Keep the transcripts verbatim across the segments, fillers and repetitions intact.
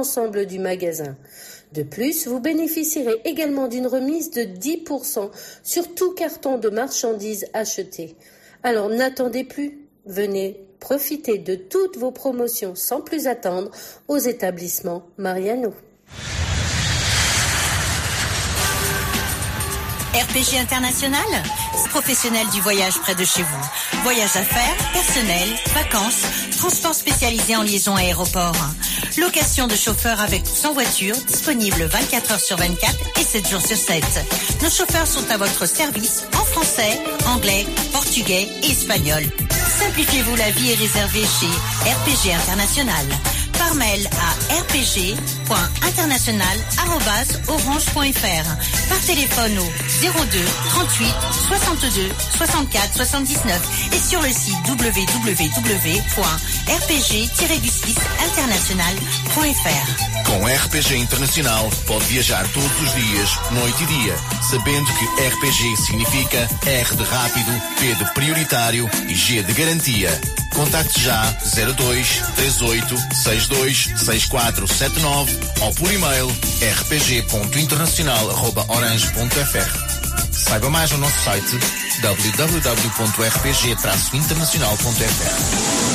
l'ensemble du magasin. De plus, vous bénéficierez également d'une remise de dix pour cent sur tout carton de marchandises acheté. Alors n'attendez plus, venez profiter de toutes vos promotions sans plus attendre aux établissements Mariano. R P G International, professionnel du voyage près de chez vous. Voyage d'affaires, personnel, vacances, transport spécialisé en liaison aéroport. Location de chauffeurs avec ou sans voiture, disponible vingt-quatre heures sur vingt-quatre et sept jours sur sept. Nos chauffeurs sont à votre service en français, anglais, portugais et espagnol. Simplifiez-vous la vie et réservez chez R P G International. Par mail à r p g point international arobase orange point f r. Par téléphone au zéro deux trente-huit soixante-deux soixante-quatre soixante-dix-neuf et sur le site w w w point r p g tiret du six international ponto f r. Com R P G Internacional pode viajar todos os dias, noite e dia, sabendo que R P G significa R de rápido, P de prioritário e G de garantia. Contacte já zero dois três oito seis dois seis quatro sete nove ou por e-mail r p g ponto internacional arroba orange ponto f r. Saiba mais no nosso site w w w ponto r p g traço internacional ponto f r.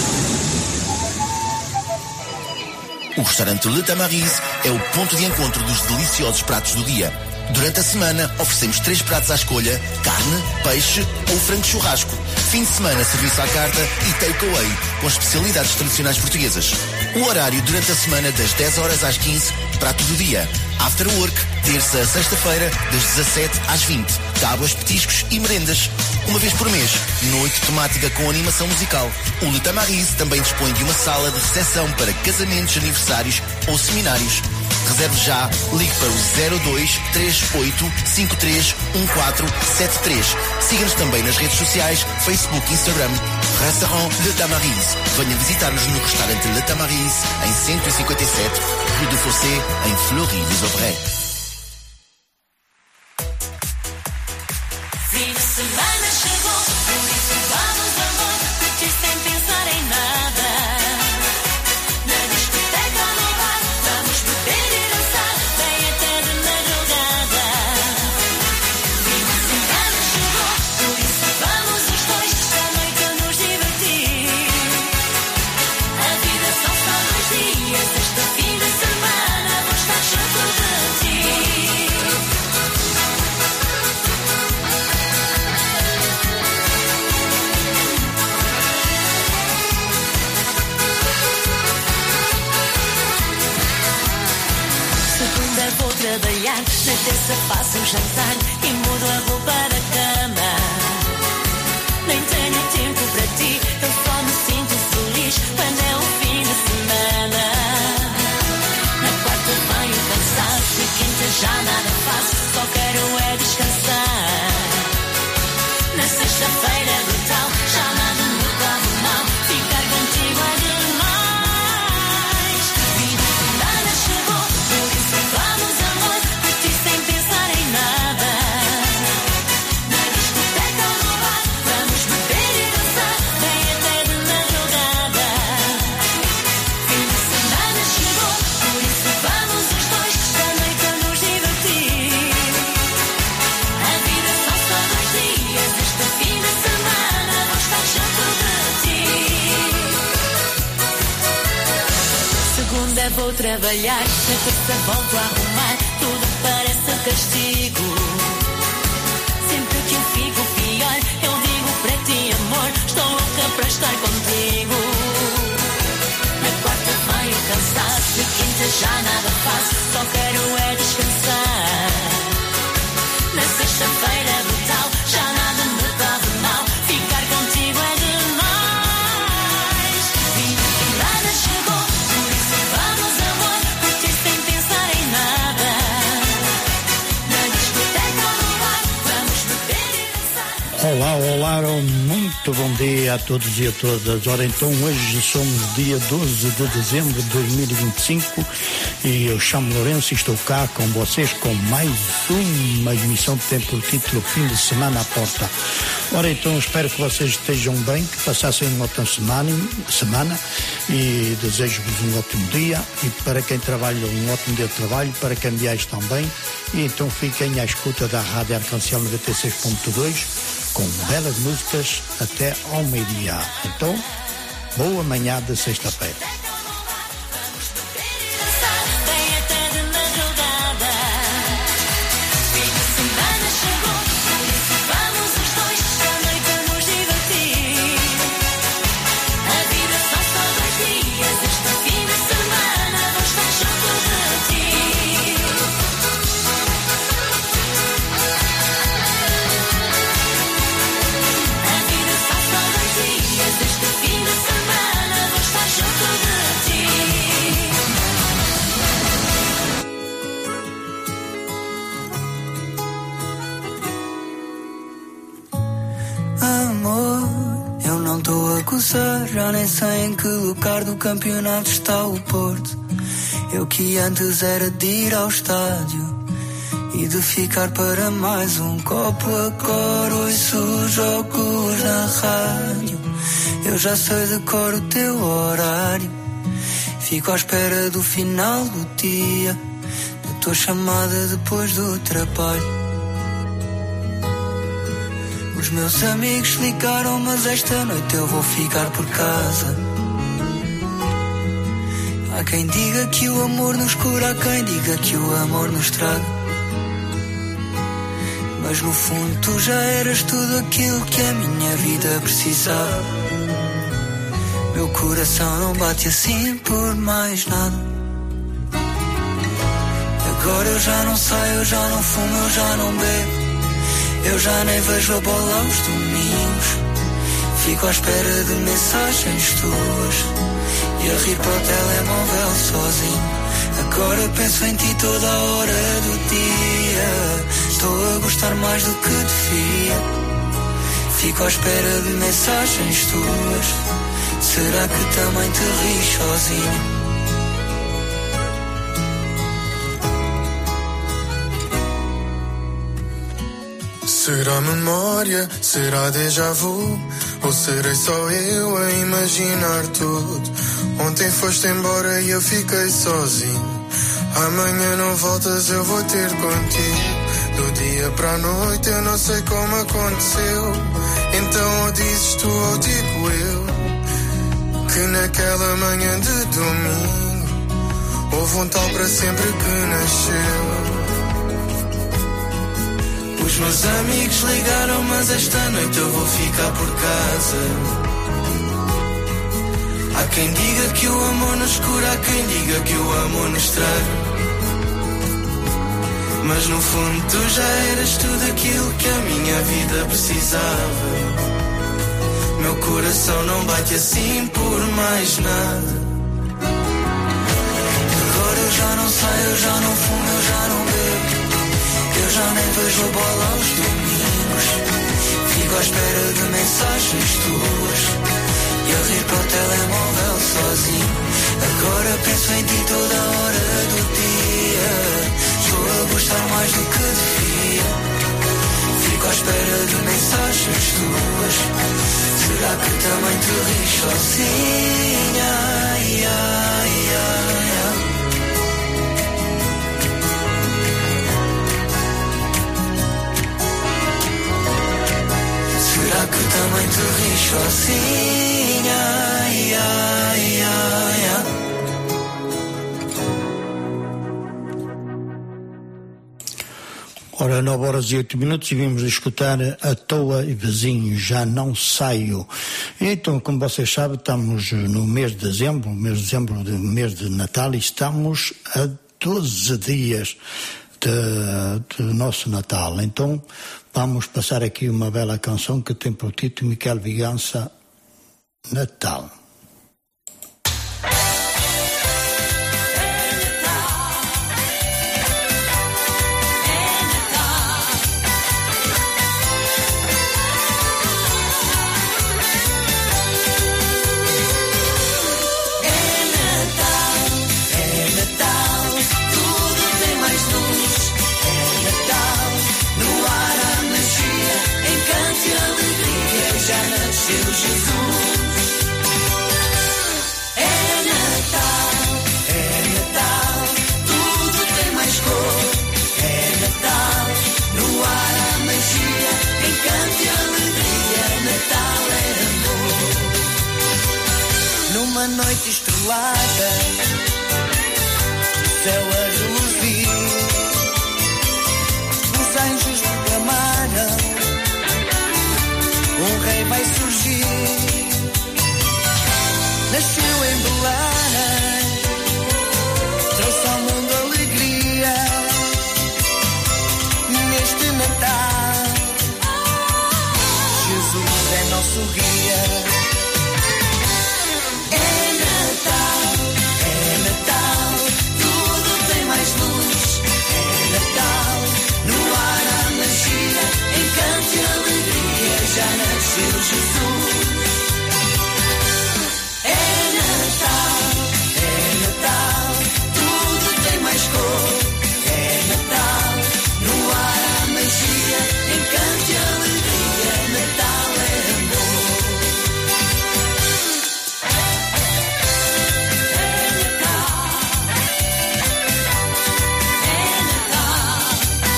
O restaurante Le Tamariz é o ponto de encontro dos deliciosos pratos do dia. Durante a semana, oferecemos três pratos à escolha: carne, peixe ou frango churrasco. Fim de semana, serviço à carta e takeaway, com especialidades tradicionais portuguesas. O horário durante a semana, das dez horas às quinze, prato do dia. After work, terça a sexta-feira, das dezassete às vinte. Tábuas, petiscos e merendas. Uma vez por mês, noite temática com animação musical. O Le Tamariz também dispõe de uma sala de recepção para casamentos, aniversários ou seminários. Reserve já, ligue para o zero dois três oito cinco três um quatro sete três. Siga-nos também nas redes sociais, Facebook e Instagram. Restaurant Le Tamariz. Venha visitar-nos no restaurante Le Tamariz, em cento e cinquenta e sete, Rue de Fossé, em Fleury-les-Aubrais. Fim de semana chegou, por isso vamos, amor, curtir sem pensar em nada. Na discoteca ou no bar, vamos beber e dançar, bem até de madrugada. Fim de semana chegou, por isso vamos os dois, esta noite a nos divertir. A vida são só dois dias, este fim de semana vou estar junto de ti. Vou trabalhar, na terça faço um jantar e mudo a roupa da cama. Nem tenho tempo para ti, eu só me sinto feliz quando é um fim de semana. Na quarta vem o cansaço e quinta já nada faço, só quero é descansar. Na sexta-feira é brutal, já nada me corre mal, ficar contigo é demais. Fim de semana chegou, por isso vamos amor, curtir sem pensar em nada. Na discoteca ou no bar, vamos beber e dançar, bem até de madrugada. Fim de semana chegou, por isso vamos os dois, esta noite a nos divertir. A vida são só dois dias, este fim de semana vou estar junto de ti. Segunda vou trabalhar, na terça volto a arrumar, tudo parece castigo. Sempre que eu fico pior, eu digo para ti amor, estou louca para estar contigo. Na quarta vem o cansaço e quinta já nada faço, só quero é descansar. Na sexta-feira é brutal, já nada me corre mal, ficar contigo é demais. Fim de semana chegou, por isso vamos amor, curtir sem pensar em nada. Na discoteca ou no bar, vamos beber e dançar. Olá, olá, muito bom dia a todos e a todas. Ora, então, hoje somos dia doze de dezembro de dois mil e vinte e cinco e eu chamo Lourenço e estou cá com vocês com mais uma emissão que tem por título Fim de Semana à Porta. Ora, então, espero que vocês estejam bem, que passassem uma ótima semana, semana e desejo-vos um ótimo dia e para quem trabalha um ótimo dia de trabalho, para quem viaja também. E então fiquem à escuta da Rádio Arcanciel noventa e seis ponto dois com belas músicas até ao meio-dia. Então, boa manhã de sexta-feira. Já nem sei em que lugar do campeonato está o Porto. Eu que antes era de ir ao estádio e de ficar para mais um copo, agora ouço os jogos na rádio. Eu já sei de cor o teu horário, fico à espera do final do dia, da tua chamada depois do trabalho. Os meus amigos ligaram, mas esta noite eu vou ficar por casa. Há quem diga que o amor nos cura, há quem diga que o amor nos traga. Mas no fundo tu já eras tudo aquilo que a minha vida precisava. Meu coração não bate assim por mais nada. Agora eu já não saio, eu já não fumo, eu já não bebo. Eu já nem vejo a bola aos domingos. Fico à espera de mensagens tuas e a rir para o telemóvel sozinho. Agora penso em ti toda a hora do dia. Estou a gostar mais do que devia. Fico à espera de mensagens tuas. Será que também te ris sozinho? Será memória, será déjà vu, ou serei só eu a imaginar tudo? Ontem foste embora e eu fiquei sozinho. Amanhã não voltas, eu vou ter contigo. Do dia para a noite eu não sei como aconteceu. Então ou dizes tu ou digo eu que naquela manhã de domingo houve um tal para sempre que nasceu. Os meus amigos ligaram, mas esta noite eu vou ficar por casa. Há quem diga que o amor nos cura, há quem diga que o amor nos traga. Mas no fundo tu já eras tudo aquilo que a minha vida precisava. Meu coração não bate assim por mais nada. Agora eu já não saio, eu já não fumo, eu já não bebo. Eu já nem vejo a bola aos domingos. Fico à espera de mensagens tuas e a rir para o telemóvel sozinho. Agora penso em ti toda a hora do dia. Estou a gostar mais do que devia. Fico à espera de mensagens tuas. Será que também te ris sozinha? Ai, ai, ai, ai. Será que também te ris sozinha? Ai, ai, ai, ai. Ora, nove horas e oito minutos e vimos escutar À Toa e Vizinho, Já Não Saio. E então, como vocês sabem, estamos no mês de dezembro, mês de dezembro, mês de Natal, e estamos a doze dias do nosso Natal. Então, vamos passar aqui uma bela canção que tem por título Miquel Vigança, Natal. noite estrelada, o céu a reluzir, os anjos proclamaram, um rei vai surgir. Nasceu em Belém, trouxe ao mundo alegria, neste Natal, Jesus é nosso guia. Já nasceu Jesus. É Natal, é Natal, tudo tem mais cor. É Natal, no ar há magia, encanto e alegria. Natal é amor. É Natal, é Natal.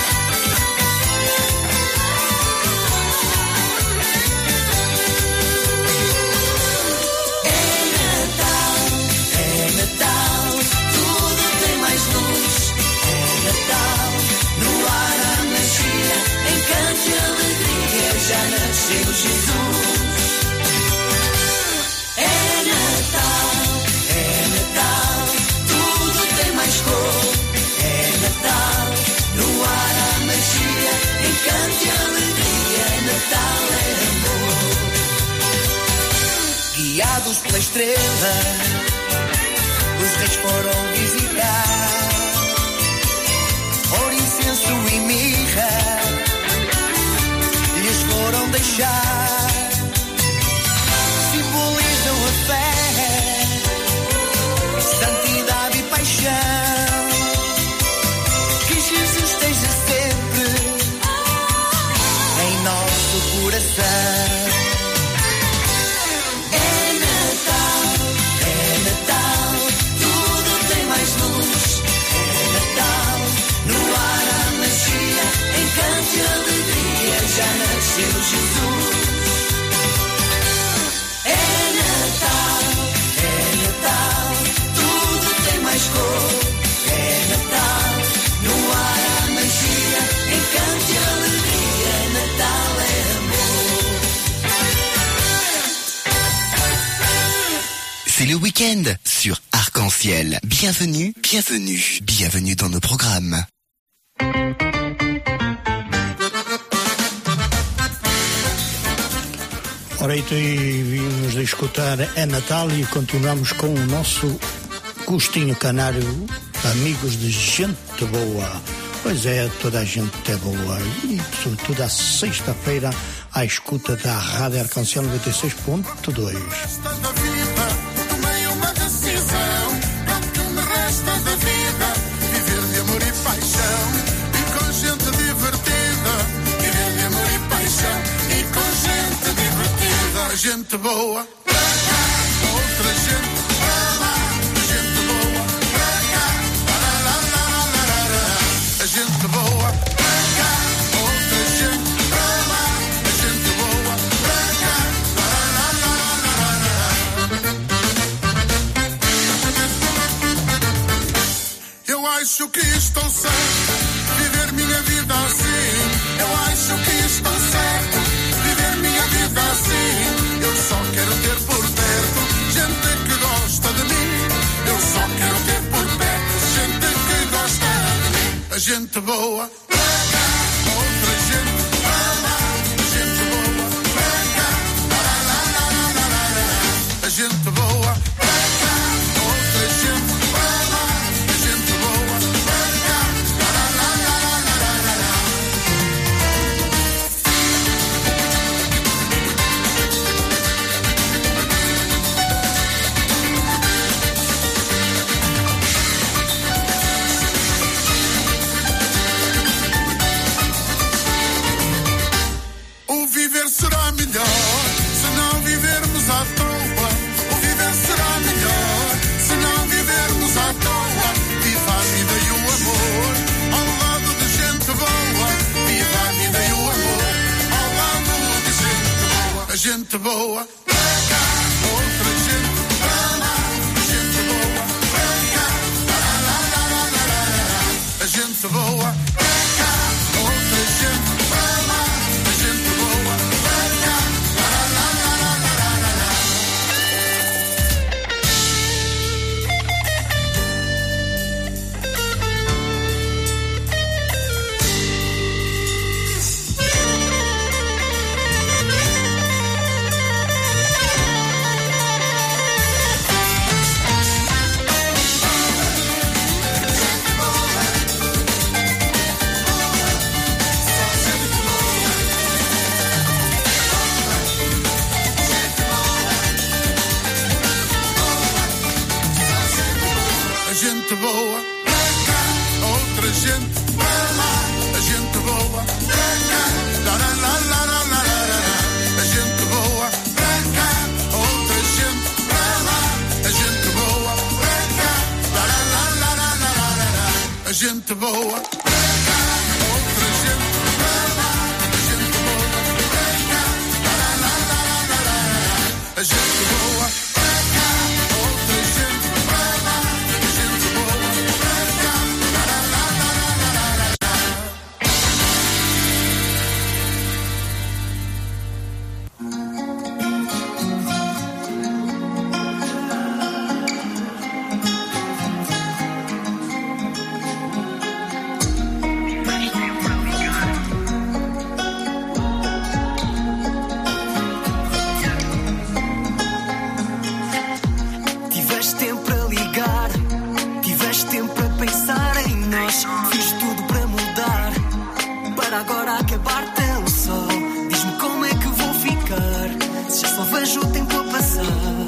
Já nasceu Jesus. É Natal, é Natal, tudo tem mais cor. É Natal, no ar há magia, encanto e alegria. Natal é amor. Guiados pela estrela, os reis foram visitar. Ouro, incenso e mirra foram deixar, simbolizam a fé, santidade e paixão, que Jesus esteja sempre em nosso coração. É Natal, é Natal, tudo tem mais luz. É Natal, no ar há magia, encanto e alegria. Já nasceu Jesus. É Natal, é Natal, tudo tem mais cor. É Natal, no ar há magia, encanto e alegria. Natal é amor. C'est le week-end sur Arc-en-Ciel. Bienvenue, bienvenue, bienvenue dans nos programmes. Ora, então vimos de escutar É Natal e continuamos com o nosso Gostinho Canário, amigos de gente boa. Pois é, toda a gente é boa e sobretudo à sexta-feira à escuta da Rádio Arc-en-Ciel noventa e seis ponto dois. Gente boa, pra cá, outra gente pra lá. Gente boa, pra cá, lá, lá, lá, lá, lá, lá. A gente boa, pra cá, outra gente pra lá. A gente boa, pra cá, lá, lá, lá, lá, lá, lá. Eu acho que estou certo, viver minha vida assim. Eu acho que estou certo, viver minha vida assim. Eu só quero ter por perto gente que gosta de mim. Eu só quero ter por perto gente que gosta de mim. A gente boa, pra cá, outra gente pra lá. Gente boa, pra cá, lá, lá, lá, lá, lá, lá. A gente boa, pra cá, outra gente pra lá. A gente boa, pra cá, lá, lá, lá, lá, lá, lá, lá. Será melhor se não vivermos à toa. O viver será melhor se não vivermos à toa. Viva a vida e o amor ao lado de gente boa. Viva a vida e o amor ao lado de gente boa. A gente boa, pra cá, outra gente pra lá. boa pra cá, outra gente pra lá, a gente boa pra cá, lá, lá, lá, lá, lá, lá, lá, lá. Gente boa pra cá, outra gente pra lá, a gente boa pra cá, lá, lá, lá, lá, lá, lá, lá, lá. A gente boa pra cá, outra gente pra lá, a gente boa pra cá, lá, lá, lá, lá, lá, lá, lá, lá. A gente boa pra cá, outra gente pra lá, a gente boa pra cá, lá, lá, lá, lá, lá, lá, lá. A gente boa pra cá, outra gente pra lá. Tiveste tempo para ligar, tiveste tempo para pensar em nós. Fiz tudo para mudar, para agora acabar tão só. Diz-me como é que vou ficar, se já só vejo o tempo a passar.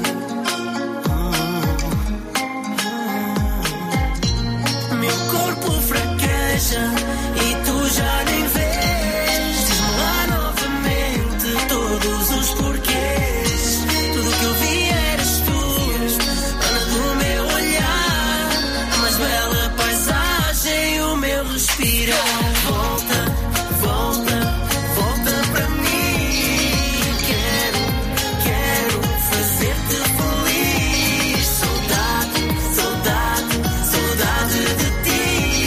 Meu corpo fraqueja e tu já nem vês. Diz-me lá novamente todos os porquês. Tudo que eu vi eras tu, dona do meu olhar, a mais bela paisagem, o meu respirar. Volta, volta, volta para mim. Quero, quero fazer-te feliz. Saudade, saudade, saudade de ti.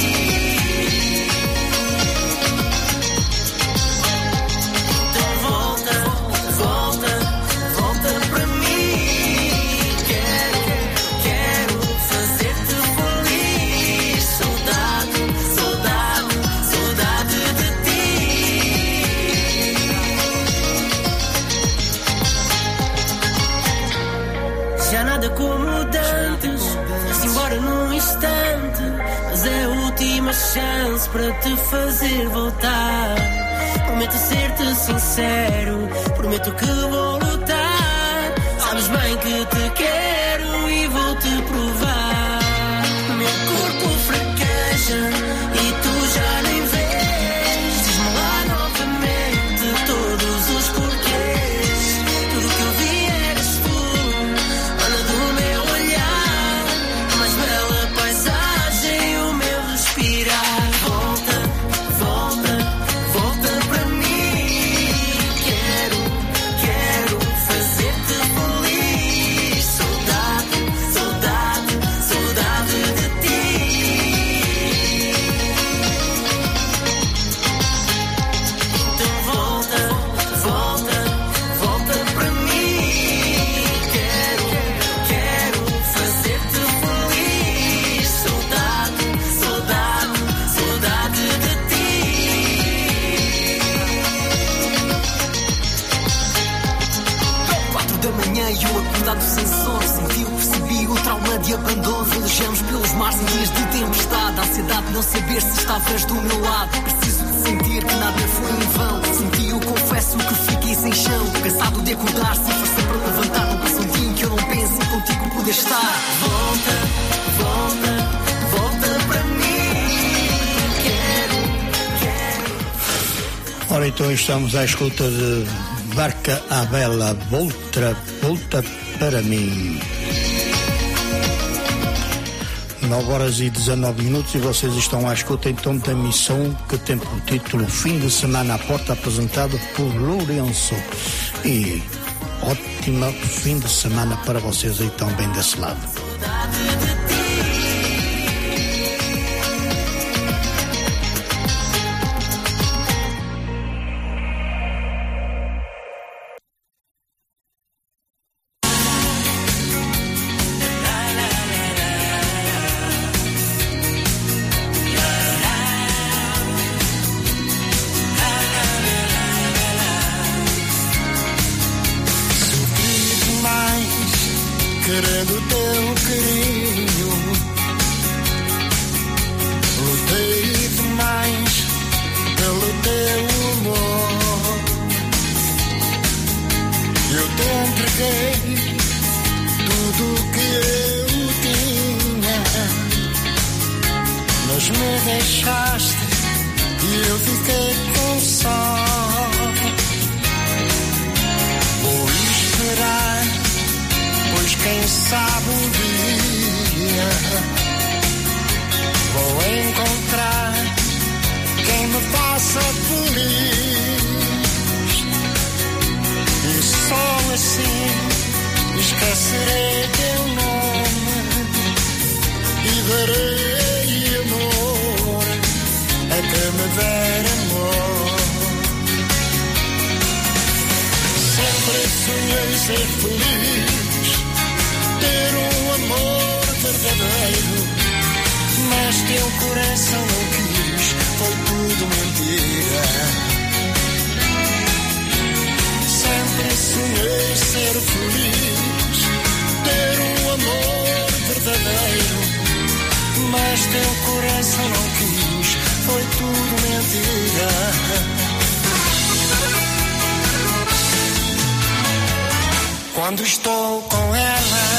Então volta, volta, volta para mim. Quero, quero fazer-te feliz. Saudade, saudade, saudade de ti. Já nada como dantes, vai-se embora num instante, mas é a última chance para te fazer voltar. Prometo ser-te sincero, prometo que vou lutar. Sabes bem que te quero e vou-te provar. Meu corpo fraqueja e tu já nem vês. Diz-me lá novamente todos os porquês. Tudo que eu vi eras tu, dona do meu olhar, a mais bela paisagem, o meu respirar. Volta, volta, volta para mim. Quero, quero fazer-te feliz. Saudade, saudade, saudade de ti. Então volta, volta, volta para mim. Quero, quero fazer-te feliz. Saudade, saudade, saudade de ti. Quatro da manhã e eu acordado sem sono. Senti o percebi o trauma de abandono. Velejamos pelos mares em dias de tempestade. A ansiedade de não saber se estavas do meu lado. Preciso de sentir que nada foi em vão. Senti, eu confesso que fiquei sem chão. Cansado de acordar, sem força para levantar. Não passa um dia em que eu não penso em contigo poder estar. Volta, volta, volta para mim. Quero, quero. Ora, então estamos à escuta de Barca à Bela, volta, volta para mim. nove horas e dezanove minutos e vocês estão à escuta então da missão que tem por título Fim de Semana à Porta, apresentado por Lourenço. E ótimo fim de semana para vocês aí também desse lado. carinho. Lutei demais pelo teu amor. Eu te entreguei tudo que eu tinha, mas me deixaste e eu fiquei com só. Vou esperar, pois quem sabe um dia vou encontrar quem me faça feliz. E só assim esquecerei teu nome e darei amor a quem me der amor. Sempre sonhei ser feliz, ter um amor verdadeiro, mas teu coração não quis, foi tudo mentira. Sempre sonhei ser feliz, ter um amor verdadeiro, mas teu coração não quis, foi tudo mentira. Quando estou com ela,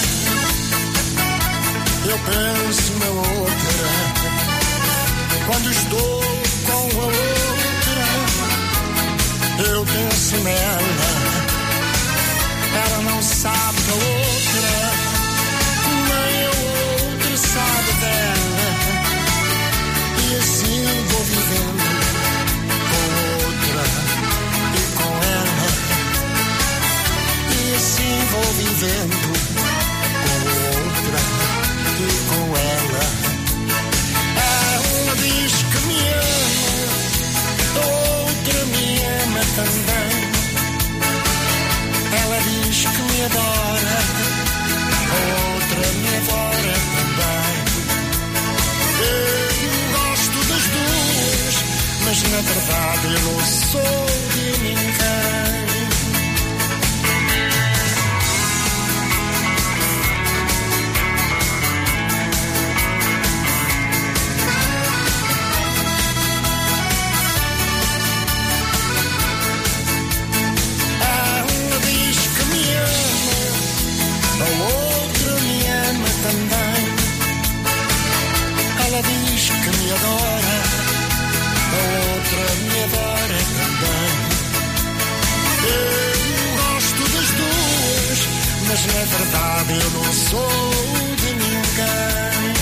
eu penso na outra. Quando estou com a outra, eu penso nela. Ela não sabe da outra, nem a outra sabe dela. E assim vou vivendo com outra e com ela. E assim vou vivendo com outra e com ela. Ela diz que me ama, outra me ama também. Ela diz que me adora, a outra me adora também. Eu gosto das duas, mas na verdade eu não sou de ninguém. Ela diz que me adora, a outra me adora também. Eu gosto das duas, mas na verdade eu não sou de ninguém.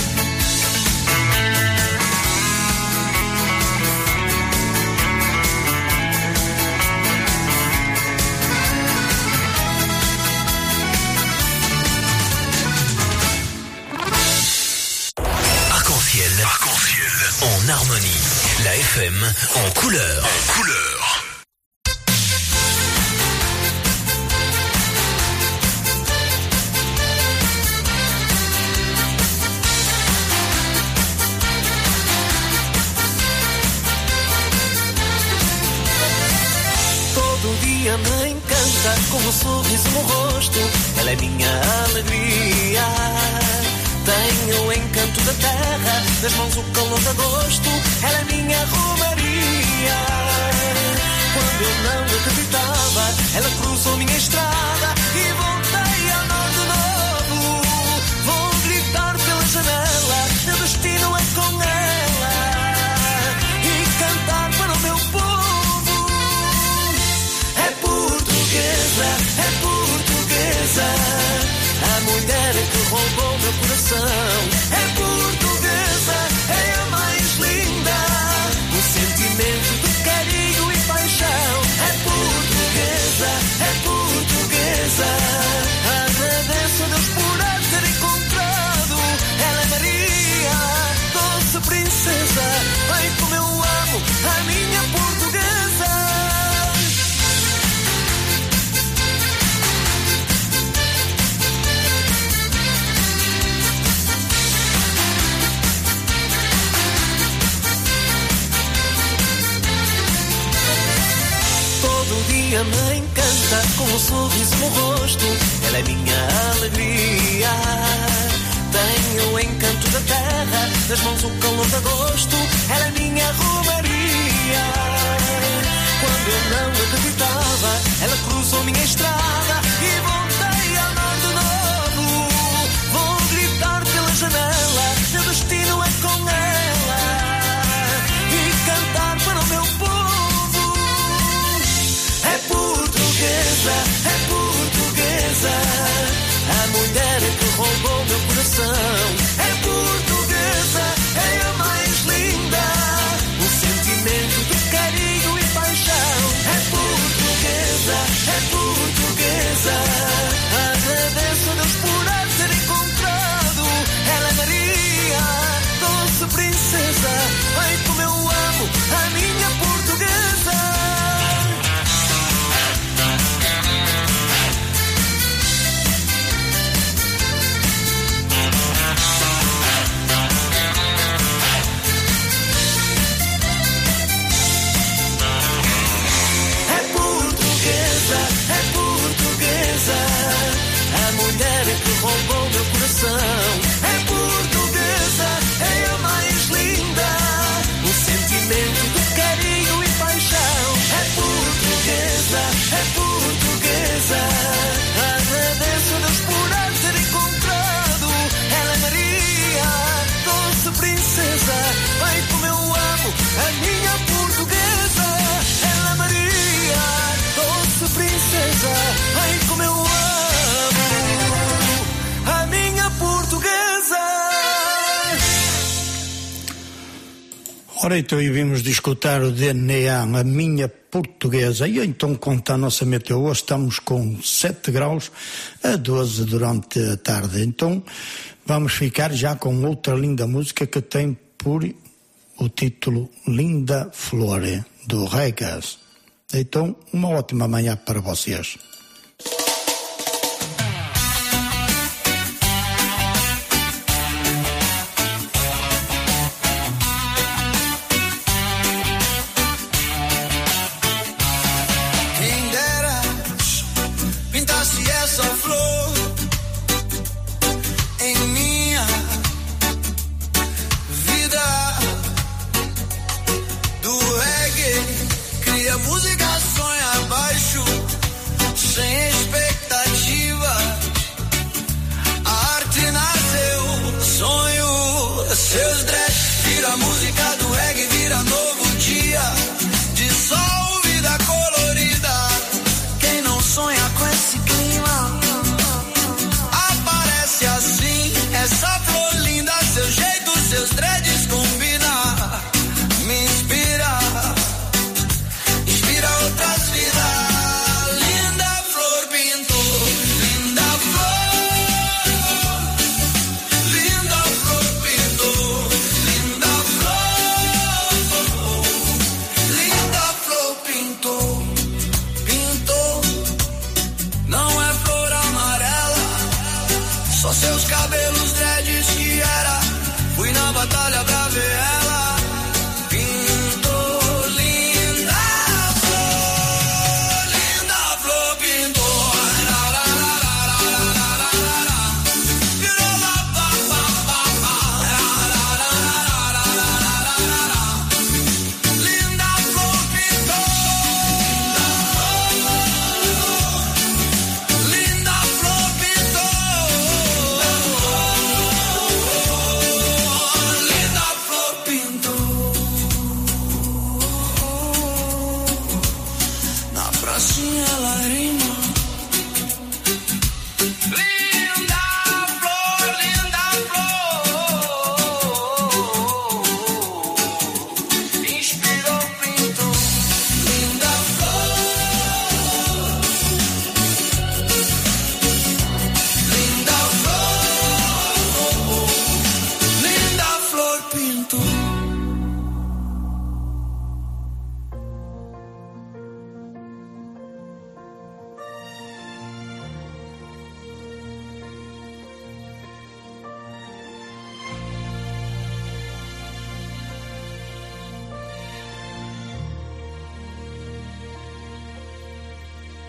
En harmonie, la F M en couleur. En couleur. Todo dia me encanta com um sorriso no rosto. Ela é minha alegria. Tem o encanto da terra, das mãos o calor de agosto. Ela é minha romaria. Quando eu não acreditava, ela cruzou minha estrada e voltei a andar de novo. Vou gritar pela janela, meu destino é com ela, e cantar para o meu povo. É portuguesa, é portuguesa, a mulher que roubou meu coração. É portuguesa, é a mais linda, o sentimento de carinho e paixão. É portuguesa, é portuguesa, agradeço a Deus por a ter encontrado. Ela é Maria, doce princesa, vem como eu amo a minha portuguesa. Me encanta com um sorriso no rosto. Ela é minha alegria. tem o encanto da terra, das mãos o calor de agosto, ela é minha romaria. Quando eu não acreditava, ela cruzou minha estrada e voltei a amar de novo. Vou gritar pela janela, meu destino é com ela, e cantar para o meu povo. É portuguesa, é portuguesa, a mulher que roubou meu coração. É portuguesa, é a mais linda, o sentimento de carinho e paixão. É portuguesa, é portuguesa, agradeço a Deus por a ter encontrado. Ela é Maria, doce princesa, ai como eu amo a minha portuguesa. É portuguesa, a mulher que roubou meu coração. É portuguesa, é a mais linda, o sentimento de carinho e paixão. É portuguesa, é portuguesa, agradeço a Deus por a ter encontrado. Ela é Maria, doce princesa, ai como eu amo a minha portuguesa. Ela é Maria, doce princesa, ai como eu amo a minha portuguesa. Ora, então, e vimos de escutar o D N A, a minha portuguesa. E então, conta a nossa meteo, hoje estamos com sete graus a doze durante a tarde. Então, vamos ficar já com outra linda música que tem por o título Linda Flor, do Regas. Então, uma ótima manhã para vocês. Quem deras pintasse essa flor em minha vida do reggae. Cria música, sonha baixo, sem expectativa. A arte nasceu, sonho, seus dreads. Vira música do reggae, vira novo dia de sol, vida colorida. Quem não sonha com esse clima, aparece assim, essa flor linda. Seu jeito, seus dreads combina, me inspira, inspira outras vidas. Linda flor pintou, linda flor, linda flor pintou, linda flor, linda flor pintou, pintou. Não é flor amarela, só seus cabelos dreads que era. Fui na batalha pra ver ela.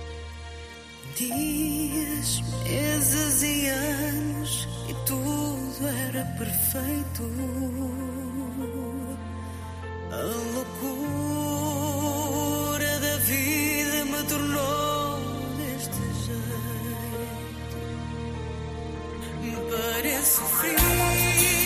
Dias, meses e anos e tudo tudo era perfeito. A loucura da vida me tornou deste jeito. Pareço frio.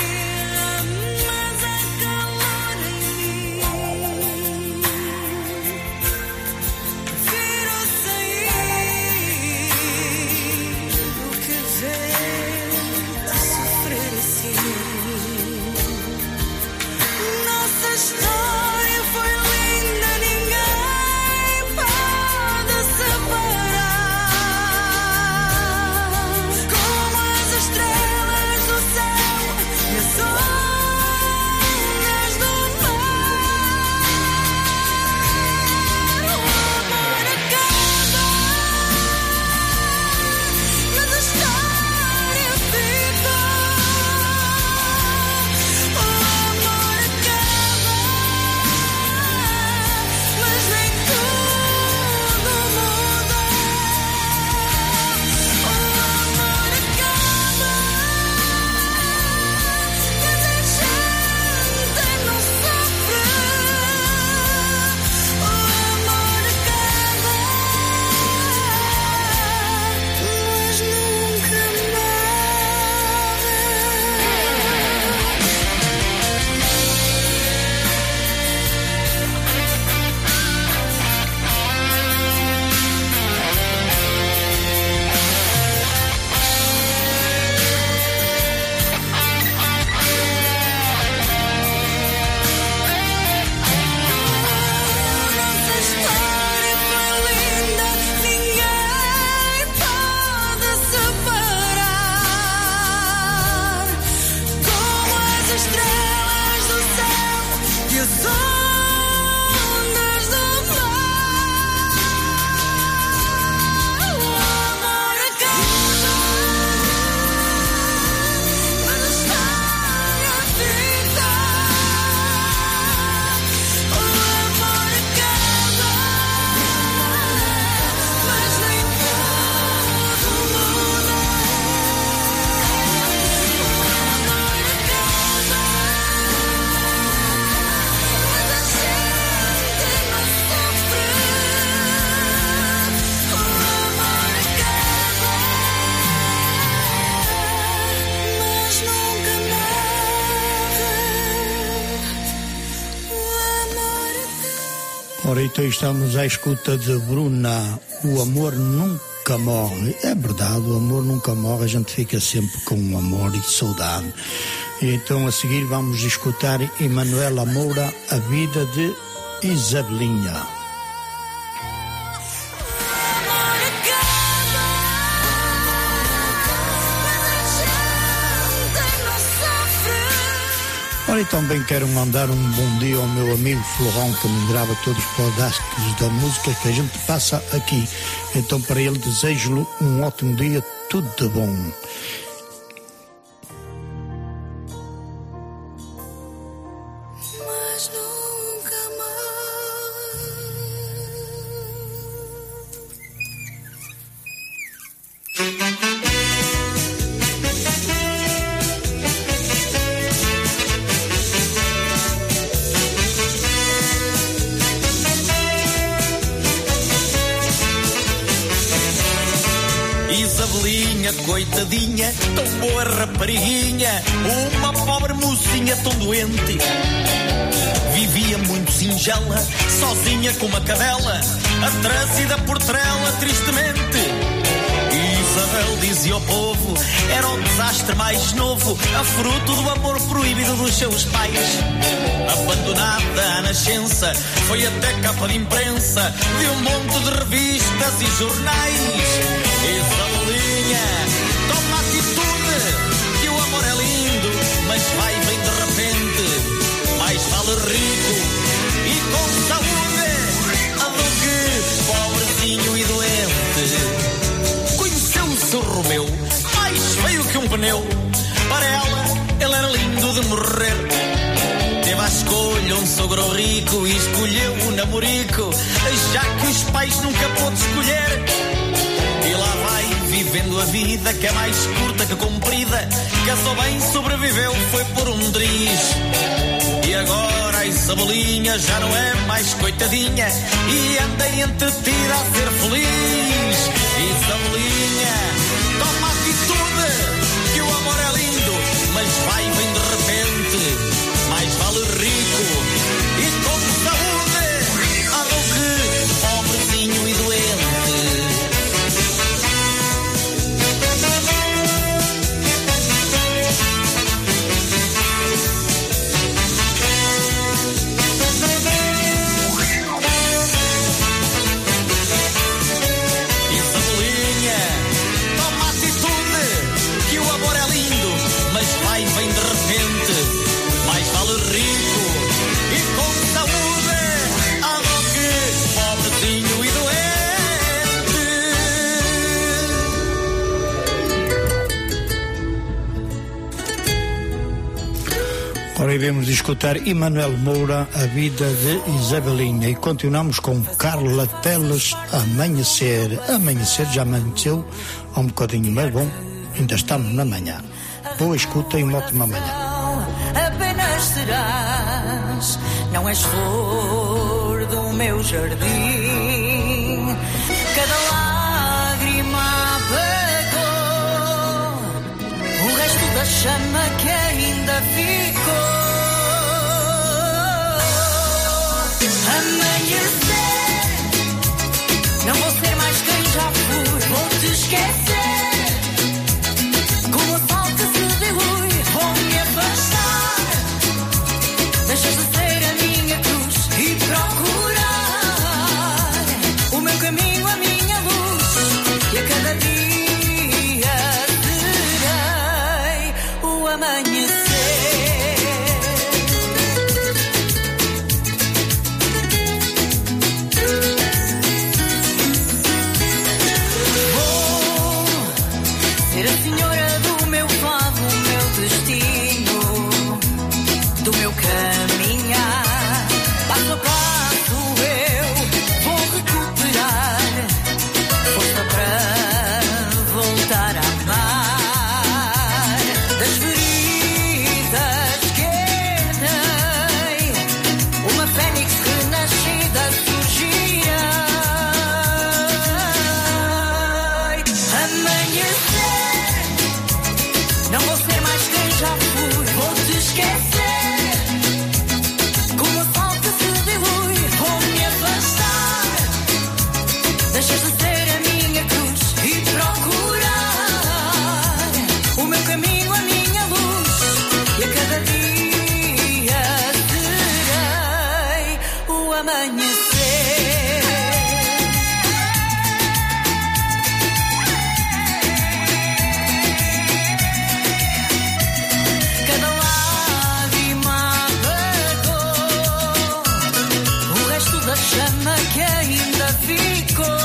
Ora, então estamos à escuta de Bruna. O amor nunca morre. É verdade, o amor nunca morre, a gente fica sempre com amor e saudade. E então a seguir vamos escutar Emanuela Moura, A Vida de Isabelinha. Ora, e também quero mandar um bom dia ao meu amigo Florão, que me grava todos os podcasts da música que a gente passa aqui. Então, para ele, desejo-lhe um ótimo dia, tudo de bom. Coitadinha, tão boa rapariguinha, uma pobre mocinha tão doente. Vivia muito singela, sozinha com uma cadela, atrasida por trela tristemente. Isabel dizia ao povo, era o desastre mais novo, a fruto do amor proibido dos seus pais. Abandonada à nascença, foi até capa de imprensa de um monte de revistas e jornais. Isabelinha, toma atitude, que o amor é lindo, mas vai bem de repente. Mais vale rico e com saúde do que pobrezinho e doente. Conheceu o seu Romeu, mais feio que um pneu. Para ela, ele era lindo de morrer. Teve à escolha um sogro rico e escolheu o namorico, já que os pais nunca pôde escolher. E lá vai vivendo a vida que é mais curta que comprida. Casou bem, sobreviveu, foi por um triz. E agora a Isabelinha já não é mais coitadinha e anda entretida a ser feliz. Isabelinha, toma atitude, que o amor é lindo, mas vai e vem de repente. Mais vale rico e com saúde do que pobrezinho e doente. Vem de repente, mais vale rico e com saúde do que pobrezinho e doente. Ora, iremos escutar Emanuel Moura, A Vida de Isabelinha, e continuamos com Carla Teles, Amanhecer. Amanhecer, já amanheceu, há um bocadinho mais bom, ainda estamos na manhã. Boa escuta e uma ótima manhã. Apenas serás, não és flor do meu jardim. Cada lágrima apagou o resto da chama que ainda ficou. Amanhecer, não vou ser mais quem já fui, vou te esquecer. Deixas de ser a minha cruz e procurar o meu caminho, a minha luz. E a cada dia terei o amanhecer. Vou ser a senhora do meu fado, o meu destino, do meu caminhar. Passo a passo eu vou recuperar força para voltar a amar. Das feridas que herdei, uma fênix renascida surgirá. Amanhecer, não vou ser mais quem já fui, vou te esquecer. Deixas de ser a minha cruz e procurar o meu caminho, a minha luz. E a cada dia terei o amanhecer. Cada lágrima apagou o resto da chama que ainda ficou.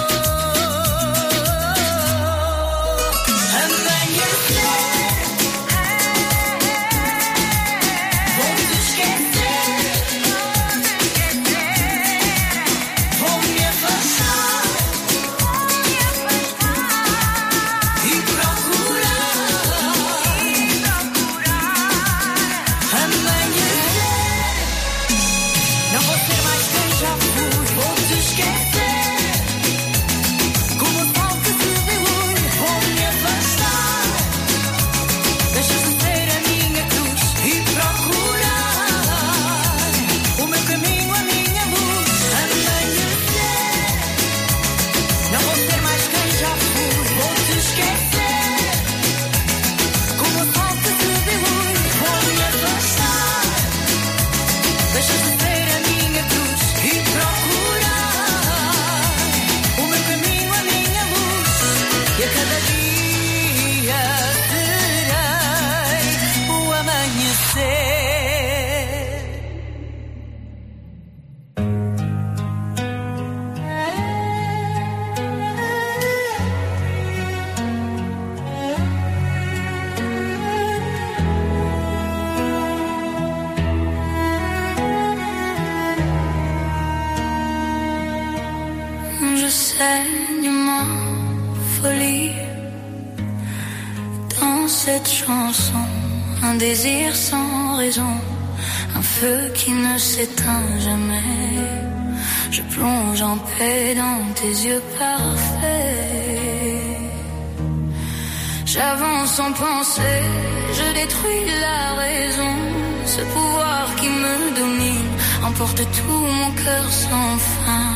saignement folie. cette chanson, un désir sans raison, un feu qui ne s'éteint jamais. Je plonge en paix dans tes yeux parfaits. J'avance sans penser, je détruis la raison. Ce pouvoir qui me domine emporte tout mon cœur sans fin.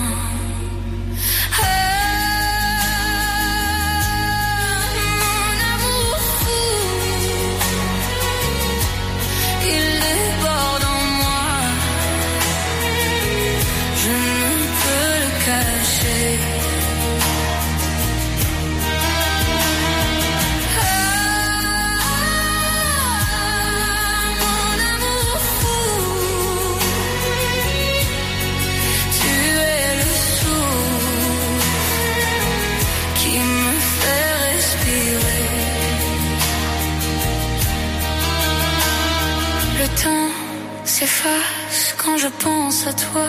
S'efface quand je pense à toi.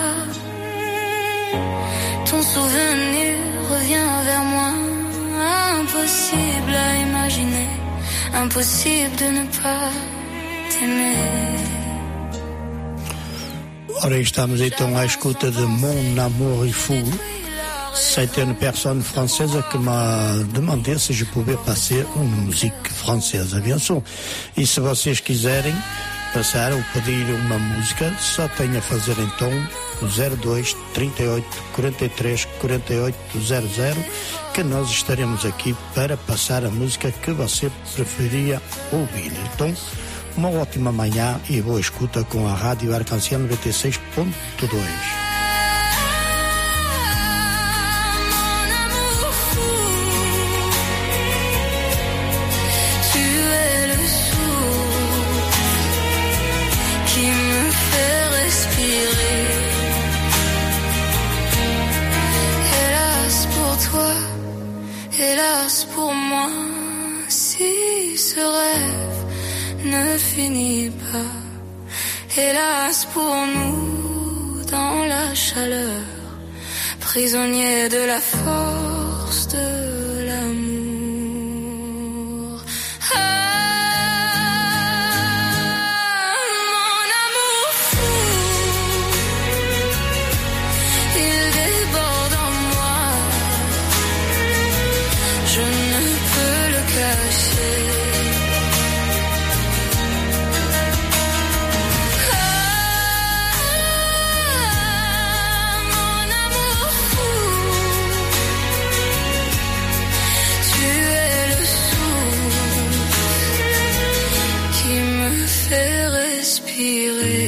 Ton souvenir revient vers moi. Impossible à imaginer, impossible de ne pas t'aimer. Ora, estamos então à escuta de Mon Amour Fou. C'est une personne française qui m'a demandé se je pouvais passer une musique française, bien sûr. E se vocês quiserem passar ou pedir uma música, só tem a fazer então o zero dois, trinta e oito, quarenta e três, quarenta e oito, zero zero, que nós estaremos aqui para passar a música que você preferia ouvir. Então, uma ótima manhã e boa escuta com a Rádio Arconciel noventa e seis ponto dois. Hélas pour moi, si ce rêve ne finit pas. Hélas pour nous dans la chaleur, prisonniers de la force de l'amour. Ah, mon amour fou, il déborde en moi. Je ne peux le cacher. Ah, mon amour fou, tu es le souffle qui me fait respirer.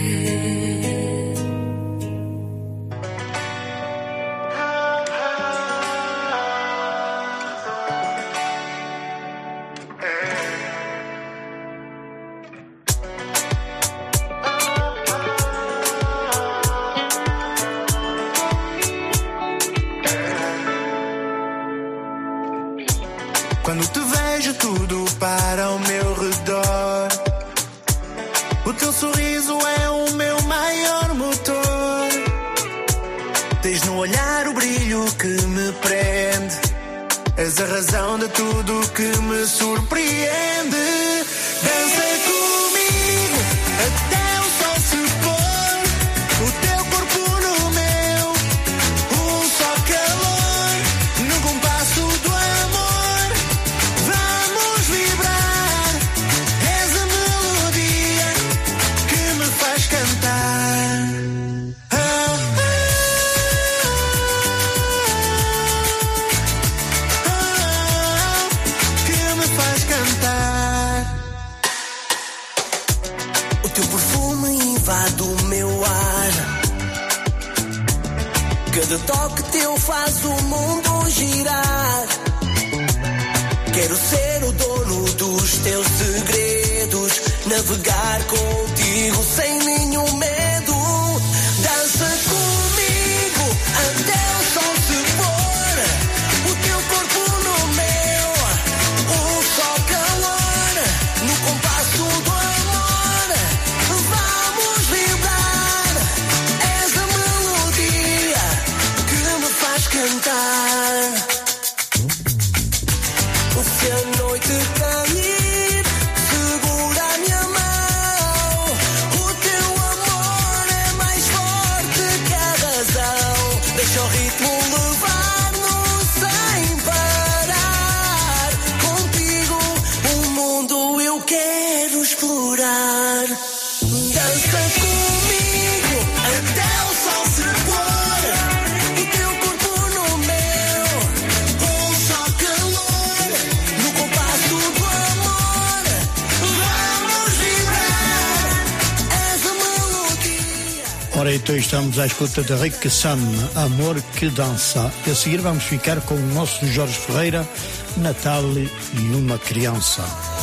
Quando te vejo tudo para ao meu redor. O teu sorriso é o meu maior motor. Tens no olhar o brilho que me prende. És a razão de tudo que me surpreende. Dança comigo até o sol se pôr. O teu corpo no meu, um só calor. No compasso do amor vamos vibrar. És a melodia que me faz cantar. Ah, ah, ah, que me faz cantar. O teu perfume invade o meu ar. Cada toque teu faz o mundo girar. Quero ser o dono dos teus segredos, navegar contigo sem nenhum medo. Dança comigo até o sol se pôr. O teu corpo no meu, um só calor. No compasso do amor vamos vibrar. És a melodia que me faz cantar. Se a noite cair Ora, então estamos à escuta de Rick Sam, Amor que Dança. A seguir vamos ficar com o nosso Jorge Ferreira, Natal e uma Criança.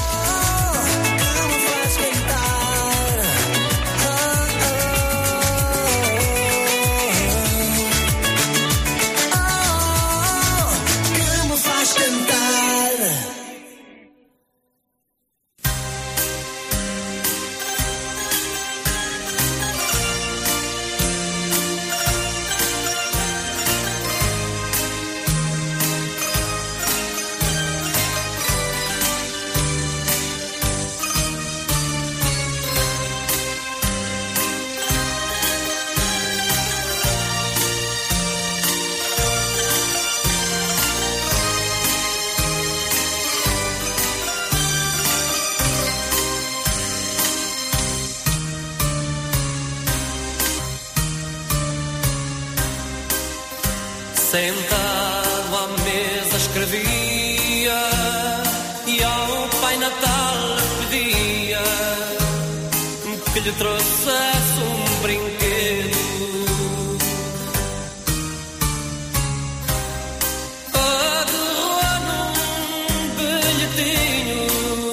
Sentado à mesa escrevia e ao Pai Natal pedia que lhe trouxesse um brinquedo. Agarrou num bilhetinho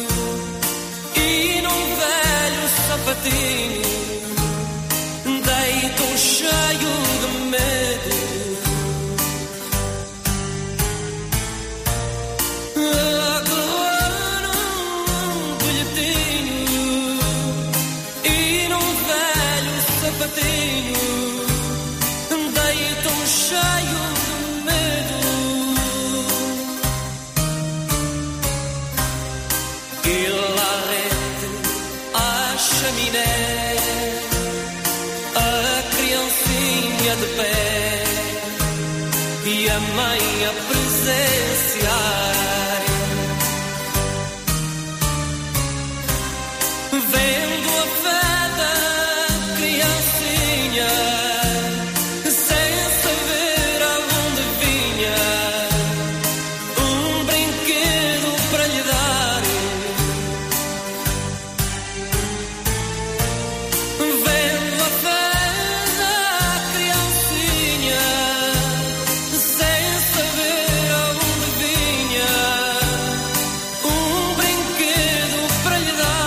e num velho sapatinho, deitou cheio de medo. Andei tão cheio de medo. E lá rente à chaminé, a criancinha de pé e a mãe a presenciar. Vendo a fé da criancinha, sem saber aonde vinha, um brinquedo para lhe dar. Vendo a fé da criancinha, sem saber aonde vinha, um brinquedo para lhe dar.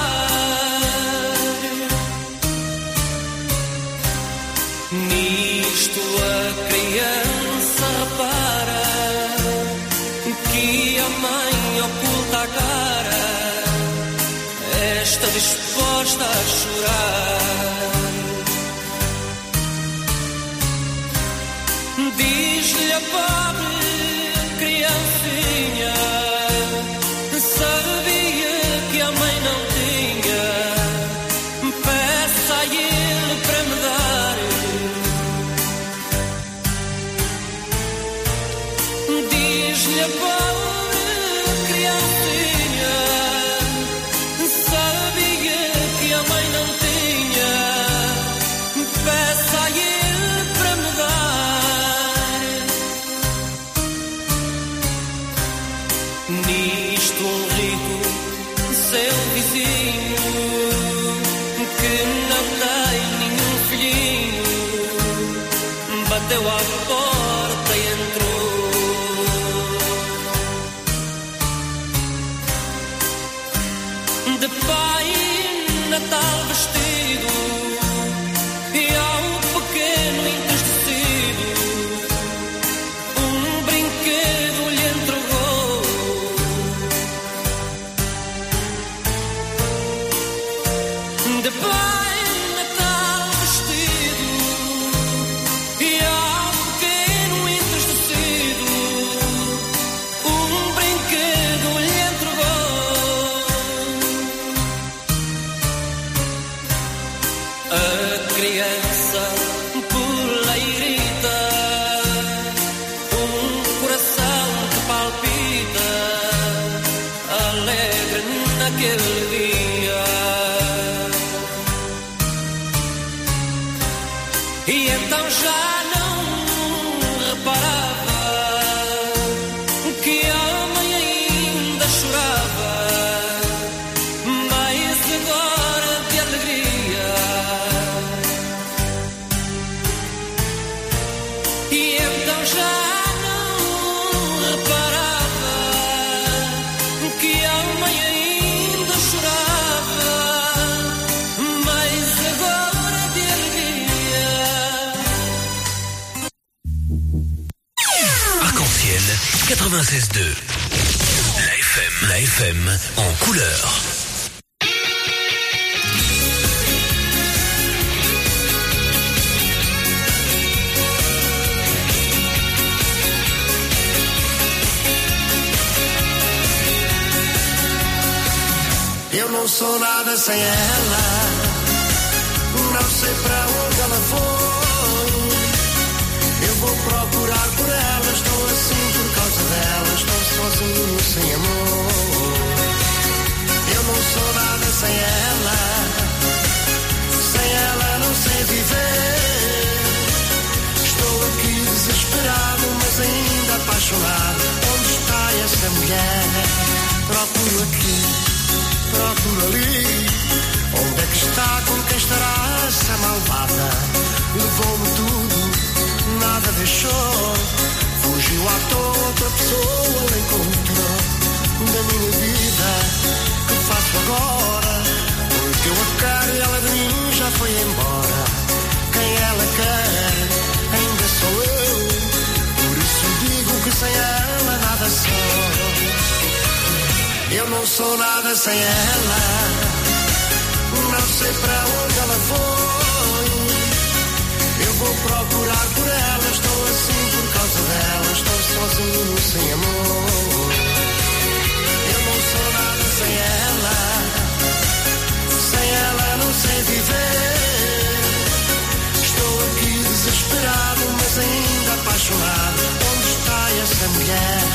Nisto a criança repara que a mãe oculta a cara, está disposta a chorar. Diz-lhe a pobre criancinha, sabia que a mãe não tinha, peça a ele para me dar. Diz-lhe a pobre criancinha, sabia que a mãe não tinha, peça a ele para me dar. Nisto um rico, seu vizinho, que não tem nenhum filhinho, bateu à porta e entrou. De Pai Natal vestido e ao pequeno entristecido, um brinquedo lhe entregou. De Pai Natal vestido e ao pequeno entristecido, um brinquedo lhe entregou. A criança pula e grita, um coração que palpita, alegre naquele dia. E então já não reparava que a mãe ainda chorava, mas agora de alegria quatre-vingt-seize deux. La F M, la F M en couleur. Eu não sou nada sem ela, não sei pra onde ela foi. Eu vou procurar por ela, estou assim por causa dela, estou sozinho sem amor. Eu não sou nada sem ela, sem ela não sei viver. Estou aqui desesperado, mas ainda apaixonado. Onde está essa mulher? Procuro aqui, procuro ali. Onde é que está, com quem estará essa malvada? Levou-me tudo, nada deixou. Fugiu à toa, outra pessoa encontrou. Da minha vida, que faço agora? Porque eu a quero e ela de mim já foi embora. Quem ela quer, ainda sou eu. Por isso digo que sem ela nada sou. Eu não sou nada sem ela, não sei pra onde ela foi. Eu vou procurar por ela, estou assim por causa dela, estou sozinho sem amor. Eu não sou nada sem ela, sem ela não sei viver. Estou aqui desesperado, mas ainda apaixonado. Onde está essa mulher?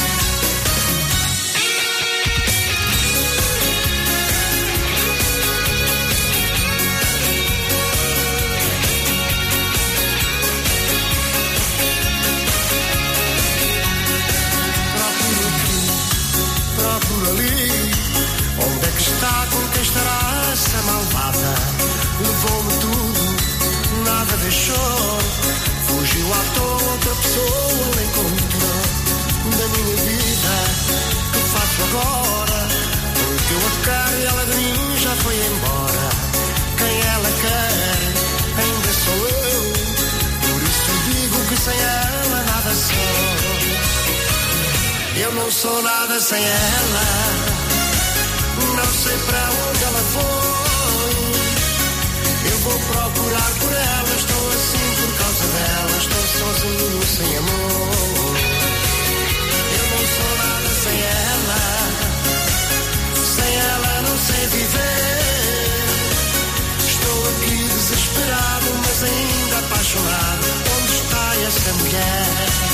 Ali, onde é que está, com quem estará essa malvada? Levou-me tudo, nada deixou. Fugiu à toa, outra pessoa encontrou. Da minha vida, que faço agora? Porque eu a quero e ela de mim já foi embora. Quem ela quer, ainda sou eu. Por isso digo que sem ela nada sou. Eu não sou nada sem ela, não sei pra onde ela foi. Eu vou procurar por ela, estou assim por causa dela, estou sozinho sem amor. Eu não sou nada sem ela, sem ela não sei viver. Estou aqui desesperado, mas ainda apaixonado. Onde está essa mulher?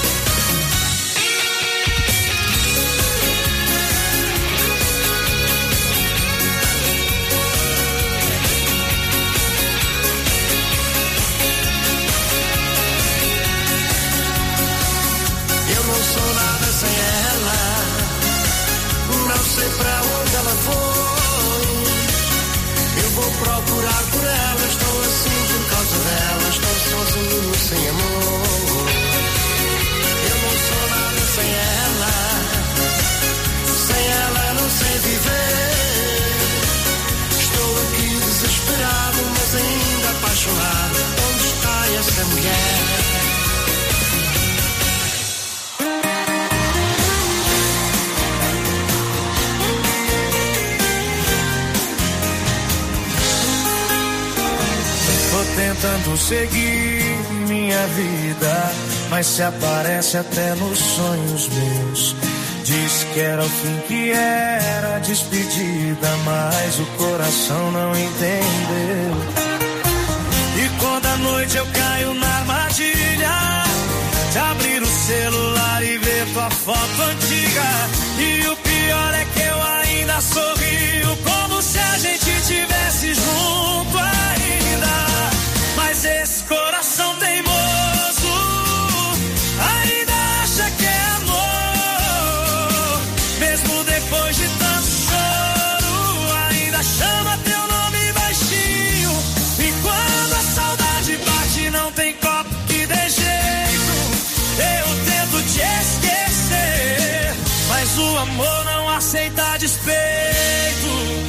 Não sei pra onde ela foi. Eu vou procurar por ela, estou assim por causa dela, estou sozinho sem amor. Eu não sou nada sem ela, sem ela não sei viver. Estou aqui desesperado, mas ainda apaixonado. Onde está essa mulher? Tentando seguir minha vida, mas se aparece até nos sonhos meus. Diz que era o fim, que era a despedida, mas o coração não entendeu. E quando à noite eu caio na armadilha de abrir o celular e ver tua foto antiga, e o pior é que eu ainda sorrio, como se a gente tivesse junto ainda. Mas esse coração teimoso ainda acha que é amor. Mesmo depois de tanto choro, ainda chama teu nome baixinho. E quando a saudade bate, não tem copo que dê jeito. Eu tento te esquecer, mas o amor não aceita despeito.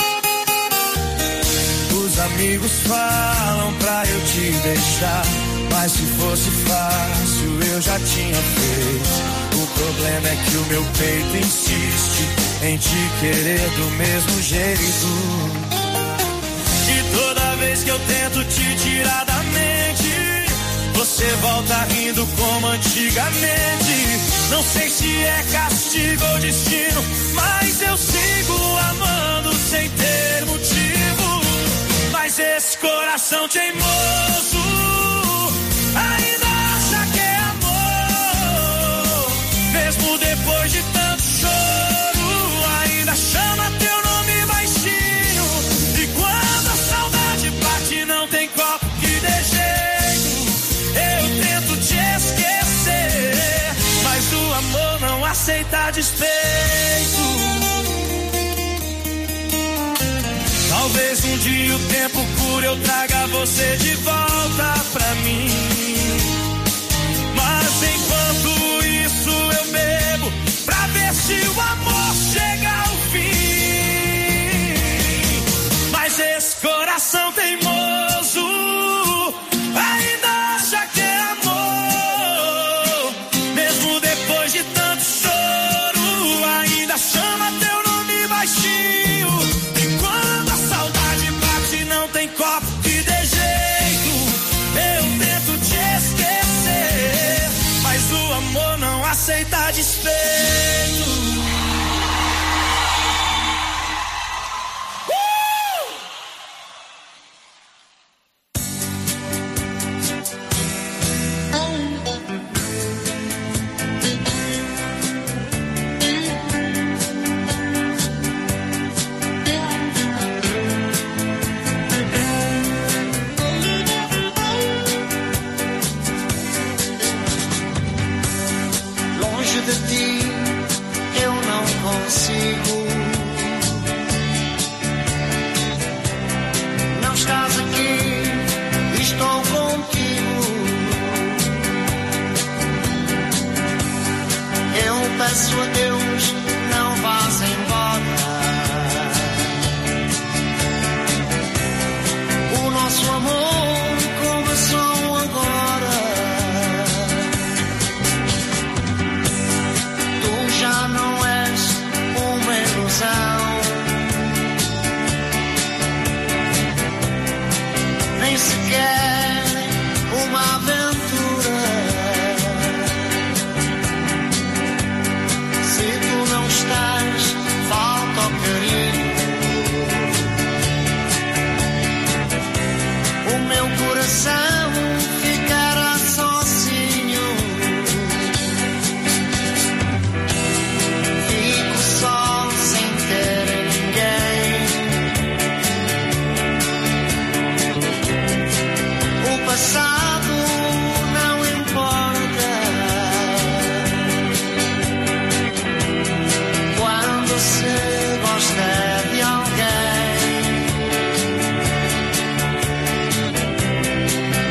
Os amigos falam pra eu te deixar, Mas se fosse fácil eu já tinha feito. O problema é que o meu peito insiste em te querer do mesmo jeito. E toda vez que eu tento te tirar da mente, você volta rindo como antigamente. Não sei se é castigo ou destino, mas eu sigo amando sem ter motivo. Mas esse coração teimoso ainda acha que é amor. Mesmo depois de tanto choro, ainda chama teu nome baixinho. E quando a saudade bate, não tem copo que dê jeito. Eu tento te esquecer, mas o amor não aceita despeito. Talvez um dia o tempo cure, eu traga você de volta pra mim. Mas enquanto isso eu bebo pra ver se o amor chega ao fim. Mas esse coração teimoso ainda acha que é amor. Mesmo depois de tanto choro, ainda chama teu nome baixinho. E quando a saudade bate, não tem copo que dê jeito. Eu tento te esquecer, mas o amor não aceita despeito. Longe de ti eu não consigo. Não estás aqui, estou contigo. Eu peço a Deus, não vás embora. O nosso amor começou agora. Tu já não és uma ilusão, nem sequer uma aventura. Se tu não estás, falta o carinho. O meu coração ficará sozinho. Fico só sem ter ninguém. O passado não importa. Quando se gosta de alguém,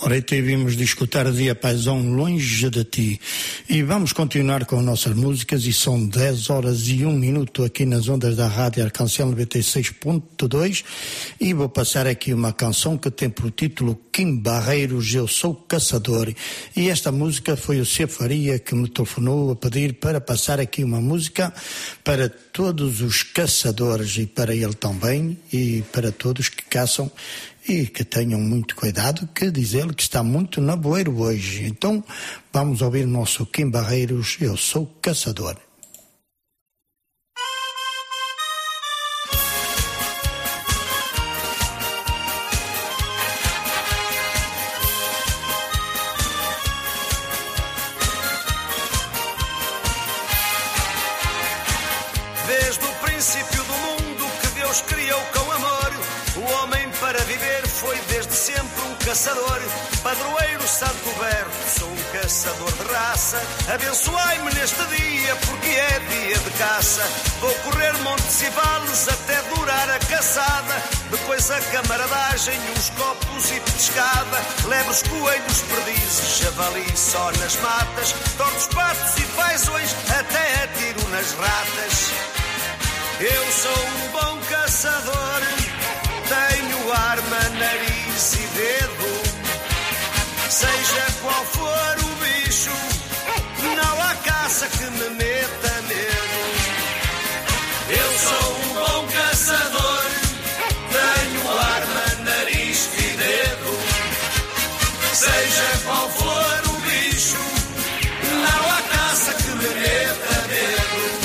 Ora, então vimos de escutar Dia Paisão Longe de Ti. E vamos continuar com nossas músicas e são dez horas e um minuto aqui nas ondas da Rádio Arcanciel noventa e seis ponto dois e vou passar aqui uma canção que tem por título Kim Barreiros, Eu Sou Caçador. E esta música foi o C. Faria que me telefonou a pedir para passar aqui uma música para todos os caçadores e para ele também e para todos que caçam e que tenham muito cuidado, que diz ele que está muito naboeiro hoje. Então vamos ouvir o nosso Kim Barreiros, Eu Sou Caçador. Desde o princípio do mundo que Deus criou com amor, o homem para viver foi desde sempre um caçador. Padroeiro santo verbo, sou um caçador de raça. Abençoai-me neste dia porque é dia de caça. Vou correr montes e vales até durar a caçada. Depois a camaradagem, uns copos e pescada. Levo os coelhos, perdizes, javali só nas matas. Tortos, patos e paisões, até atiro nas ratas. Eu sou um bom caçador, tenho arma, nariz e dedo. Seja qual for o bicho, não há caça que me meta medo. Eu sou um bom caçador, tenho arma, nariz e dedo. Seja qual for o bicho, não há caça que me meta medo.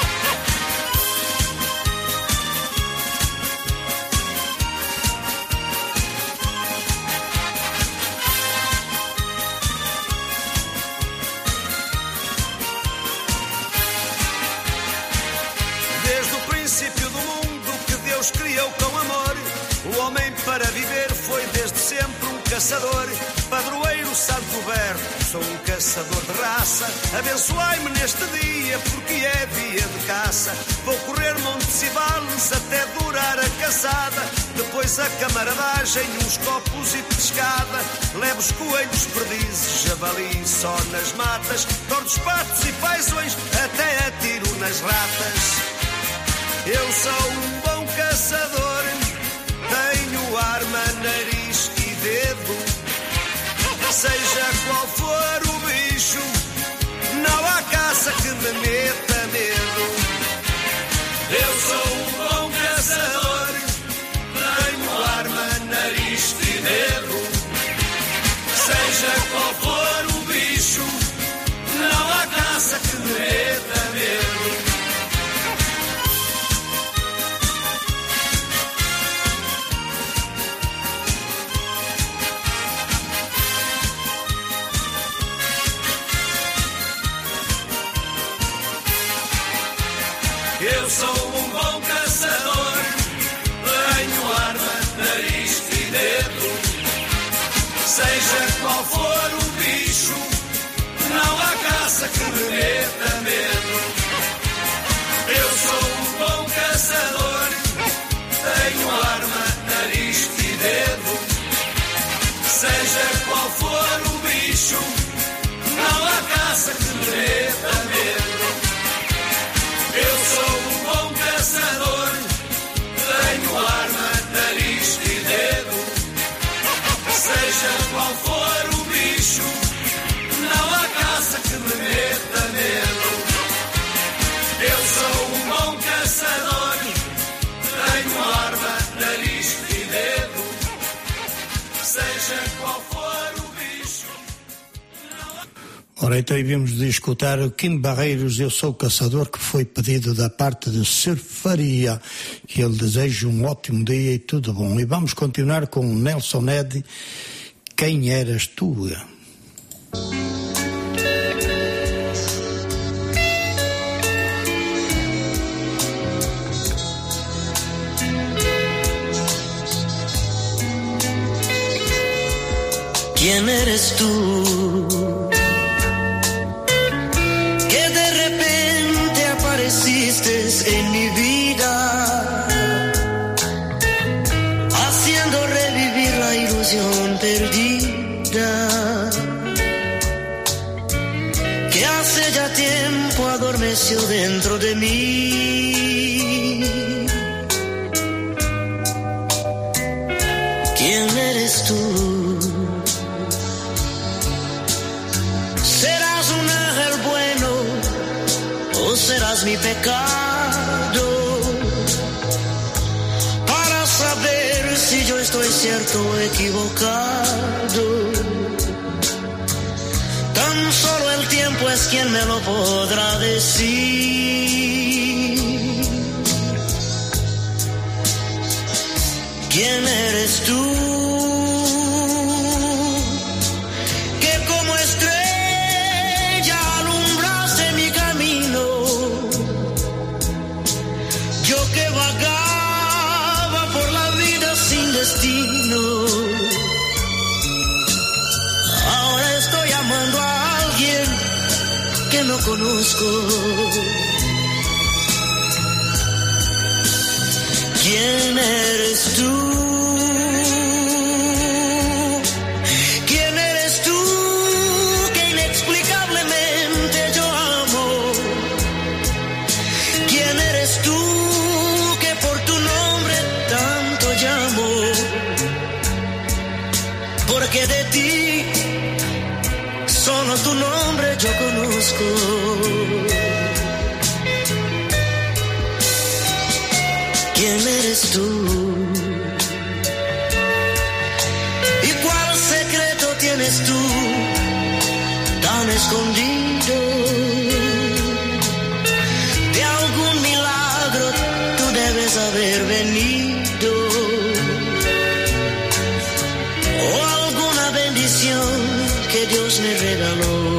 Criou com amor, o homem para viver foi desde sempre um caçador. Padroeiro santo verbo, sou um caçador de raça. Abençoai-me neste dia porque é dia de caça. Vou correr montes e vales até durar a caçada. Depois a camaradagem, uns copos e pescada. Levo os coelhos, perdizes, javali só nas matas. Tortos, patos e paisões, até atiro nas ratas. Eu sou um bom caçador, tenho arma, nariz e dedo. Seja qual for o bicho, não há caça que me meta medo. Eu sou um bom caçador, tenho arma, nariz e dedo. Seja qual for o bicho, não há caça que me meta medo. Eu sou um bom caçador, tenho arma, nariz e dedo. Seja qual for o bicho, não há caça que me meta medo. Eu sou um bom caçador, tenho arma, nariz e dedo. Seja qual for o bicho, não há caça que me meta medo. Eu sou um bom caçador, tenho arma, nariz e dedo. Seja qual for o bicho, não há caça que me meta medo. Eu sou um bom caçador, tenho arma, nariz e dedo. Seja qual for o bicho. Ora, então vimos de escutar o Kim Barreiros, Eu Sou Caçador, que foi pedido da parte de Sr. Faria, que ele deseja um ótimo dia e tudo bom. E vamos continuar com o Nelson Ned, Quem Eras Tu? ¿Quién eres tú? Que de repente apareciste en mi vida, haciendo revivir la ilusión, pero perdida que hace ya tiempo adormeció dentro de mí. ¿Quién eres tú? ¿Serás un ángel bueno o serás mi pecado? Para saber si yo estoy cierto o equivocado, tan solo el tiempo es quien me lo podrá decir. ¿Quién eres tú? Que como estrella alumbraste mi camino, yo que vagaba por la vida sin destino. Ahora estoy amando a alguien que no conozco. ¿Quién eres tú? ¿Quién eres tú que inexplicablemente yo amo? ¿Quién eres tú que por tu nombre tanto llamo? Porque de ti solo tu nombre yo conozco. ¿Quién eres tú? ¿Y cuál secreto tienes tú tan escondido? De algún milagro tú debes haber venido, o alguna bendición que Dios me regaló.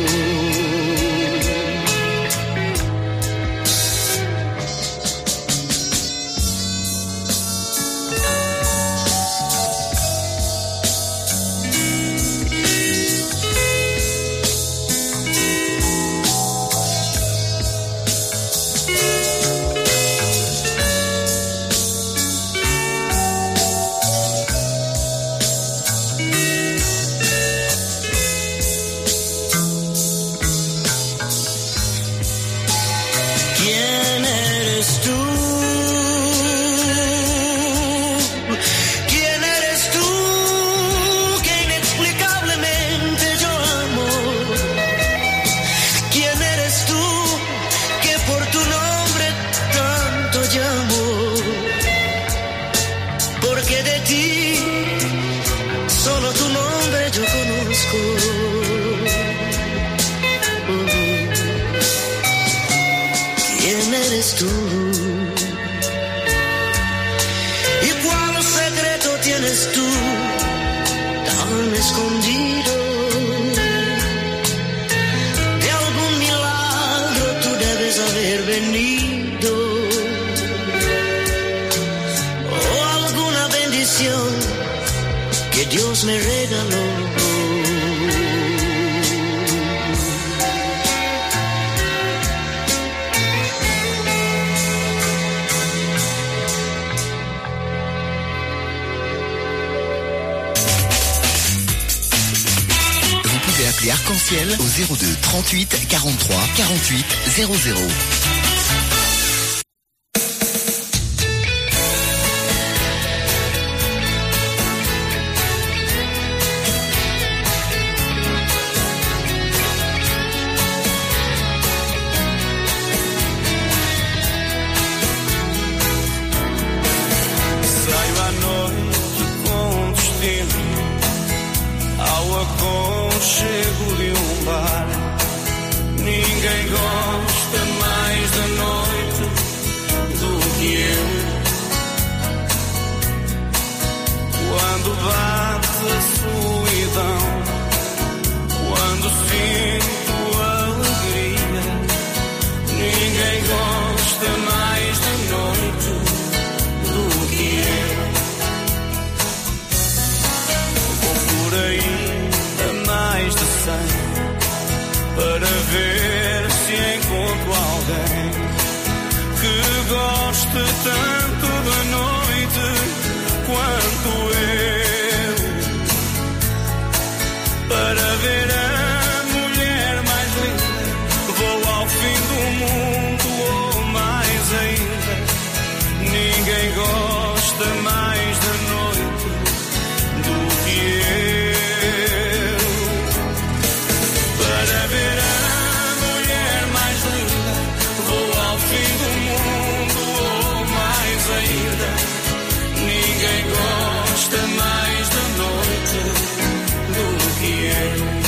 Que Dios me regaló. Vous pouvez appeler Arc-en-Ciel au zéro deux trente-huit quarante-trois quarante-huit zéro zéro. Chego de um bar, ninguém gosta mais da noite do que eu. Quando bate a solidão, quando sinto alegria, ninguém gosta mais da noite do que eu. Vou por aí mais de cem para ver se Para ver a mulher mais linda, vou ao fim do mundo ou mais ainda. Ninguém gosta mais da noite do que eu. Para ver a mulher mais linda, vou ao fim do mundo ou mais ainda. Ninguém gosta mais da noite do que eu.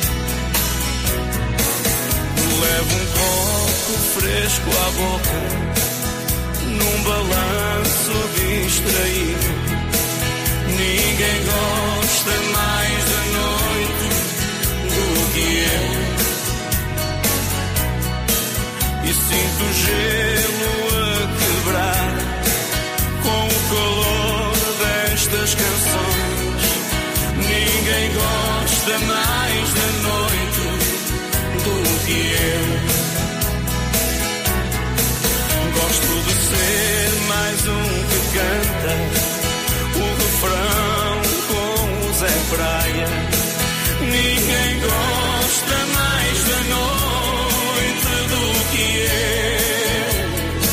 Levo um copo fresco à boca, num balanço distraído. Ninguém gosta mais da noite do que eu. E sinto o gelo a quebrar com o calor destas canções. Ninguém gosta mais da noite do que eu. Gosto de ser mais um que canta o refrão com o Zé Praia. Ninguém gosta mais da noite do que eu.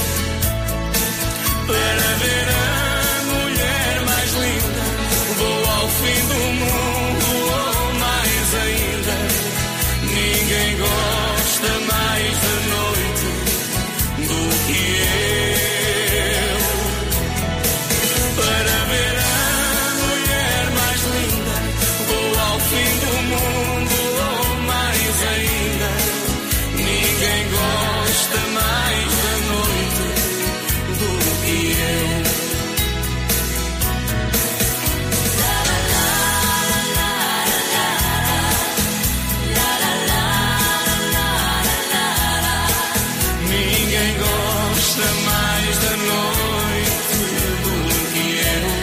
Para ver a mulher mais linda, vou ao fim do mundo ou mais ainda. Ninguém gosta mais da noite do que eu. Para ver a mulher mais linda, vou ao fim do mundo ou mais ainda. Ninguém gosta mais da noite do que eu. Ninguém gosta mais da noite do que eu.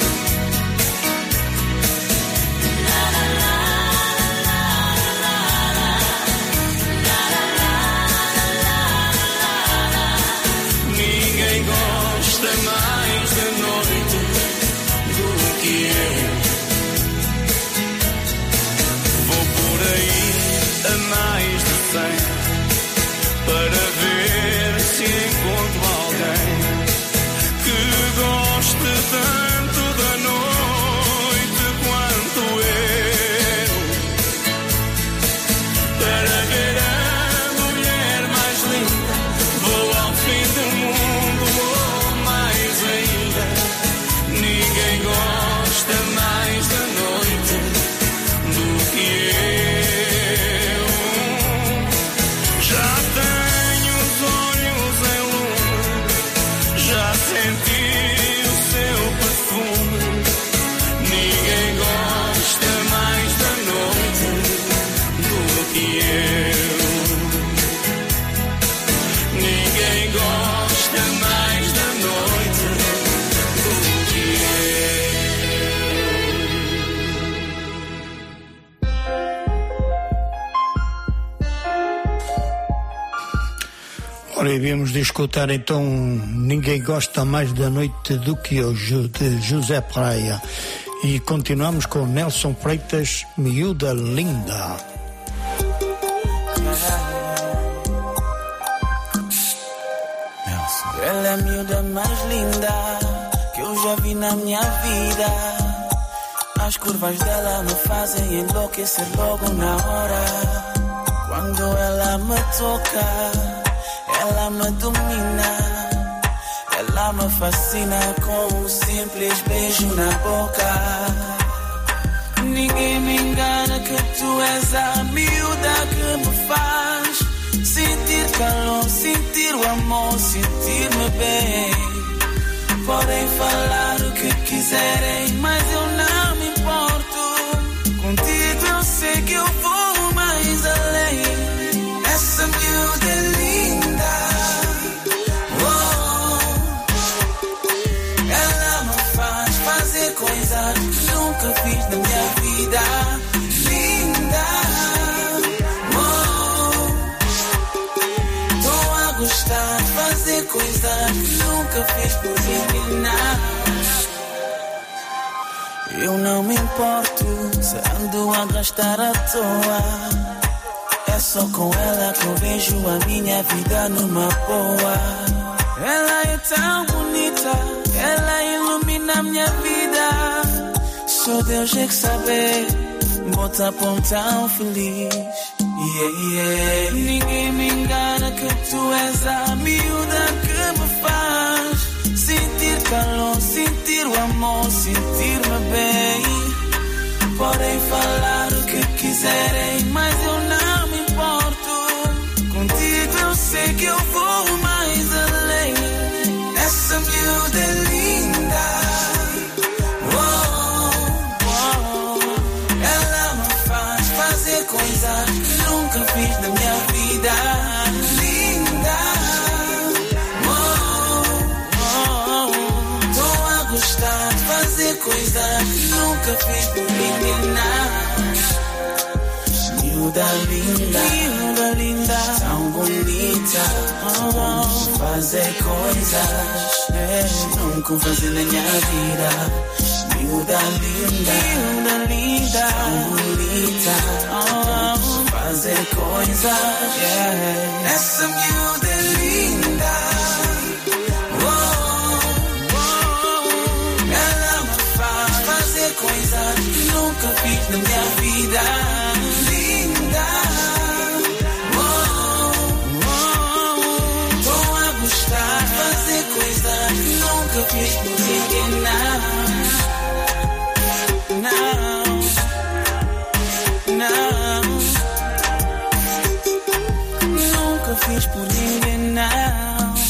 Ninguém gosta mais da noite do que eu. Vou por aí a mais de cem para ver se encontro alguém que goste tanto da noite quanto eu. Para ver a mulher mais linda, vou ao fim do mundo ou mais ainda. Ninguém gosta mais da noite do que eu. Já tenho os olhos em lume, já senti o seu perfume. Ninguém gosta mais da noite do que eu. Ninguém gosta mais da noite do que eu. Ora, e viemos de escutar então Ninguém Gosta Mais da Noite do que eu, de José Praia. E continuamos com Nelson Freitas, Miúda Linda. Ela é a miúda mais linda que eu já vi na minha vida. As curvas dela me fazem enlouquecer logo na hora. Quando ela me toca, ela me domina. Ela me fascina com um simples beijo na boca. Ninguém me engana que tu és a miúda que me faz sentir calor, sentir o amor, sentir-me bem. Podem falar o que quiserem, mas eu não me importo. Contigo eu sei que eu vou mais além. Essa miúda é linda. Oh, ela me faz fazer coisas que nunca fiz na minha vida. Linda. Gostar de fazer coisas que nunca fiz por menina. Eu não me importo se ando a gastar à toa. É só com ela que eu vejo a minha vida numa boa. Ela é tão bonita, ela ilumina a minha vida. Só Deus é que sabe, bota pão tão feliz. Yeah, yeah. Ninguém me engana que tu és a miúda que me faz sentir calor, sentir o amor, sentir-me bem. Podem falar o que quiserem, mas eu não me importo. Contigo eu sei que eu vou mais além. Essa miúda é linda. Oh, oh. Ela me faz fazer coisas que nunca fiz na minha vida. Linda. Oh, oh, oh. Tô a gostar de fazer coisas que nunca fiz por ninguém, não. Miúda linda, miúda linda, tão bonita. Oh, oh. Fazer coisas é, nunca fazer na minha vida. Miúda linda, miúda linda, tão bonita. Oh, oh. Fazer coisas, yeah. Essa miúda é linda. Coisa que nunca fiz na minha vida. Linda. Oh, oh, tô a gostar de fazer coisa que nunca fiz por ninguém, não. Não. Não. Nunca fiz por ninguém, não.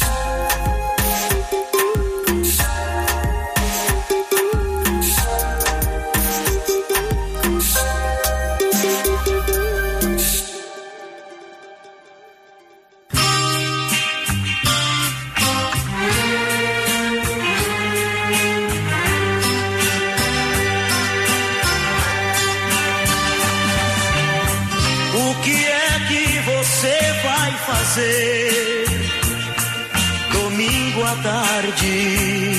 Domingo à tarde,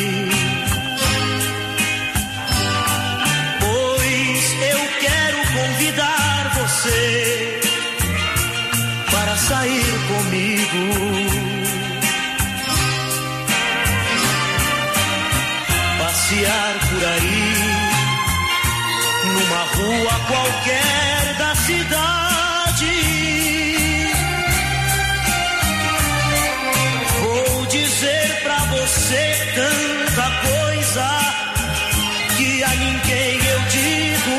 pois eu quero convidar você para sair comigo, passear por aí, numa rua qualquer da cidade. Dizer pra você tanta coisa que a ninguém eu digo.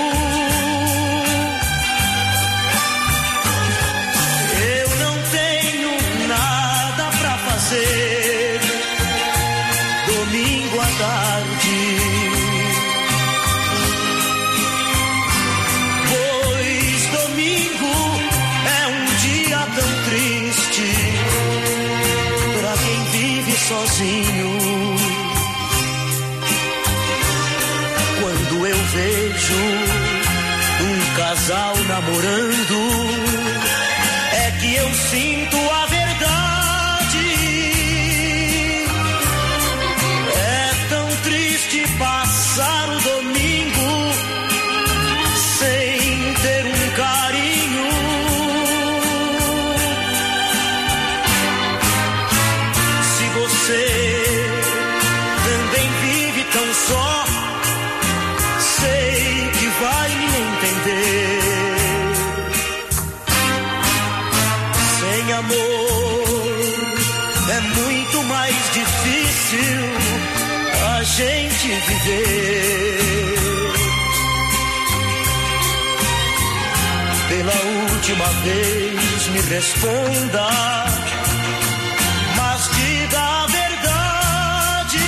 Eu não tenho nada pra fazer domingo à tarde, pois domingo é um dia tão triste pra quem vive sozinho. Quando eu vejo um casal namorando, é que eu sinto a verdade. É tão triste passar o domingo sem ter um carinho. Você também vive tão só, sei que vai me entender. Sem amor é muito mais difícil a gente viver. Pela última vez me responda, mas diga a verdade,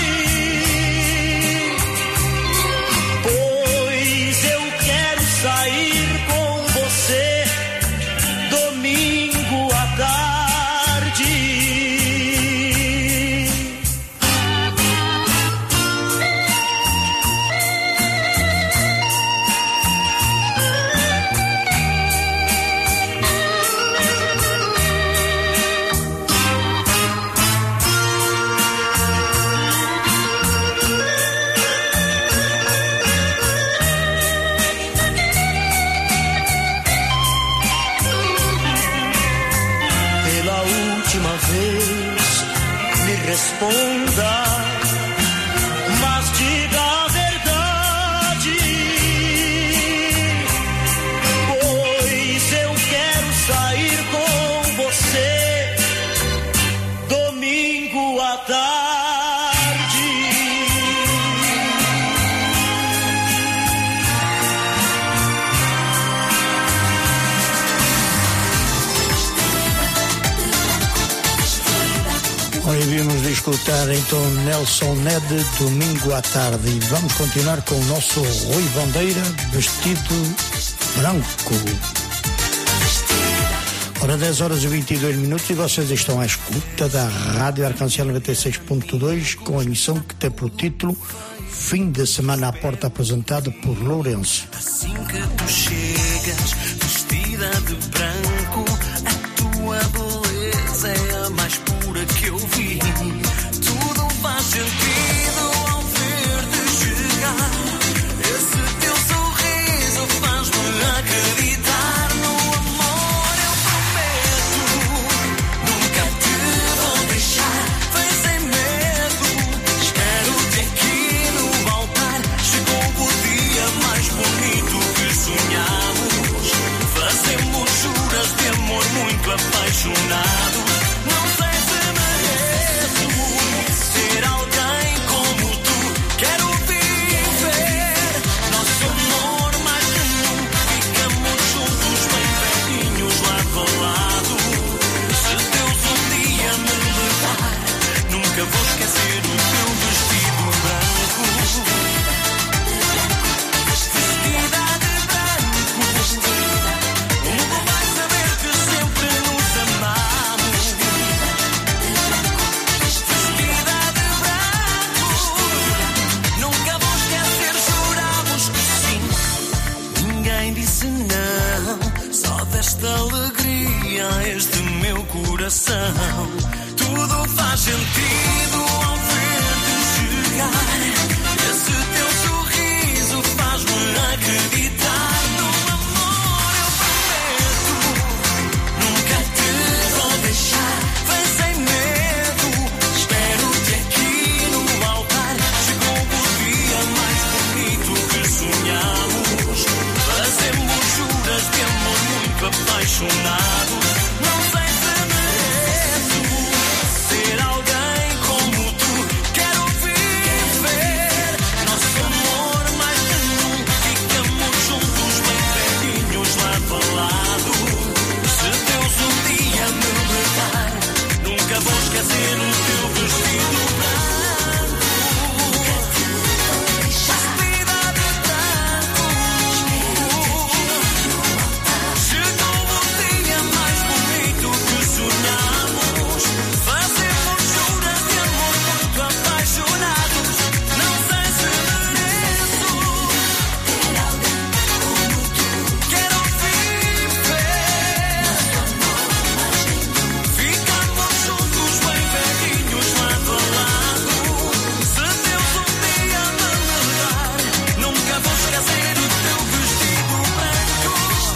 pois eu quero sair com você domingo à tarde. responda, mas diga a verdade, pois eu quero sair com você domingo à tarde. Ouvimos de escutar então Nelson Ned, domingo à tarde, e vamos continuar com o nosso Rui Bandeira, vestido branco. Ora, dez horas e vinte e dois minutos e vocês estão à escuta da Rádio Arcanciel noventa e seis ponto dois com a emissão que tem por título Fim de Semana à Porta, apresentado por Lourenço. Assim que tu chegas, vestida de branco, a tua beleza é a mais pura que eu vi. Tudo faz sentido ao ver-te chegar. Esse teu sorriso faz-me acreditar no amor. Eu prometo, nunca te vou deixar. Vem sem medo, espero-te aqui no altar. Chegou o dia mais bonito que sonhamos. Fazemos juras de amor muito apaixonado. Não sei se mereço ser alguém como tu. Quero viver nosso amor mais que nunca. Ficamos juntos bem velhinhos lado a lado. Se Deus um dia me levar, nunca vou esquecer o teu vestido branco. Vestida de branco, o mundo vai saber que sempre nos amamos. Vestida de branco, nunca vou esquecer, juramos que sim. Ninguém disse não, só desta alegria a este meu coração. Tudo faz sentido ao ver-te chegar. Esse teu sorriso faz-me acreditar no amor. Eu prometo, nunca te vou deixar. Vem sem medo, espero-te aqui no altar. Chegou o dia mais bonito que sonhamos. Fazemos juras de amor muito apaixonado. Não sei se mereço ser alguém como tu. Quero viver nosso amor mais que nunca. Ficamos juntos bem velhinhos lado a lado. Se Deus um dia me levar, nunca vou esquecer o teu vestido branco. Vestida de branco, chegou o dia mais bonito que sonhamos. Fazemos juras de amor muito apaixonados. Não sei se mereço ter alguém como tu. Quero viver ficamos juntos bem velhinhos lado a lado. Se Deus um dia me levar, nunca vou esquecer o teu vestido branco.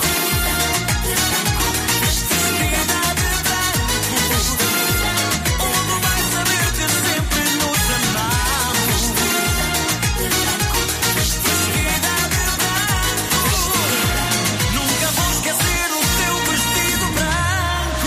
Vestida de branco, o mundo vai saber que sempre nos amamos. Vestida de branco, nunca vou esquecer o teu vestido branco.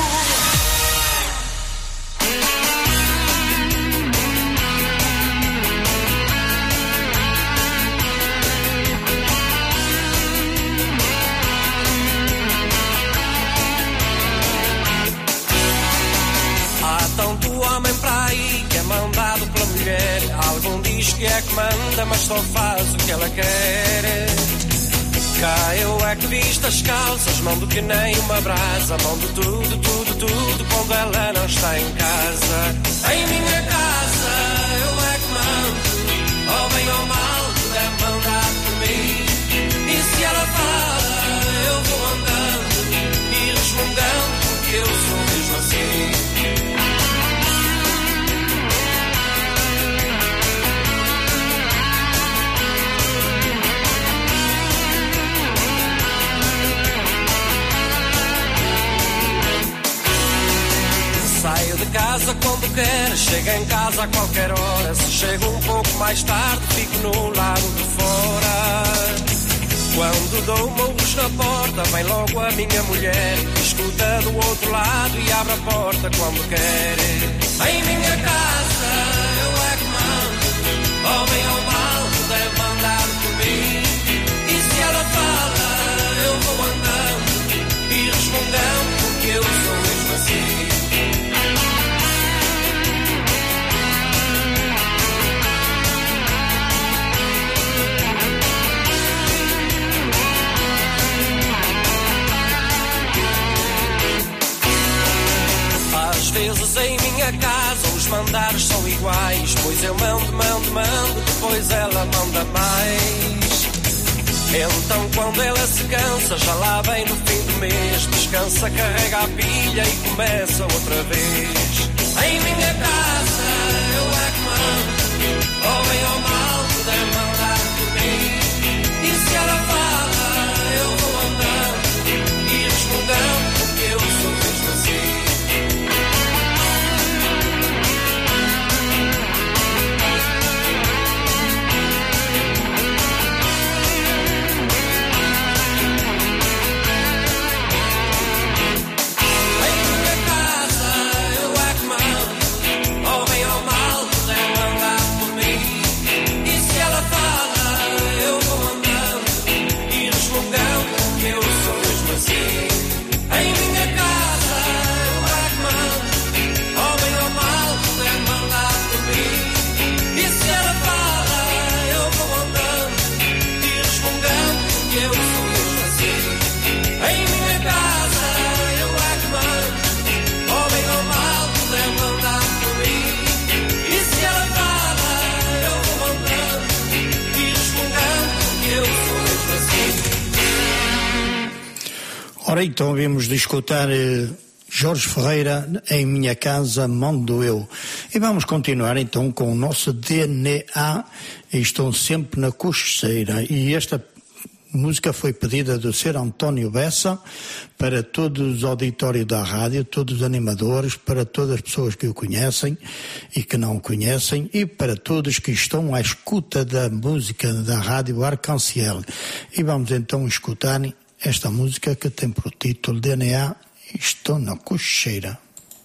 Há tanto homem para aí que é mandado pela mulher. Algum diz que é que manda, mas só faz o que ela quer. Cá eu é que visto as calças, mando que nem uma brasa. Mando tudo, tudo, tudo quando ela não está em casa. Em minha casa eu é que mando, ou bem ou mal, tudo é mandado por mim. E se ela fala, eu vou andando e resmungando, porque eu sou mesmo assim. Saio de casa quando quer, chega em casa a qualquer hora. Se chego um pouco mais tarde, fico no lado de fora. Quando dou uma luz na porta, vem logo a minha mulher, escuta do outro lado e abre a porta quando quer. Em minha casa eu é que mando, ou bem ou mal, deve mandar por mim. E se ela fala, eu vou andando e respondendo, porque eu sou mesmo assim. Às vezes em minha casa os mandares são iguais, pois eu mando, mando, mando, depois ela manda mais. Então quando ela se cansa, já lá vem no fim do mês, descansa, carrega a pilha e começa outra vez. Em minha casa eu é que mando, ou bem ou mal, puder mandar por mim. E se ela fala, eu vou andando e respondendo, porque eu sou mesmo assim. Ora, então vimos de escutar eh, Jorge Ferreira, Em Minha Casa Mando Eu. E vamos continuar então com o nosso D N A, Estou Sempre na Cocheira. E esta música foi pedida do Ser António Bessa para todos os auditórios da rádio, todos os animadores, para todas as pessoas que o conhecem e que não o conhecem, e para todos que estão à escuta da música da rádio Arc-en-Ciel. E vamos então escutar esta música que tem por título D N A, Estou na Cocheira.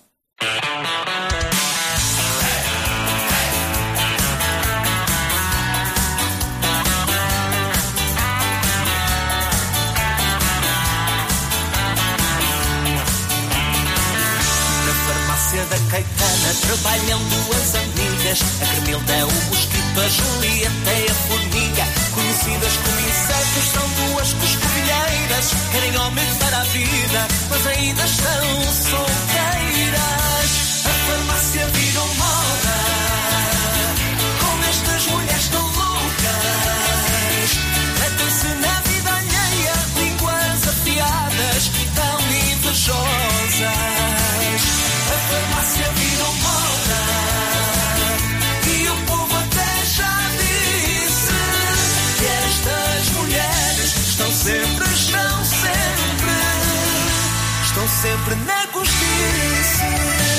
Da Caetana trabalham duas amigas, a Cremilda, o mosquito, a Julieta e a formiga. Conhecidas como insetos, são duas coscovilheiras, querem homem para a vida, mas ainda estão solteiras. A farmácia virou moda, com estas mulheres tão loucas, metem-se na vida alheia, línguas afiadas, tão invejosas. A farmácia virou moda e o povo até já disse que estas mulheres estão sempre, estão sempre, estão sempre na cochice.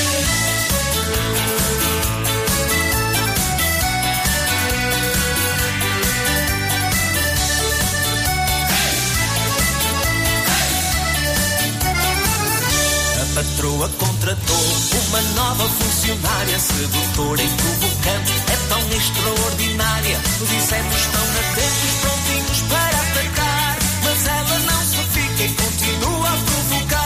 A patroa contratou uma nova funcionária, sedutora e provocante, é tão extraordinária. Os insetos estão atentos, prontinhos para atacar, mas ela não se fica e continua a provocar.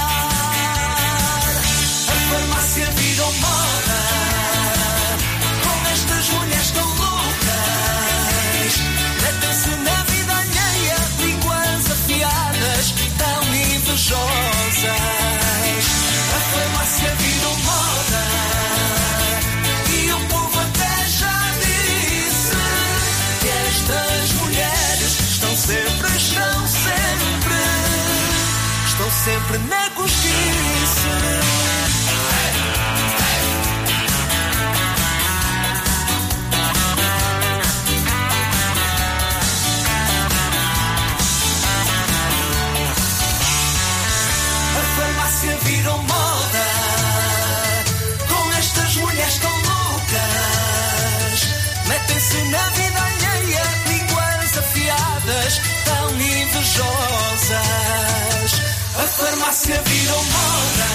A farmácia virou moda, com estas mulheres tão loucas, metem-se na vida alheia, línguas afiadas, tão invejosas. A farmácia virou moda e o povo até já disse que estas mulheres estão sempre, estão sempre, estão sempre na cochice. A farmácia virou moda, com farmácia virou moda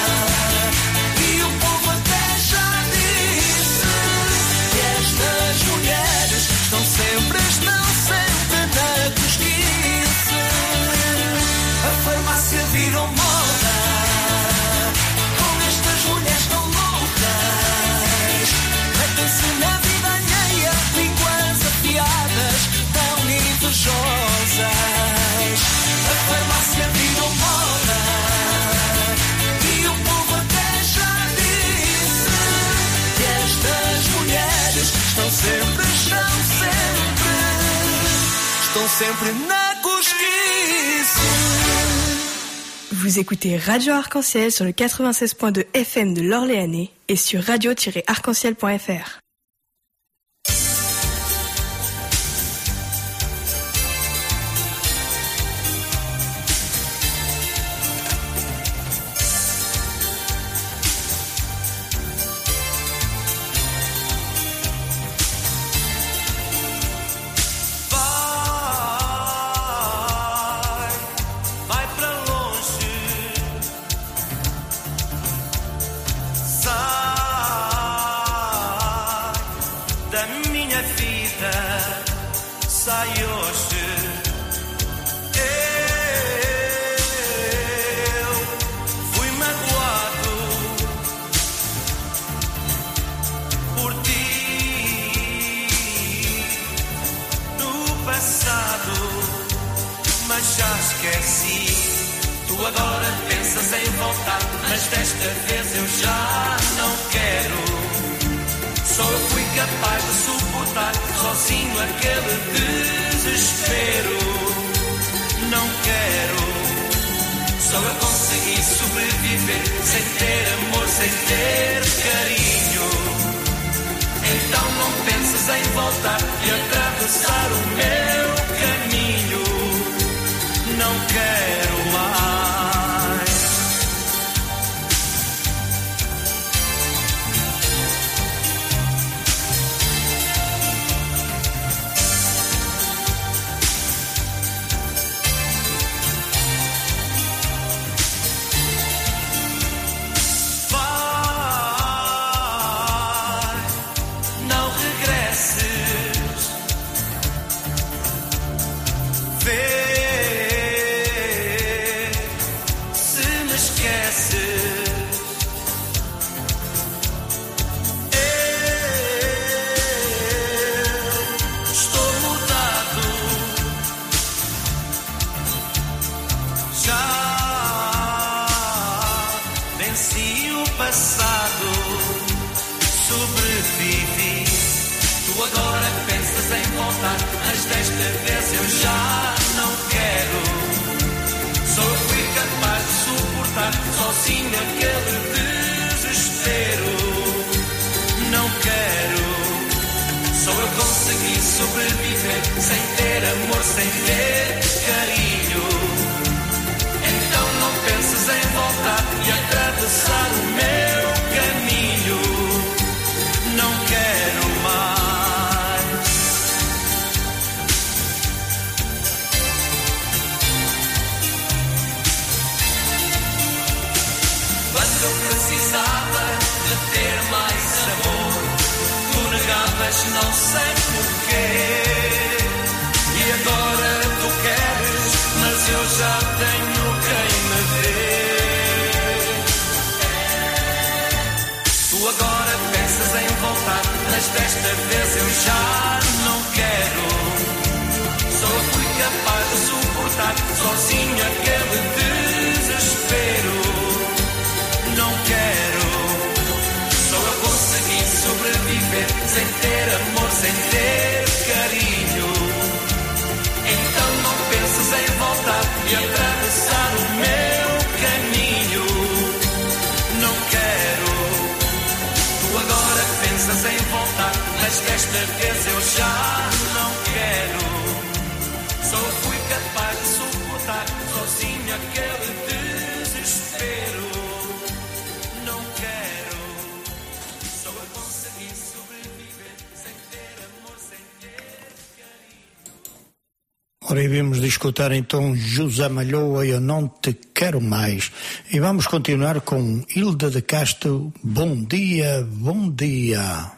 e o povo até já disse que estas mulheres estão sempre, estão sempre na cosquice. A farmácia virou moda com estas mulheres tão loucas, metem-se na vida alheia, línguas afiadas, tão invejosas. A farmácia virou moda e o povo até já disse que estas mulheres estão sempre, estão sempre, estão sempre na cosquice. Vous écoutez Radio Arc-en-Ciel sur le quatre-vingt-seize point deux F M de l'Orléanais et sur radio tiret arc en ciel point f r. Não sei porquê. E agora tu queres, mas eu já tenho quem me vê. Tu agora pensas em voltar, mas desta vez eu já não quero. Só fui capaz de suportar sozinho aquele desespero. Não quero. Só eu consegui sobreviver sem ter amor, sem ter carinho. Então não penses em voltar e atravessar o meu caminho. Não quero. Tu agora pensas em voltar, mas desta vez eu já não quero. Só fui capaz de suportar sozinho aquele desespero. Não quero. Só eu consegui sobreviver sem ter amor, sem ter carinho. Ora, Acabamos de escutar então José Malhoa, Eu Não Te Quero Mais. E vamos continuar com Hilda de Castro, Bom Dia, Bom Dia.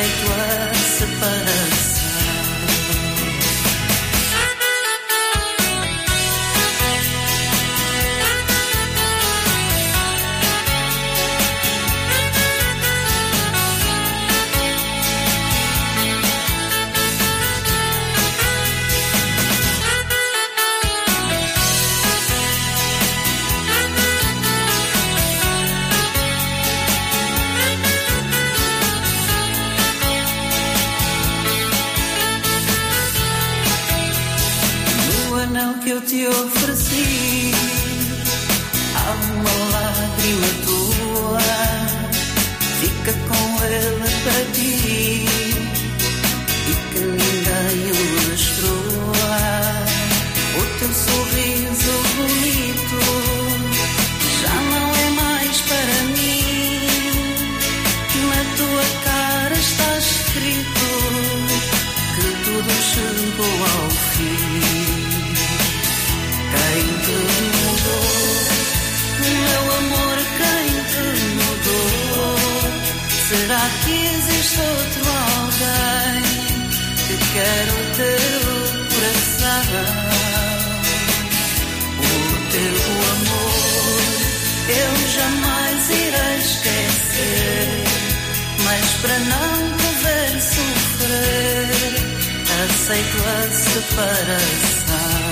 Aceito a separação. ofereci uma lágrima tua, fica com ele para ti e que ninguém o destrua. O teu sorriso bonito já não é mais para mim, na tua cara está escrito que tudo chegou ao fim. Quem te mudou, meu amor, quem te mudou? Será que existe outro alguém que quer o teu coração? O teu amor eu jamais irei esquecer, mas para não te ver sofrer, aceito a separação.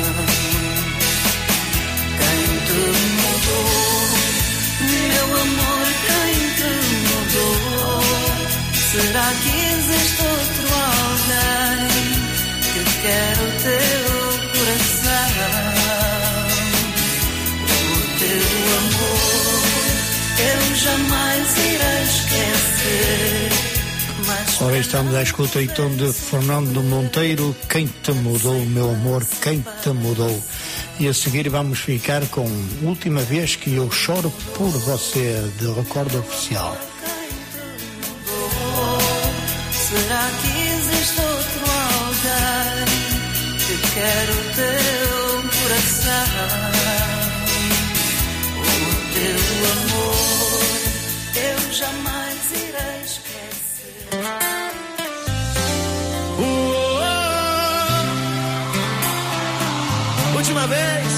Quem te mudou, meu amor, quem te mudou? Será que existe outro alguém que quer o teu coração? O teu amor eu jamais irei esquecer. Ora, estamos à escuta então de Fernando Monteiro, Quem Te Mudou, meu amor, quem te mudou. E a seguir vamos ficar com Última Vez que Eu Choro por Você, de Recordo Oficial. Será que existe outro alguém que quer o teu coração? O teu amor eu jamais irei esquecer. Última vez.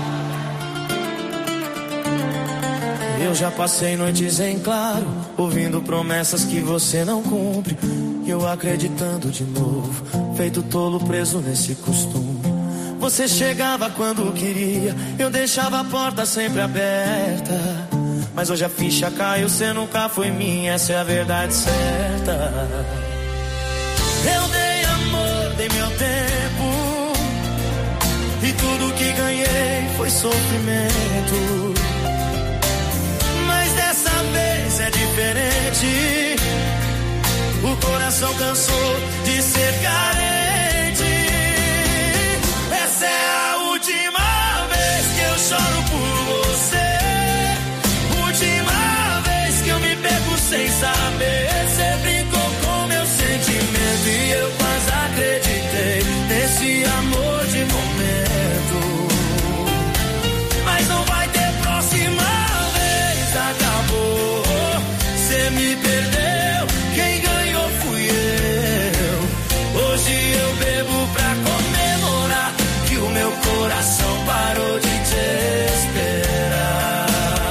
Eu já passei noites em claro, ouvindo promessas que você não cumpre, e eu acreditando de novo, feito tolo preso nesse costume. Você chegava quando queria, eu deixava a porta sempre aberta, mas hoje a ficha caiu, você nunca foi minha, essa é a verdade certa. Eu dei amor, dei meu tempo, e tudo que ganhei foi sofrimento. Mas dessa vez é diferente, o coração cansou de ser carente. Essa é a última vez que eu choro por você, última vez que eu me pego sem saber. Você brincou com meu sentimento e eu quase acreditei nesse amor de momento. Mas não vai ter próxima vez, acabou. Você me perdeu, quem ganhou fui eu. Hoje eu bebo pra comemorar que o meu coração parou de te esperar.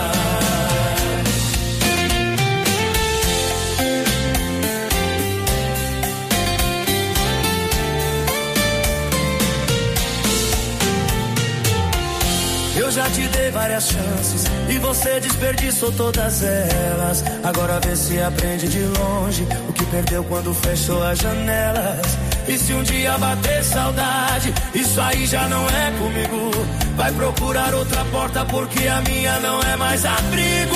Eu já te dei várias chances e você desperdiçou todas elas. Agora vê se aprende de longe o que perdeu quando fechou as janelas. E se um dia bater saudade, isso aí já não é comigo. Vai procurar outra porta porque a minha não é mais abrigo.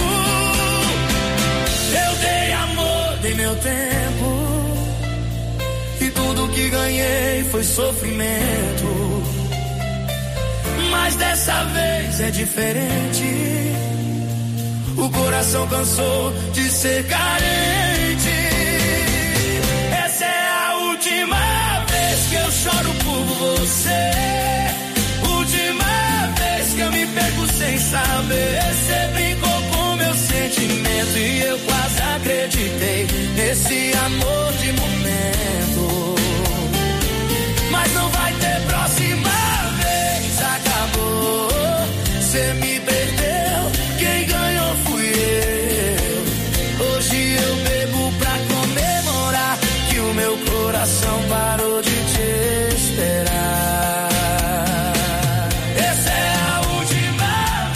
Eu dei amor, dei meu tempo, e tudo que ganhei foi sofrimento. Mas dessa vez é diferente, o coração cansou de ser carente. Essa é a última vez que eu choro por você, última vez que eu me perco sem saber. Você brincou com meu sentimento e eu quase acreditei nesse amor de momento. Mas não vai ter próxima vez, acabou. Você me perdeu, quem ganhou fui eu. Hoje eu bebo pra comemorar que o meu coração parou de te esperar. Essa é a última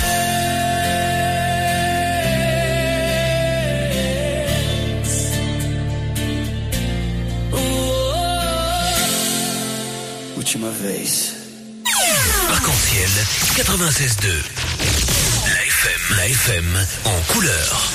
vez. Oh, oh. Última vez. Arc-en-ciel, quatre-vingt-seize deux. La F M, la F M en couleur.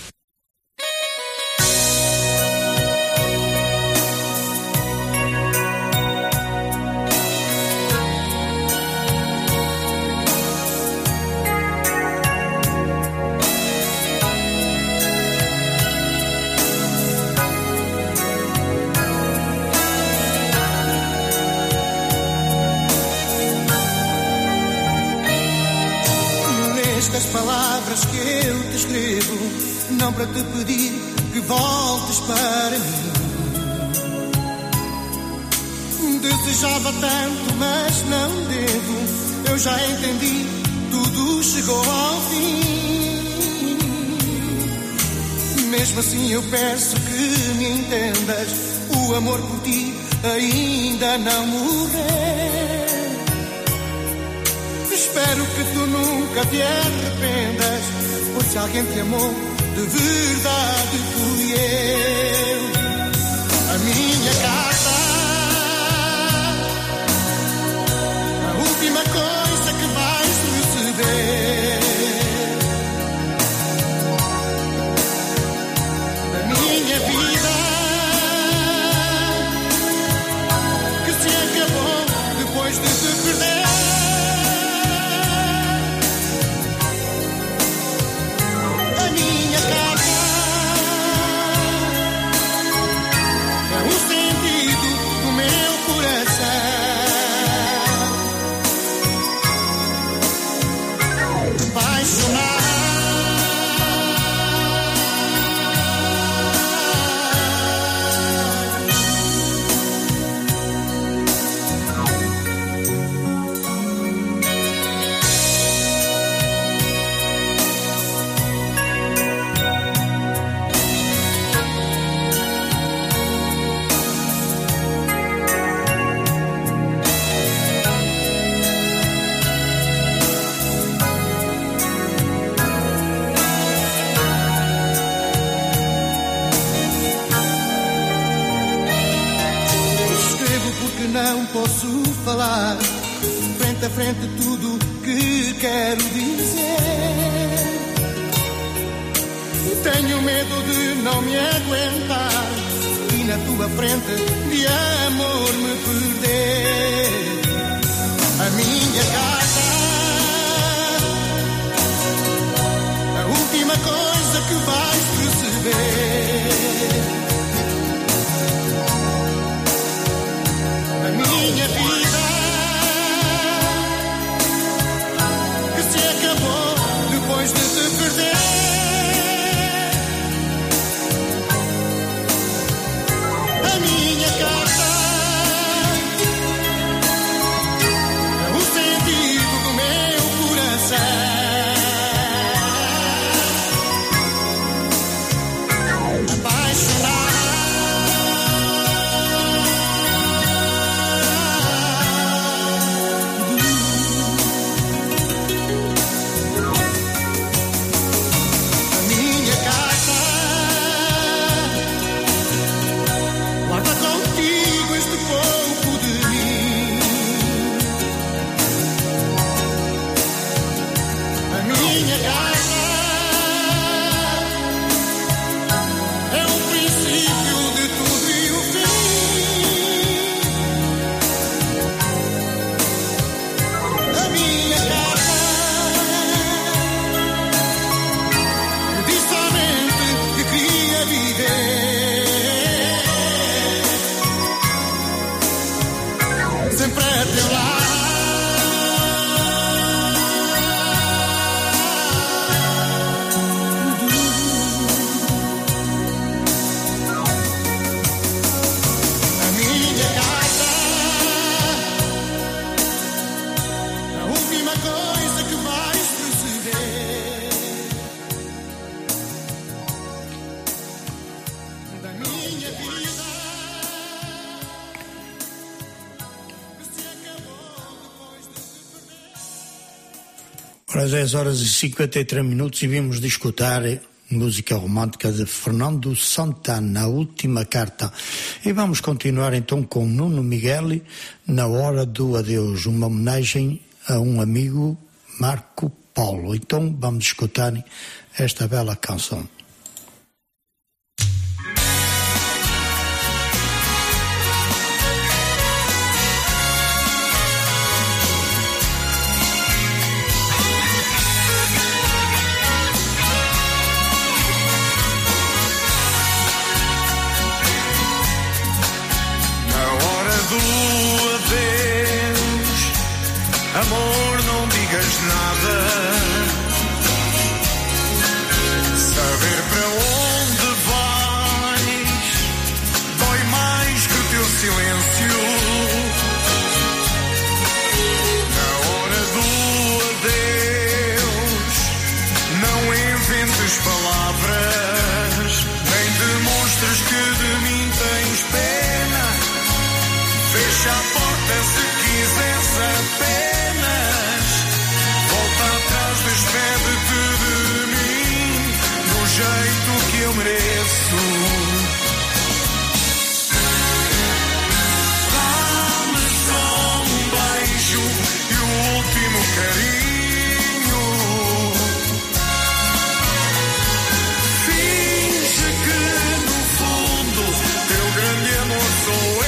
Palavras que eu te escrevo, não para te pedir que voltes para mim. Desejava tanto, mas não devo. Eu já entendi, tudo chegou ao fim. Mesmo assim eu peço que me entendas. O amor por ti ainda não morreu. Espero que tu nunca te arrependas, pois se alguém te amou de verdade fui eu. A minha carta, a última coisa que vais receber. A minha vida que se acabou depois de te perder. Posso falar frente a frente tudo que quero dizer. Tenho medo de não me aguentar e na tua frente de amor me perder. A minha carta, a última coisa que vais receber. Minha vida que se acabou depois de te perder. A minha carta, o sentido do meu coração. Apaixonado. Ora, dez horas e cinquenta e três minutos e vimos de escutar música romântica de Fernando Santana, a última carta. E vamos continuar então com Nuno Miguel, Na Hora do Adeus, uma homenagem a um amigo, Marco Paulo. Então vamos escutar esta bela canção. Amor, não digas nada. Saber para onde vais dói mais que o teu silêncio. Na hora do adeus, não inventes palavras, nem demonstres que de mim tens pena. Fecha a porta se quiseres apenas. Despede-te de mim do jeito que eu mereço. Dá-me só um beijo e o último carinho. Finge que no fundo teu grande amor sou eu.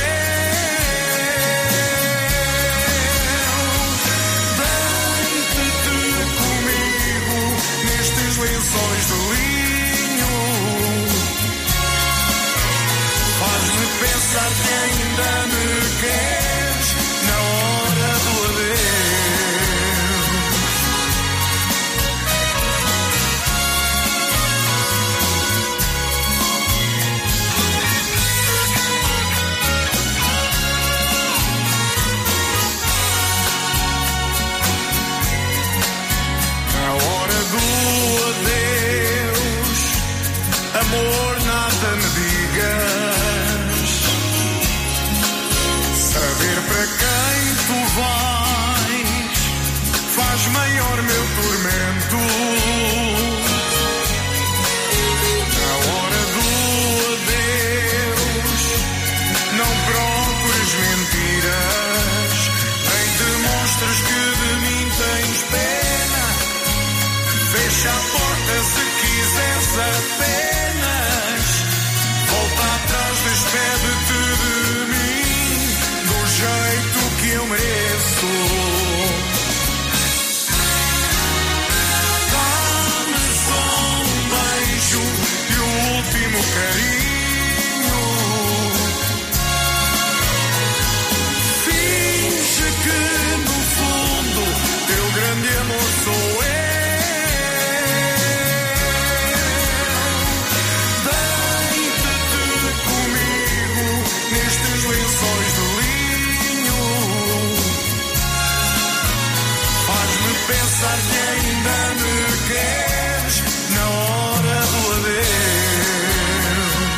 Lençóis de linho, faz-me pensar que ainda me queres na hora do adeus. Na hora do amor, nada me digas. Saber para quem tu vais faz maior meu tormento. Na hora do adeus, não procures mentiras, nem demonstres que de mim tens pena. Fecha a porta se quiseres apenas. Volta atrás, despede-te de mim do jeito que eu mereço. Dá-me só um beijo e o último carinho. Finge que no fundo teu grande amor sou eu. Lençóis de linho, faz-me pensar que ainda me queres na hora do adeus.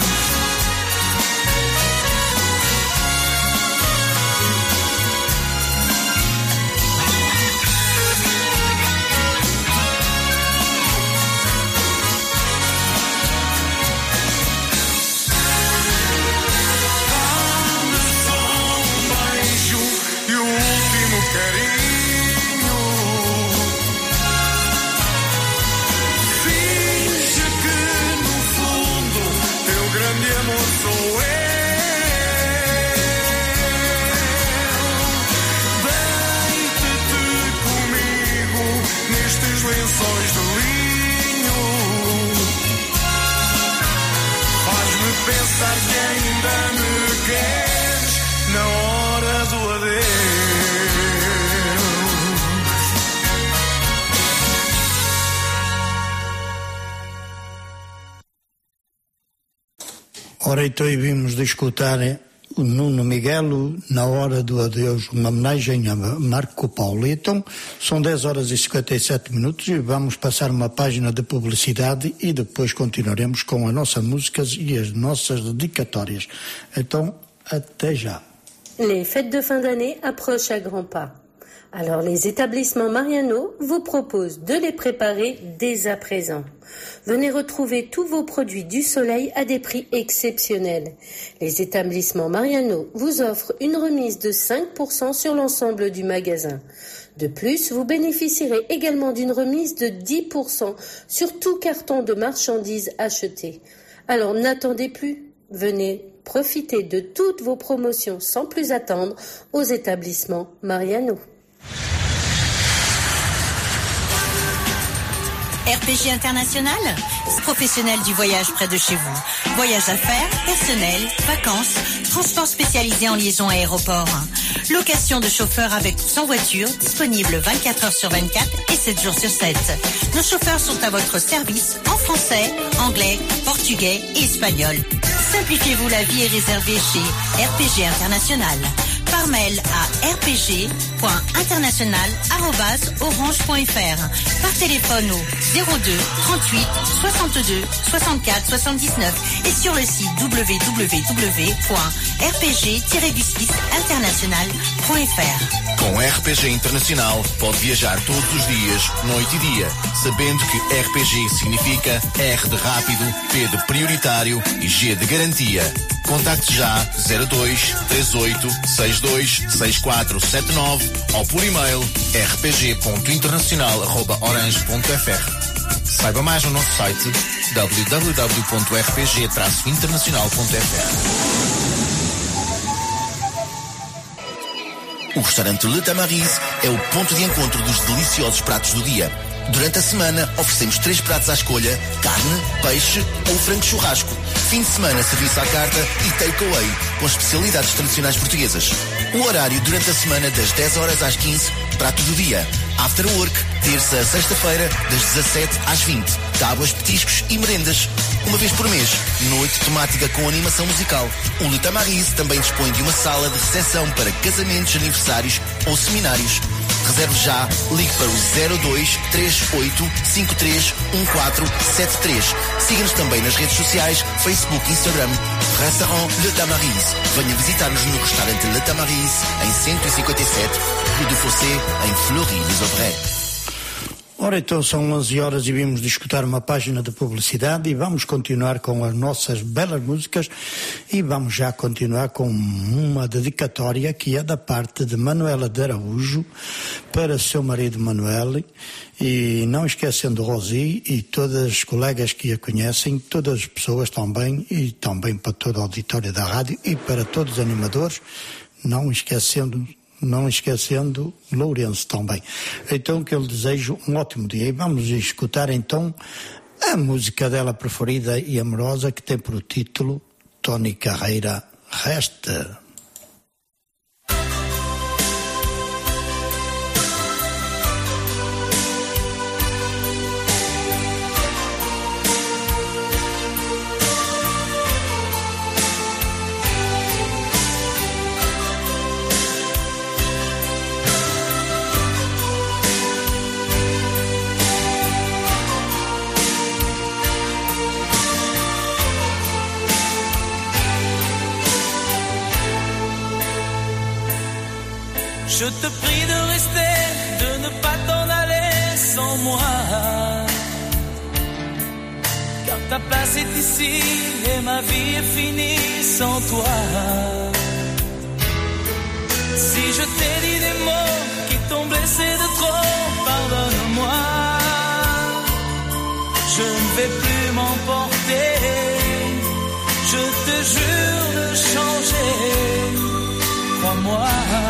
Carinho, finge que no fundo teu grande amor sou eu. Deita-te comigo nestes lençóis de linho. Faz-me pensar que ainda me queres na hora do adeus. Ora, então vimos de escutar o Nuno Miguel na hora do adeus, uma homenagem a Marco Paulo. Então, são dez horas e cinquenta e sete minutos e vamos passar uma página de publicidade e depois continuaremos com as nossas músicas e as nossas dedicatórias. Então, até já. Les fêtes de fin d'année approchent à grands pas. Alors les établissements Mariano vous proposent de les préparer dès à présent. Venez retrouver tous vos produits du soleil à des prix exceptionnels. Les établissements Mariano vous offrent une remise de cinq pour cent sur l'ensemble du magasin. De plus, vous bénéficierez également d'une remise de dix pour cent sur tout carton de marchandises acheté. Alors n'attendez plus, venez profiter de toutes vos promotions sans plus attendre aux établissements Mariano. R P G International, professionnel du voyage près de chez vous. Voyage d'affaires, personnel, vacances, transport spécialisé en liaison aéroport. Location de chauffeurs avec ou sans voiture, disponible vingt-quatre heures sur vingt-quatre et sept jours sur sept. Nos chauffeurs sont à votre service en français, anglais, portugais et espagnol. Simplifiez-vous la vie et réservez chez R P G International. Par mail à r p g point international arobase orange point f r. Par téléphone au zéro deux trente-huit soixante-deux soixante-quatre soixante-dix-neuf et sur le site w w w point r p g tiret du six international point f r. Com R P G Internacional pode viajar todos os dias, noite e dia, sabendo que R P G significa R de rápido, P de prioritário e G de garantia. Contacte já zero dois três oito seis dois seis quatro sete nove ou por e-mail r p g ponto internacional arroba orange ponto f r. Saiba mais no nosso site w w w ponto r p g traço internacional ponto f r. O restaurante Le Tamariz é o ponto de encontro dos deliciosos pratos do dia. Durante a semana, oferecemos três pratos à escolha: carne, peixe ou frango churrasco. Fim de semana, serviço à carta e takeaway, com especialidades tradicionais portuguesas. O horário durante a semana, das dez horas às quinze, prato do dia. After work, terça a sexta-feira, das dezassete às vinte. Tábuas, petiscos e merendas. Uma vez por mês, noite temática com animação musical. O Le Tamariz também dispõe de uma sala de recepção para casamentos, aniversários ou seminários. Reserve já, ligue para o zero dois três oito cinco três um quatro sete três. Siga-nos também nas redes sociais, Facebook e Instagram. Restaurant Le Tamariz. Venha visitar-nos no restaurante Le Tamariz, em cento e cinquenta e sete, Rue du Fossé, em Fleury-les-Aubrais. Ora, então são onze horas e vimos de escutar uma página de publicidade e vamos continuar com as nossas belas músicas e vamos já continuar com uma dedicatória que é da parte de Manuela de Araújo para seu marido Manuel, e não esquecendo Rosi e todas as colegas que a conhecem, todas as pessoas também, e também para toda a auditória da rádio e para todos os animadores, não esquecendo Não esquecendo Lourenço também. Então que eu lhe desejo um ótimo dia. E vamos escutar então a música dela preferida e amorosa, que tem por título Tony Carreira Resta. Je te prie de rester, de ne pas t'en aller sans moi. Car ta place est ici et ma vie est finie sans toi. Si je t'ai dit des mots qui t'ont blessé de trop, pardonne-moi. Je ne vais plus m'emporter, je te jure de changer, crois-moi.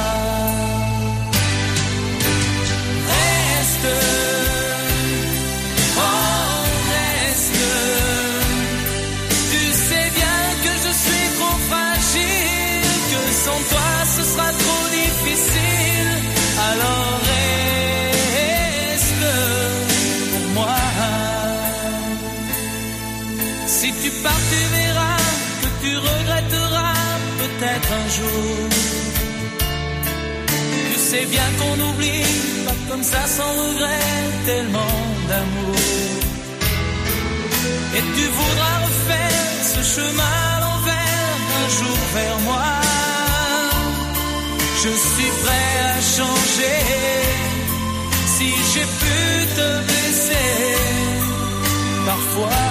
Oh, reste. Tu sais bien que je suis trop fragile, que sans toi ce sera trop difficile. Alors reste pour moi. Si tu pars, tu verras que tu regretteras peut-être un jour. Tu sais bien qu'on oublie pas comme ça sans regret, tellement d'amour. Et tu voudras refaire ce chemin à l'envers un jour vers moi. Je suis prêt à changer si j'ai pu te blesser parfois.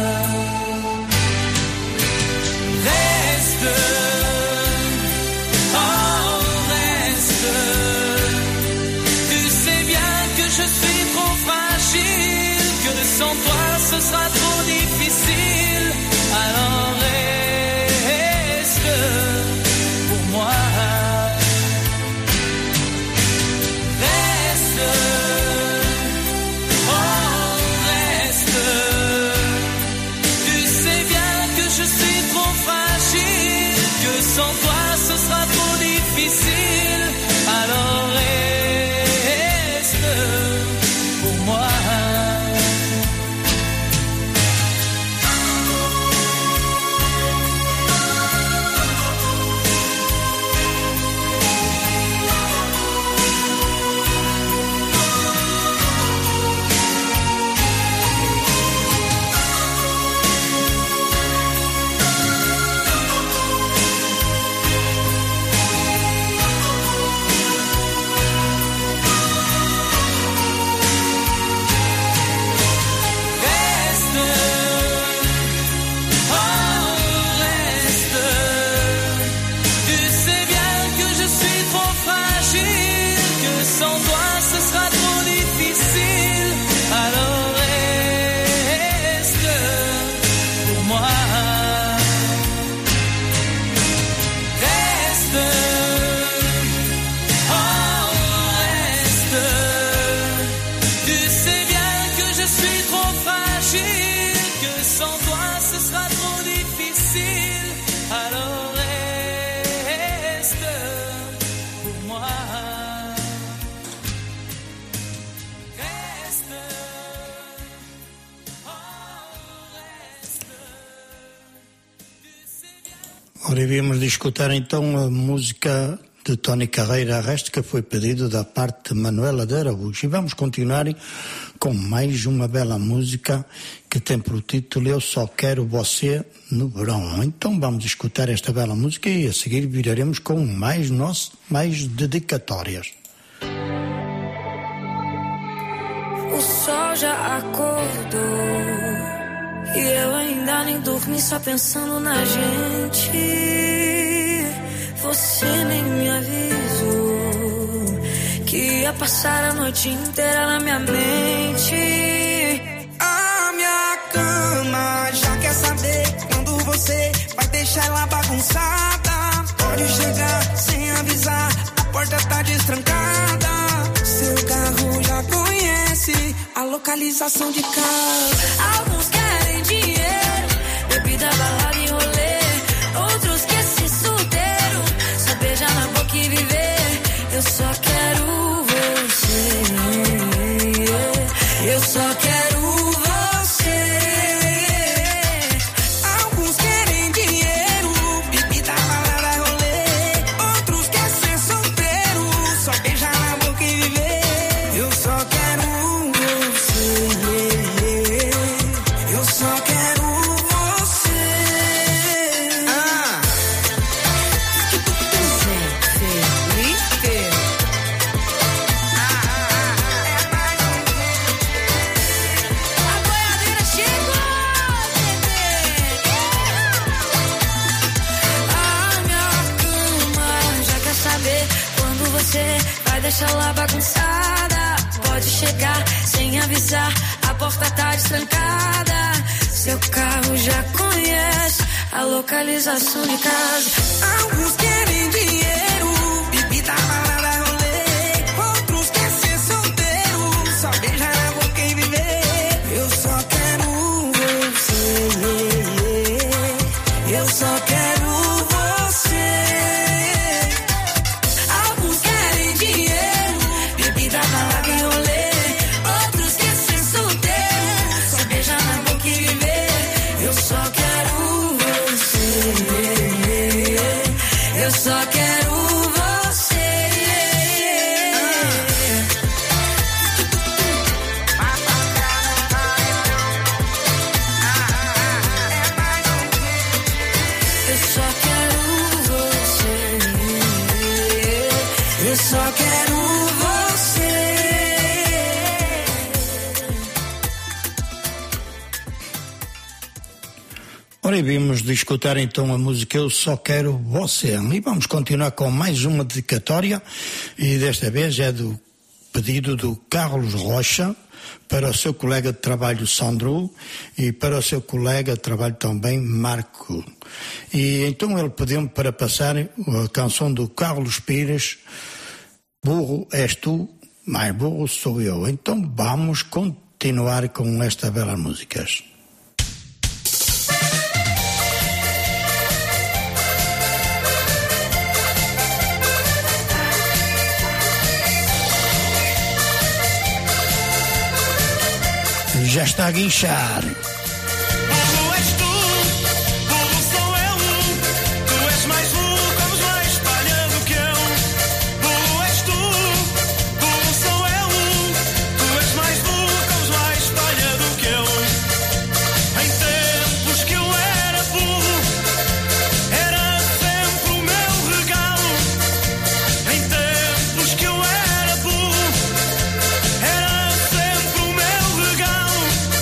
Reste. Oh, reste. Tu toi ce sera trop difficile, alors reste pour moi. Reste, oh reste. Tu sais bien que je suis trop fragile, que sans toi ce sera trop difficile, alors reste pour moi. Ora, viemos de escutar então a música de Tony Carreira Arreste, que foi pedido da parte de Manuela de Araújo. E vamos continuar com mais uma bela música que tem por título Eu Só Quero Você no Verão. Então vamos escutar esta bela música e a seguir viraremos com mais, nosso, mais dedicatórias. O sol já acordou e eu ainda nem dormi, só pensando na gente. Você nem me avisou que ia passar a noite inteira na minha mente. A minha cama já quer saber quando você vai deixar ela bagunçada. Pode chegar sem avisar, a porta tá destrancada. Seu carro já conhece a localização de casa. Alguns querem dinheiro, bebida, balada e rolê. Outros querem ser solteiro, só beijar na boca e viver. Eu só quero você, eu só quero você. Alguns querem dinheiro, bebida, balada e rolê. Outros querem ser solteiro, só beijar na boca e viver. Eu só quero você, eu só quero você. Ah. A boiadeira chegou, bebê. A minha cama já quer saber quando você vai deixar lá bagunçada. Pode chegar sem avisar, a porta tá destrancada. Seu carro já conhece a localização de casa. Alguns querem dinheiro, bebida, balada, rolê. Outros querem ser solteiro, só beijar na boca e viver. Eu só quero você, eu só quero você. Alguns querem dinheiro, bebida, balada e rolê. Outros querem ser solteiro, só beijar na boca e viver. Eu só quero você, eu só quero você. Eu só quero você, eu só quero você. Ora, e vimos de escutar então a música Eu Só Quero Você. E vamos continuar com mais uma dedicatória, e desta vez é do pedido do Carlos Rocha, para o seu colega de trabalho Sandro e para o seu colega de trabalho também Marco. E então ele pediu-me para passar a canção do Carlos Pires, Burro és tu, mais burro sou eu. Então vamos continuar com estas belas músicas. Já está a guinchar. Burro és tu, burro sou eu. Tu és mais burro, comes mais palha do que eu. Burro és tu, burro sou eu. Tu és mais burro, comes mais palha do que eu. Em tempos que eu era burro, era sempre o meu regalo. Em tempos que eu era burro, era sempre o meu regalo.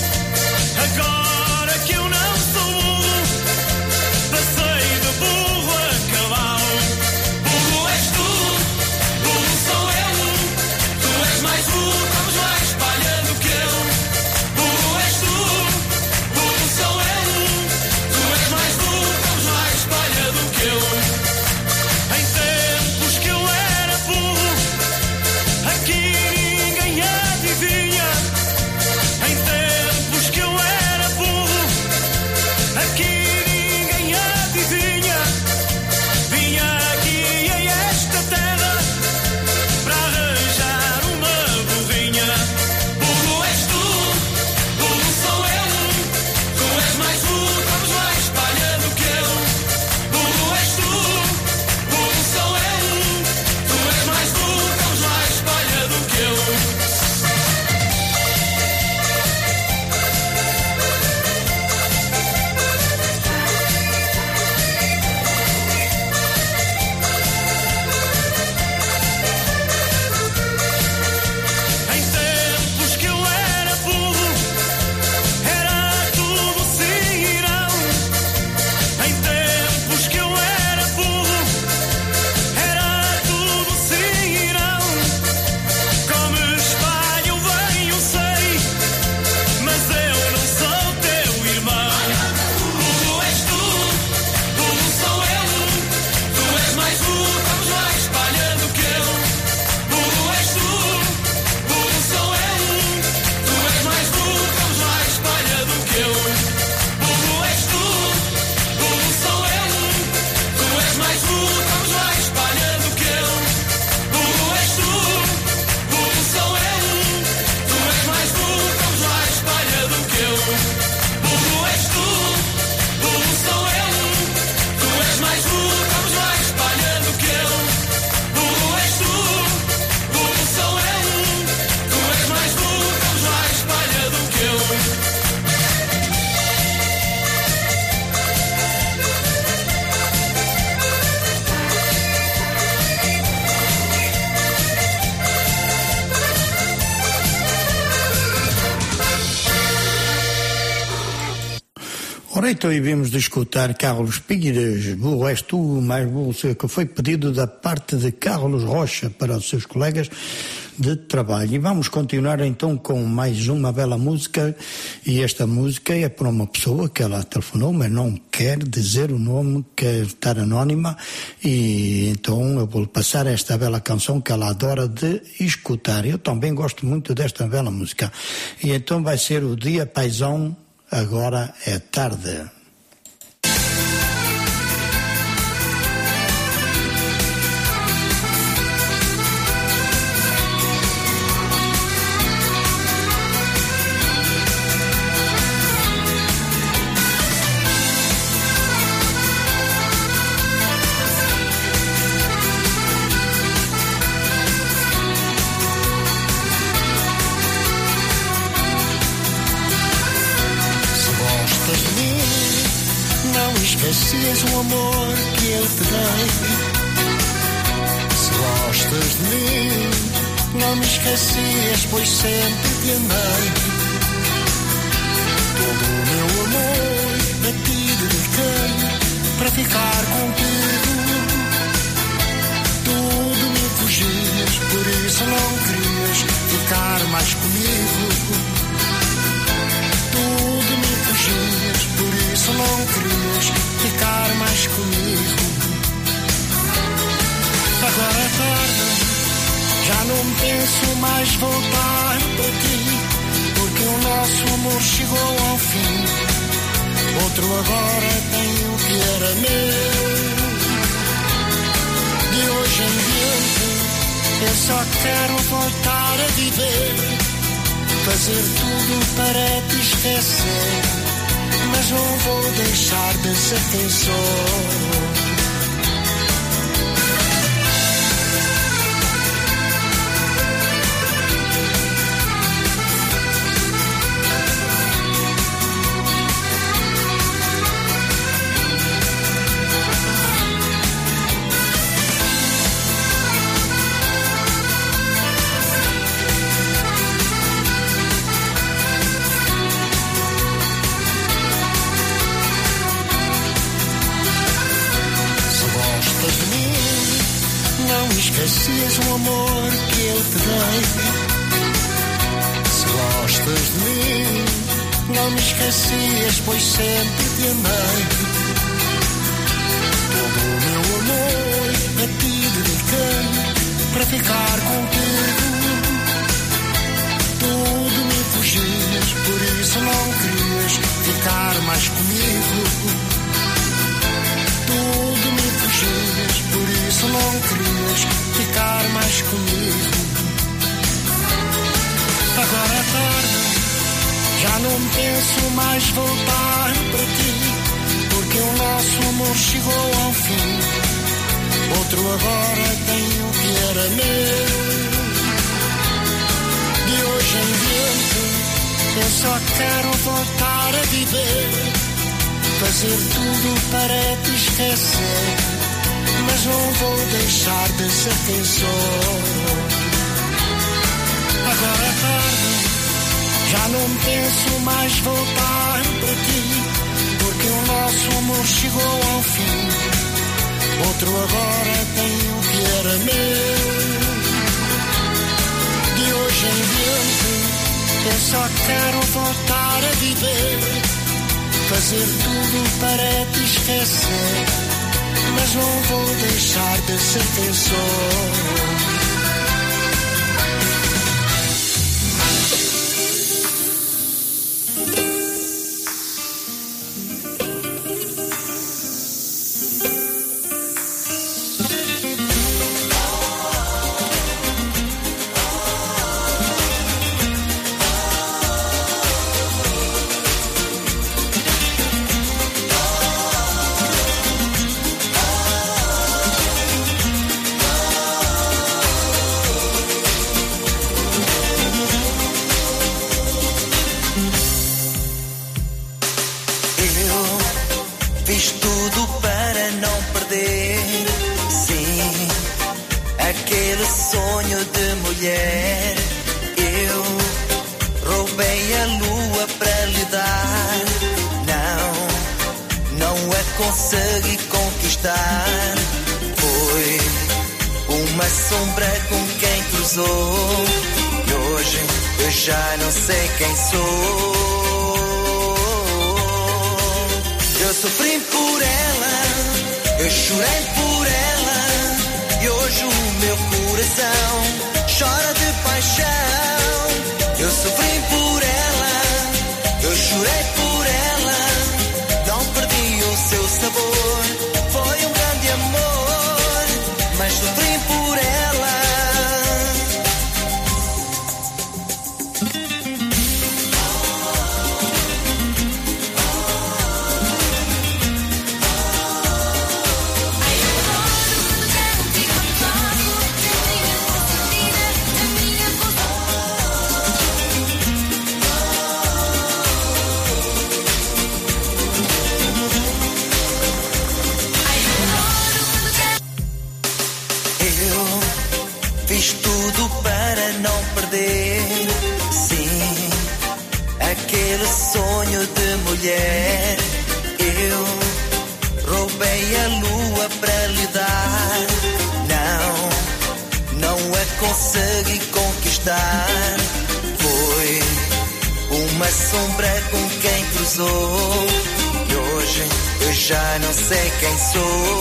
Agora que eu não sou burro, passei de burro a cavalo. Burro és tu, burro sou eu. Tu és mais burro, comes mais palha do que eu. Burro és tu, burro sou eu. Tu és mais burro, comes mais palha do que eu. Em tempos que eu era burro, aqui ninguém adivinha. Em tempos que eu era burro, aqui ninguém adivinha. Vinha aqui a esta terra para arranjar uma burrinha. Burro és tu, burro sou eu. Tu és mais burro, comes mais palha do que eu. Burro és tu, burro sou eu. Tu és mais burro, comes mais palha do que eu. Em tempos que eu era burro, era tudo sim e não. Em tempos que eu era burro, era tudo sim e não. Como espalha eu venho, sei, mas eu não sou teu irmão. Burro és tu, burro sou eu. Tu és mais burro, comes mais palha do que eu. Burro és tu, burro sou eu. Tu és mais burro, comes mais palha do que eu. Burro és tu, burro sou eu. Tu és mais burro, comes mais palha do que eu. Burro és tu, burro sou eu. Tu és mais burro, comes mais palha do que eu. Burro és tu, burro sou eu. Tu és mais burro, comes mais palha do que eu. Burro és tu, burro sou eu. Tu és mais burro, comes mais palha do que eu. Ora, então e vimos de escutar Carlos Pires, Burro és tu, mais burro sou eu, que foi pedido da parte de Carlos Rocha para os seus colegas de trabalho. E vamos continuar então com mais uma bela música, e esta música é para uma pessoa que ela telefonou, mas não quer dizer o nome, quer estar anónima, e então eu vou passar esta bela canção que ela adora de escutar. Eu também gosto muito desta bela música. E então vai ser o Dia Paisão, Agora é Tarde. Esquecias o amor que eu te dei. Se gostas de mim, não me esquecias, pois sempre te amei. Todo o meu amor a ti dediquei, para ficar contigo. Tudo me fugias, por isso não querias ficar mais comigo. mais voltar para ti, porque o nosso amor chegou ao fim. Outro agora tem o que era meu. De hoje em diante eu só quero voltar a viver, fazer tudo para te esquecer, mas não vou deixar de ser quem sou. Esquecias o amor que eu te dei. Se gostas de mim, não me esquecias, pois sempre te amei. Todo o meu amor a ti dediquei, para ficar contigo. Tudo me fugias, por isso não querias ficar mais comigo. Tudo me fugias, por isso não querias ficar mais comigo. Agora é tarde, já não penso mais voltar para ti, porque o nosso amor chegou ao fim. Outro agora tem o que era meu. De hoje em diante eu só quero voltar a viver, fazer tudo para te esquecer, mas não vou deixar de ser quem sou. Agora é tarde, já não penso mais voltar para ti, porque o nosso amor chegou ao fim. Outro agora tem o que era meu. De hoje em diante eu só quero voltar a viver, fazer tudo para te esquecer, mas não vou deixar de ser quem sou.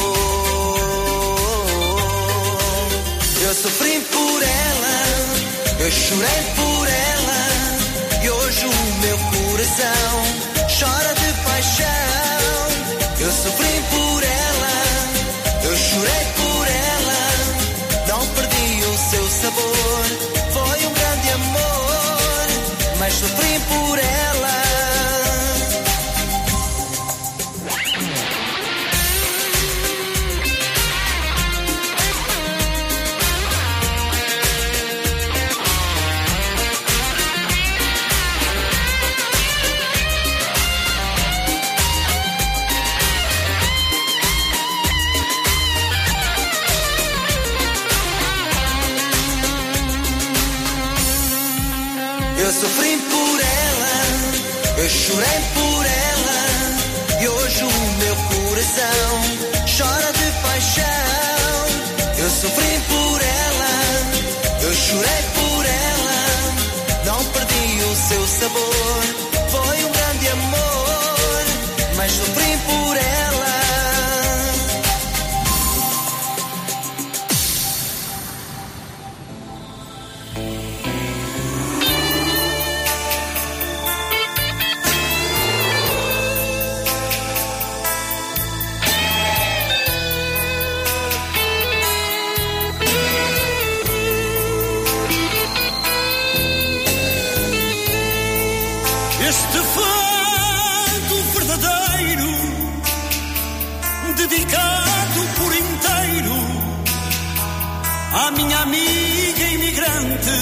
Eu sofri por ela, Eu chorei por ela e hoje o meu coração chora de paixão. Eu sofri por ela, eu chorei por ela, não perdi o seu sabor. Foi um grande amor, mas sofri por ela. Eu sofri por ela, eu chorei por ela, e hoje o meu coração chora de paixão. Eu sofri por ela, eu chorei por ela, não perdi o seu sabor. Foi um grande amor, mas sofri por ela. Este fado verdadeiro, dedicado por inteiro à minha amiga imigrante.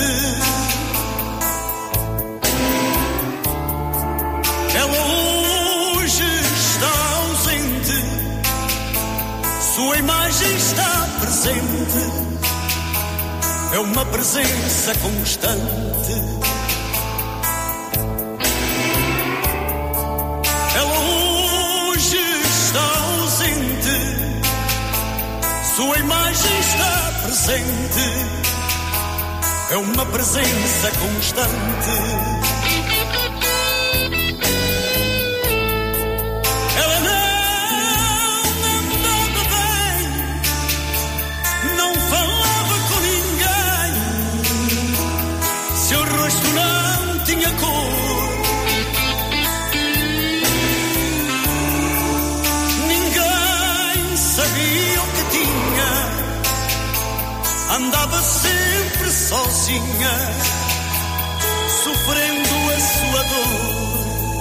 Ela hoje está ausente, sua imagem está presente, é uma presença constante. Ela hoje está ausente, sua imagem está presente, é uma presença constante. Ela não andava bem, não falava com ninguém, seu rosto não tinha cor. Sabia o que tinha, andava sempre sozinha, sofrendo a sua dor.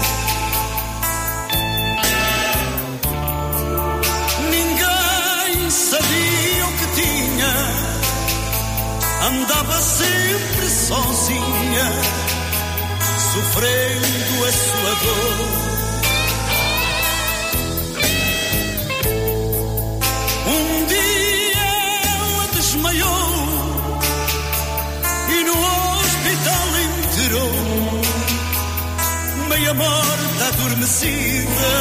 Ninguém sabia o que tinha, andava sempre sozinha, sofrendo a sua dor. Um dia ela desmaiou e no hospital enterrou, meia morta adormecida.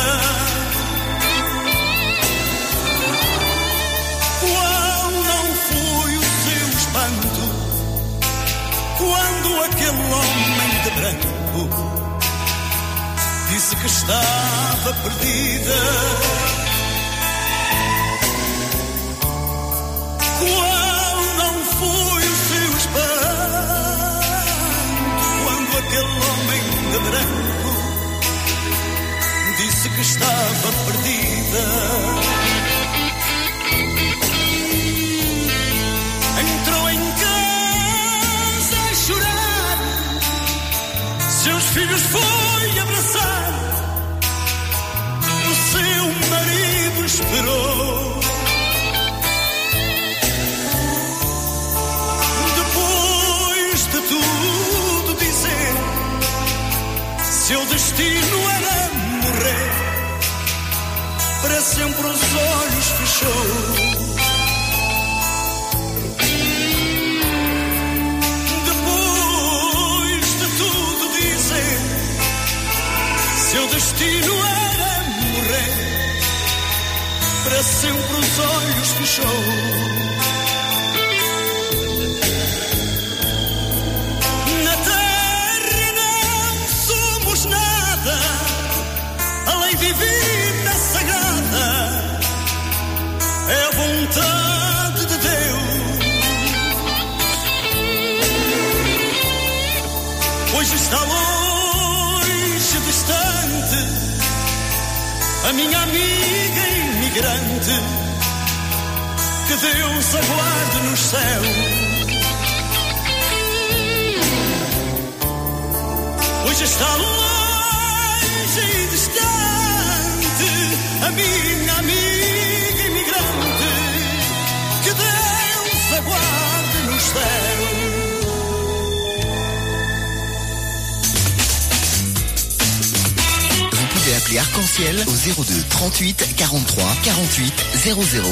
Qual não foi o seu espanto quando aquele homem de branco disse que estava perdida. Qual não foi o seu espanto quando aquele homem de branco disse que estava perdida. Entrou em casa a chorar, seus filhos foi abraçar, o seu marido esperou. Tudo dizer, seu destino era morrer, para sempre os olhos fechou. Depois de tudo dizer, seu destino era morrer, para sempre os olhos fechou. Divina sagrada é a vontade de Deus. a minha amiga imigrante, que Deus aguarde no céu. Hoje está longe e distante a minha amiga imigrante, que Deus aguarde no céu. Vous pouvez appeler Arc-en-Ciel au zéro deux trente-huit quarante-trois quarante-huit zéro zéro.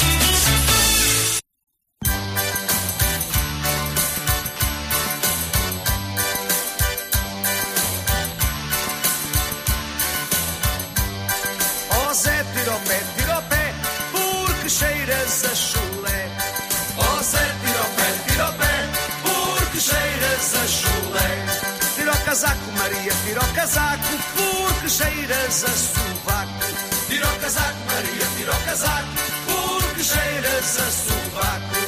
Ó Zé, tira o pé, tira o pé, porque cheiras a chulé. Ó Zé, tira o pé, tira o pé, porque cheiras a chulé. Tira o casaco, Maria, tira o casaco, porque cheiras a sovaco. Tira o casaco, Maria, tira o casaco, porque cheiras a sovaco.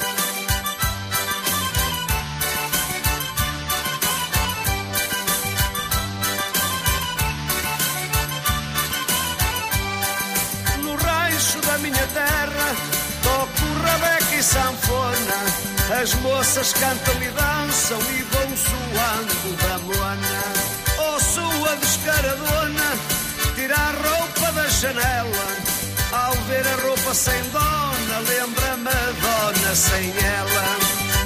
No rancho da minha terra, toco rabeca e sanfona. As moças cantam e dançam e vão suando da moana. Oh, sua descaradona, tira a roupa da janela. Ao ver a roupa sem dona, lembra-me a dona sem ela.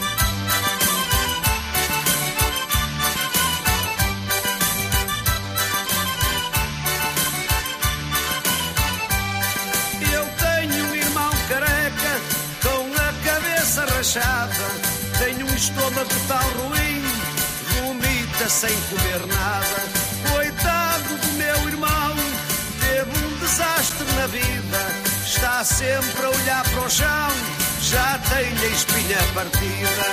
Eu tenho um irmão careca com a cabeça rachada. Tenho um estômago tão ruim, vomita sem comer nada. Coitado do meu irmão, teve um desastre na vida. Está sempre a olhar para o chão, já tem a espinha partida.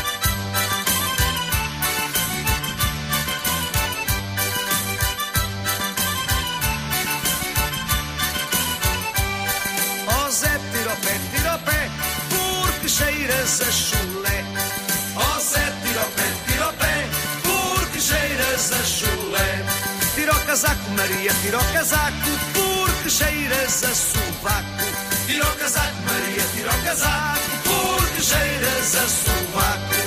Ó Zé, tira o pé, tira o pé, porque cheiras a chulé. Ó Zé, tira o pé, tira o pé, porque cheiras a chulé. Tira o casaco, Maria, tira o casaco, porque cheiras a sovaco. Tira o casaco, Maria, tira o casaco, porque cheiras a sovaco.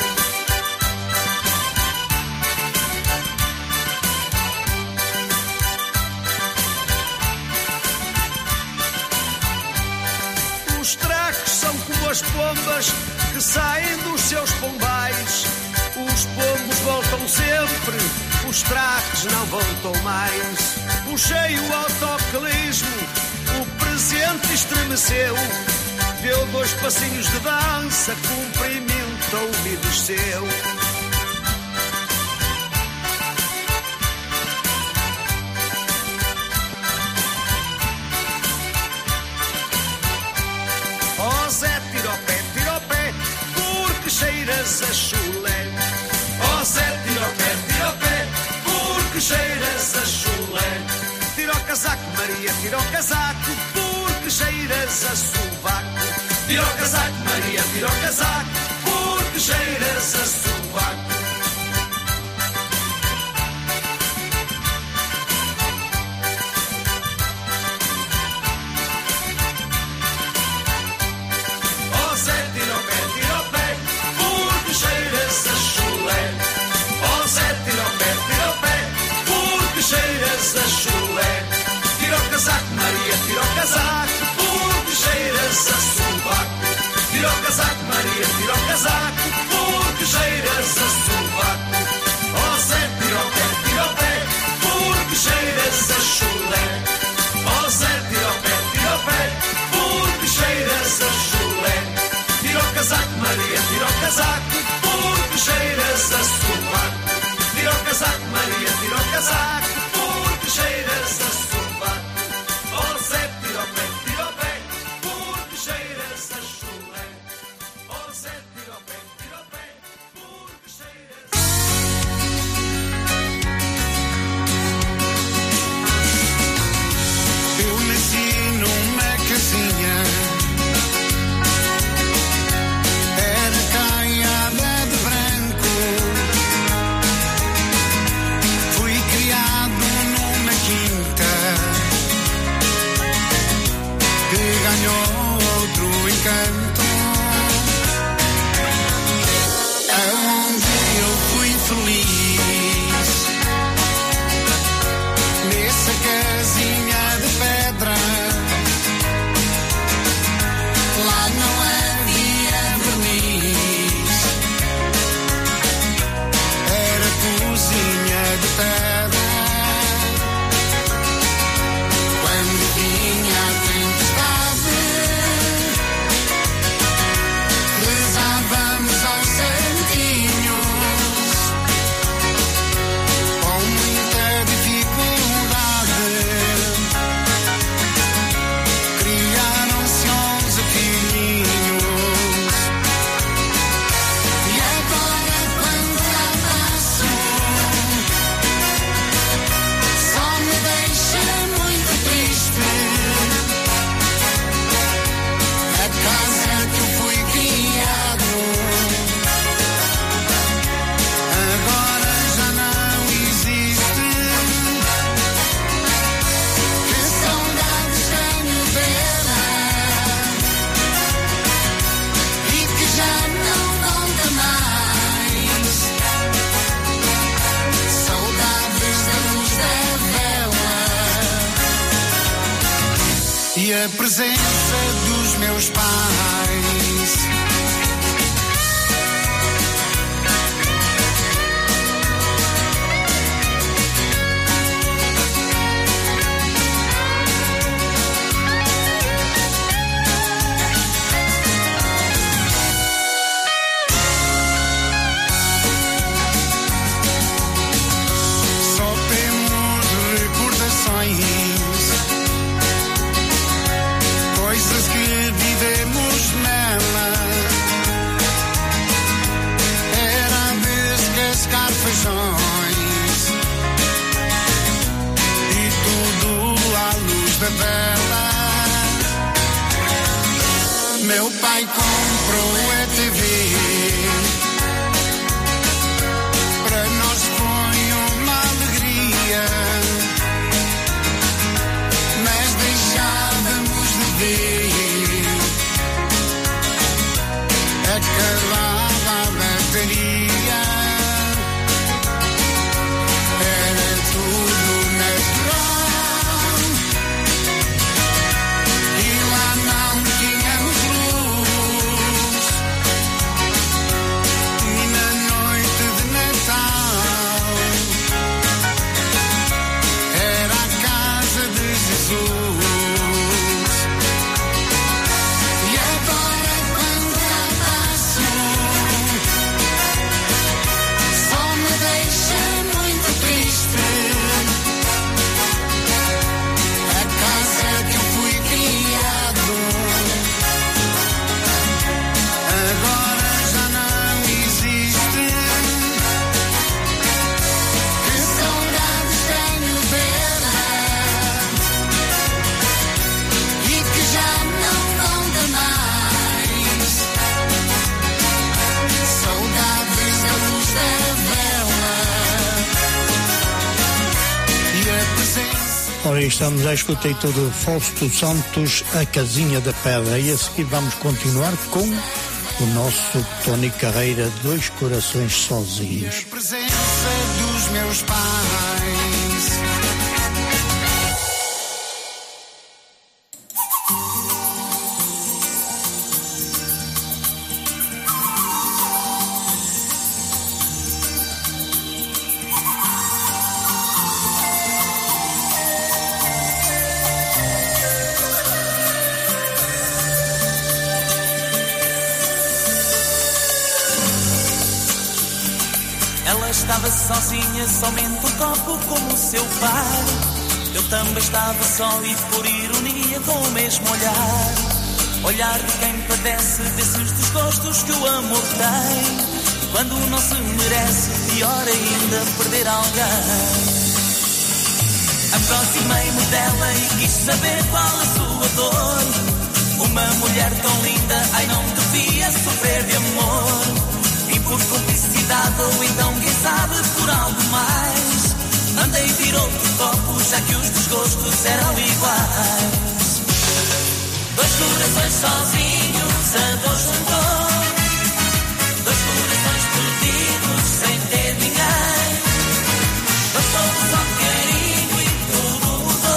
Os tracos são como as pombas que saem dos seus pombais. Os pombos voltam sempre, os tracos não voltam mais. Puxei o autocolismo, o presente estremeceu. Deu dois passinhos de dança, cumprimentou-me e desceu. Ó Zé, tira o pé, tira o pé, porque cheiras a chulé. Ó Zé, tira o pé, tira o pé, porque cheiras a chulé. Tira o casaco, Maria, tira o casaco, porque cheiras a sovaco. Tira o casaco, Maria, tira o casaco, porque cheiras a sovaco. Ó Zé, tira o pé, tira o pé, porque cheiras a chulé. Ó Zé, tira o pé, tira o pé, porque cheiras a chulé. Tira o casaco, Maria, tira o casaco, porque cheiras a sovaco. Tira o casaco, Maria, tira o casaco, porque cheiras casinha de pedra. Lá não havia verniz, era cozinha de pedra. Quando vinha a tempestade, rezávamos aos santinhos, com muita dificuldade. Criaram-se onze filhinhos. E agora quando lá passo, só me deixa muito triste. A casa que eu fui criado agora já não existe. Que saudades tenho dela e que já não volta mais. Saudades da luz da vela e a presença dos meus pais. Só temos recordações, coisas que vivemos nela. Era descascar feijões e tudo à luz da vela. Meu pai comprou a T V, para nós foi uma alegria, mas deixávamos de ver. Acabava a bateria, era tudo natural e lá não tínhamos luz. E na noite de Natal era a casa de Jesus. E agora quando lá passo, só me deixa muito triste. A casa que eu fui criado agora já não existe. Que saudades tenho dela e que já não volta mais. Saudades da luz da vela e a presença. Ora, estamos a escutar todo Fausto Santos, A Casinha da Pedra. E a seguir vamos continuar com o nosso Tony Carreira, Dois Corações Sozinhos. Presença dos meus pais. Ela estava sozinha, somente um copo como o seu pai. Eu também estava só e por ironia com o mesmo olhar. Olhar de quem padece desses desgostos que o amor tem. Quando não se merece, pior ainda perder alguém. Aproximei-me dela e quis saber qual a sua dor. Uma mulher tão linda, ai não devia sofrer de amor. E por cumplicidade ou então quem sabe por algo mais, mandei vir outro copo já que os desgostos eram iguais. Dois corações sozinhos, a dor juntou. Dois corações perdidos sem ter ninguém. Dois todos só carinho e tudo mudou.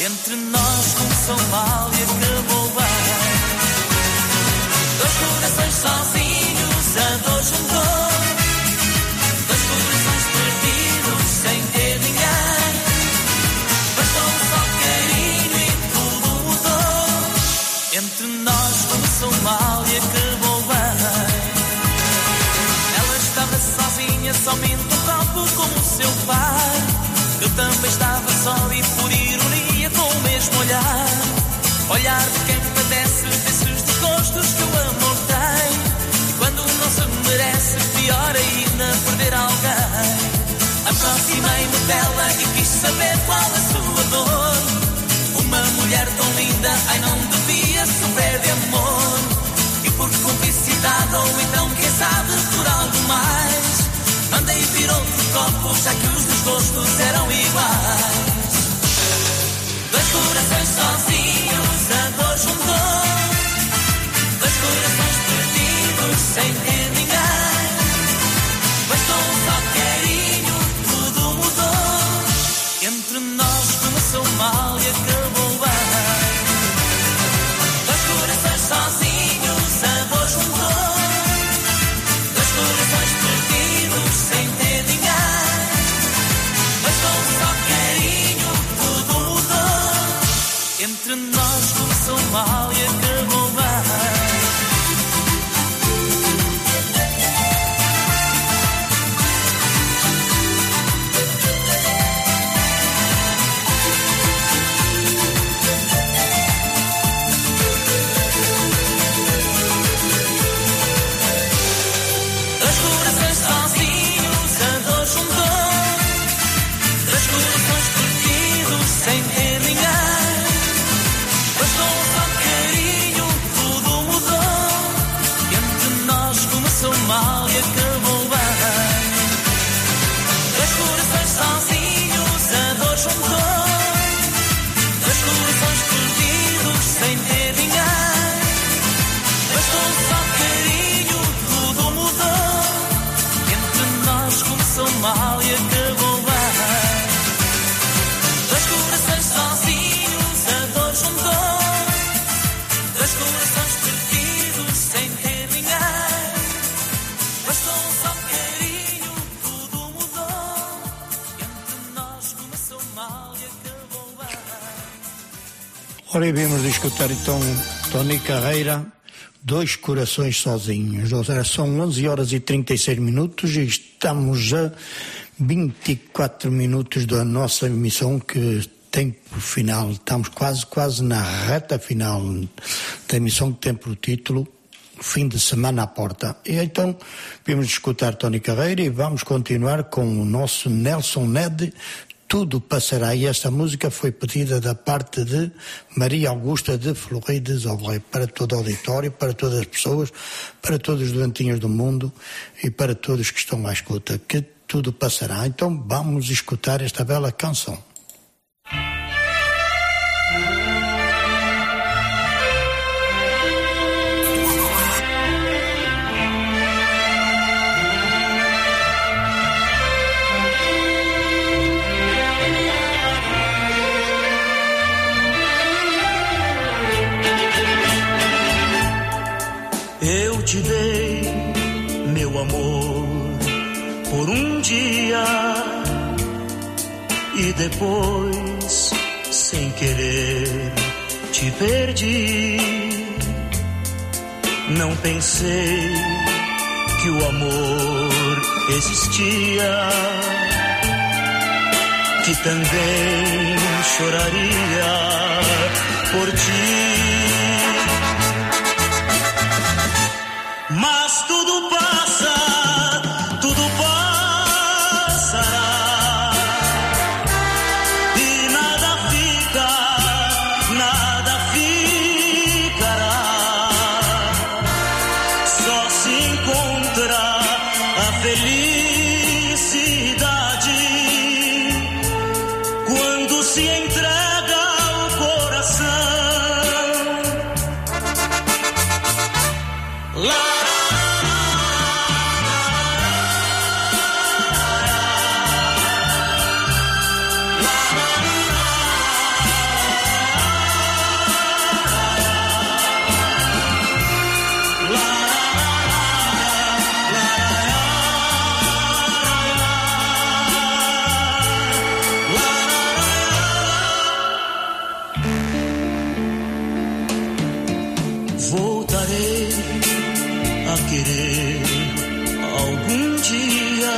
Entre nós começou mal e acabou bem. Dois corações sozinhos, a dor juntou. Dois corações perdidos, sem ter ninguém. Bastou só carinho e tudo mudou. Entre nós começou mal e acabou bem. Ela estava sozinha, somente um copo com o seu pai. Eu também estava só e por ironia com o mesmo olhar. Olhar de quem padece desses desgostos que o amor tem. E quando não se merece, pior ainda perder alguém. Aproximei-me dela e quis saber qual a sua dor. Uma mulher tão linda, ai não devia sofrer de amor. E por cumplicidade ou então quem sabe por algo mais, mandei vir outro copo, já que os desgostos eram iguais. Dois corações sozinhos, a dor juntou. Dois corações perdidos, sem ter ninguém. Bastou só carinho, tudo mudou. Entre nós começou mal e acabou bem. Dois corações sozinhos, a dor juntou. Dois corações perdidos, sem ter ninguém. Bastou só carinho, tudo mudou. Entre nós começou mal e acabou bem. Dois corações sozinhos, a dor juntou. Dois corações perdidos, sem ter ninguém. Bastou só carinho, tudo mudou. Entre nós começou mal e acabou bem. Dois corações sozinhos, a dor juntou. Dois corações perdidos, sem ter ninguém. Bastou só carinho, tudo mudou. Entre nós começou mal e acabou bem. Dois corações sozinhos, a dor juntou. Dois corações perdidos, sem ter ninguém. Bastou só carinho, tudo mudou. Entre nós começou mal e acabou bem. Ora, e vimos de escutar então Tony Carreira, Dois Corações Sozinhos. Ou seja, são onze horas e trinta e seis minutos e estamos a vinte e quatro minutos da nossa emissão, que tem por final, estamos quase, quase na reta final da emissão, que tem por título Fim de Semana à Porta. E então vimos de escutar Tony Carreira e vamos continuar com o nosso Nelson Ned, Tudo Passará. E esta música foi pedida da parte de Maria Augusta de Florides Oblé, para todo o auditório, para todas as pessoas, para todos os doentinhos do mundo e para todos que estão à escuta, que tudo passará. Então vamos escutar esta bela canção. Eu te dei meu amor por um dia e depois, sem querer, te perdi. Não pensei que o amor existia, que também choraria por ti. Mas tudo passa, tudo passará, e nada fica, nada ficará. Só se encontra a felicidade quando se entrega o coração. Lá a querer algum dia.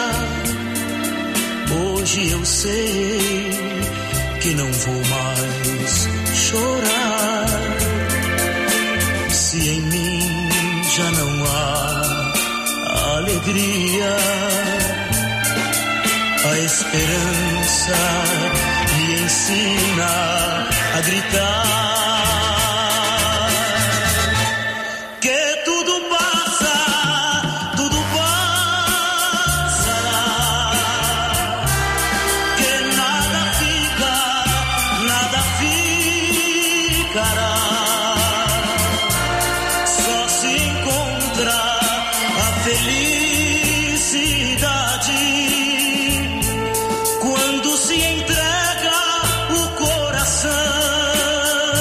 Hoje eu sei que não vou mais chorar. Se em mim já não há alegria, a esperança me ensina a gritar. Quando se entrega o coração.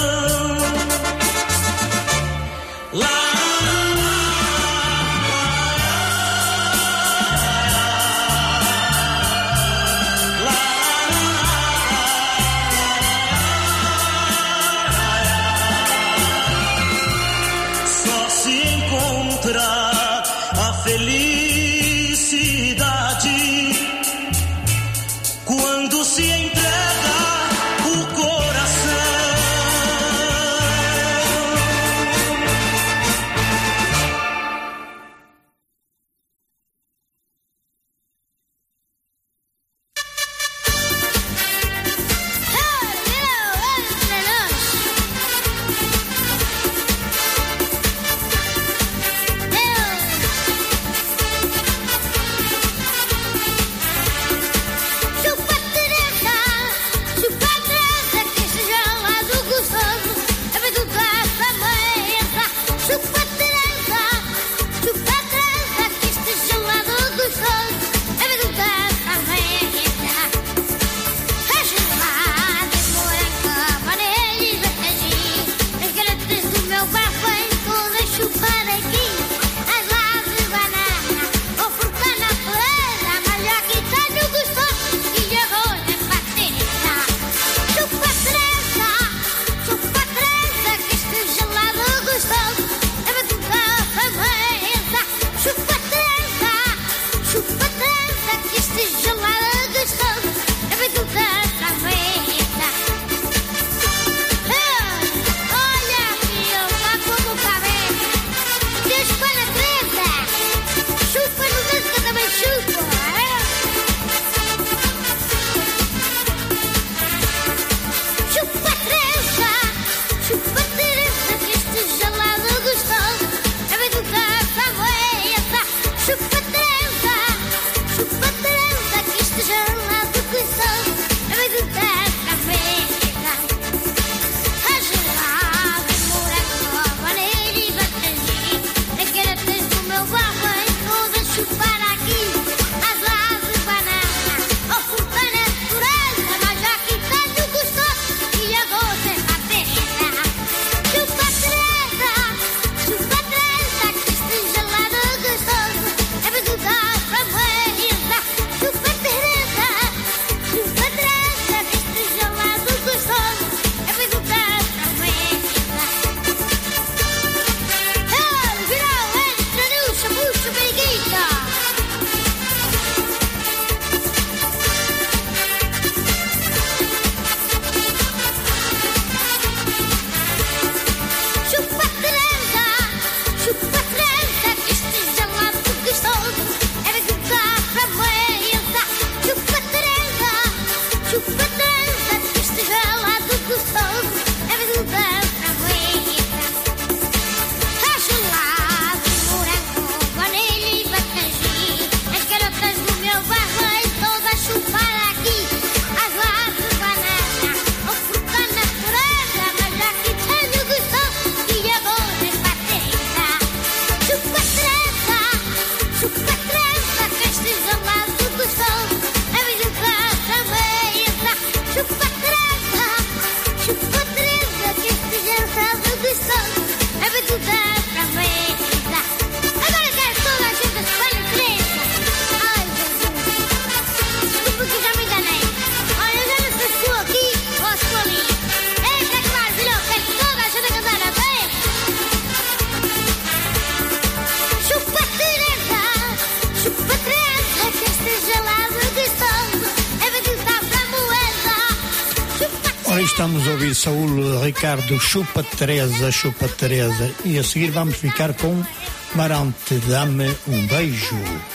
estamos a ouvir Saúl Ricardo, Chupa Teresa, Chupa Teresa. E a seguir vamos ficar com Marante, Dá-me um Beijo.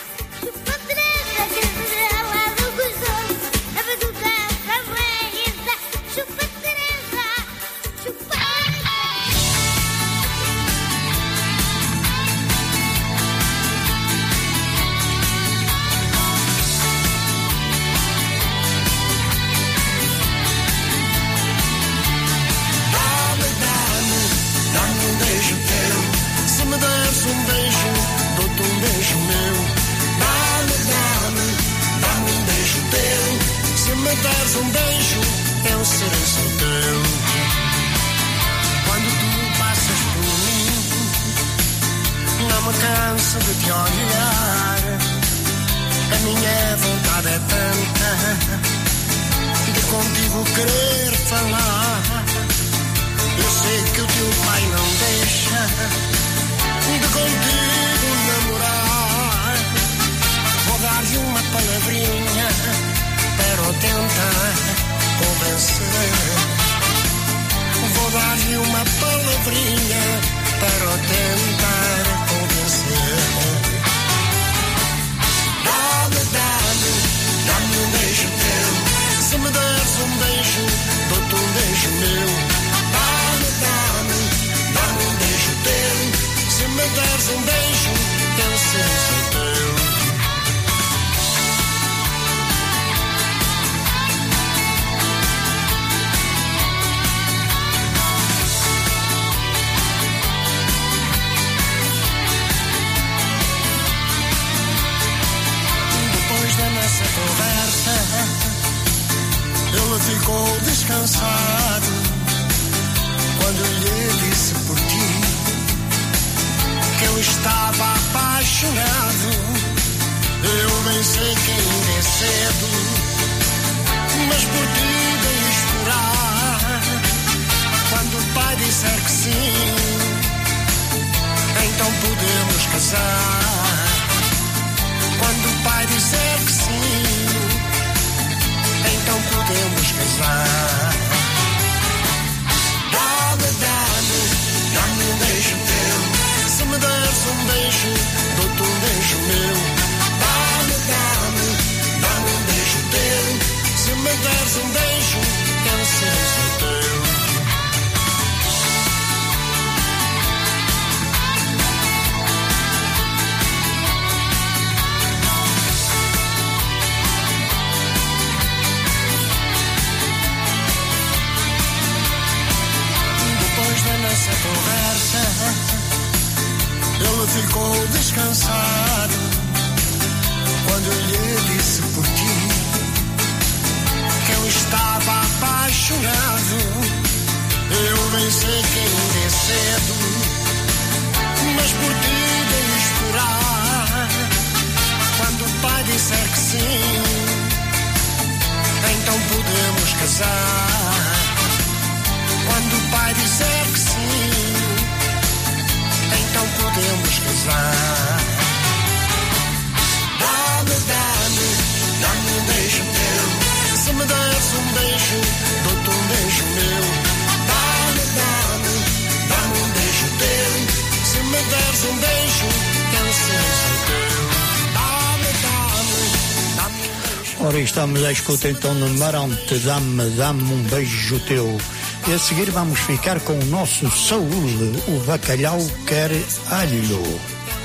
Ora, estamos à escuta então no Marante, dá-me, dá-me um beijo teu. E a seguir vamos ficar com o nosso Saúl, o bacalhau quer alho.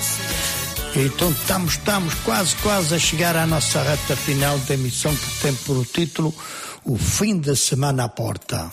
Então estamos, estamos quase, quase a chegar à nossa reta final da emissão, que tem por título O Fim de Semana à Porta.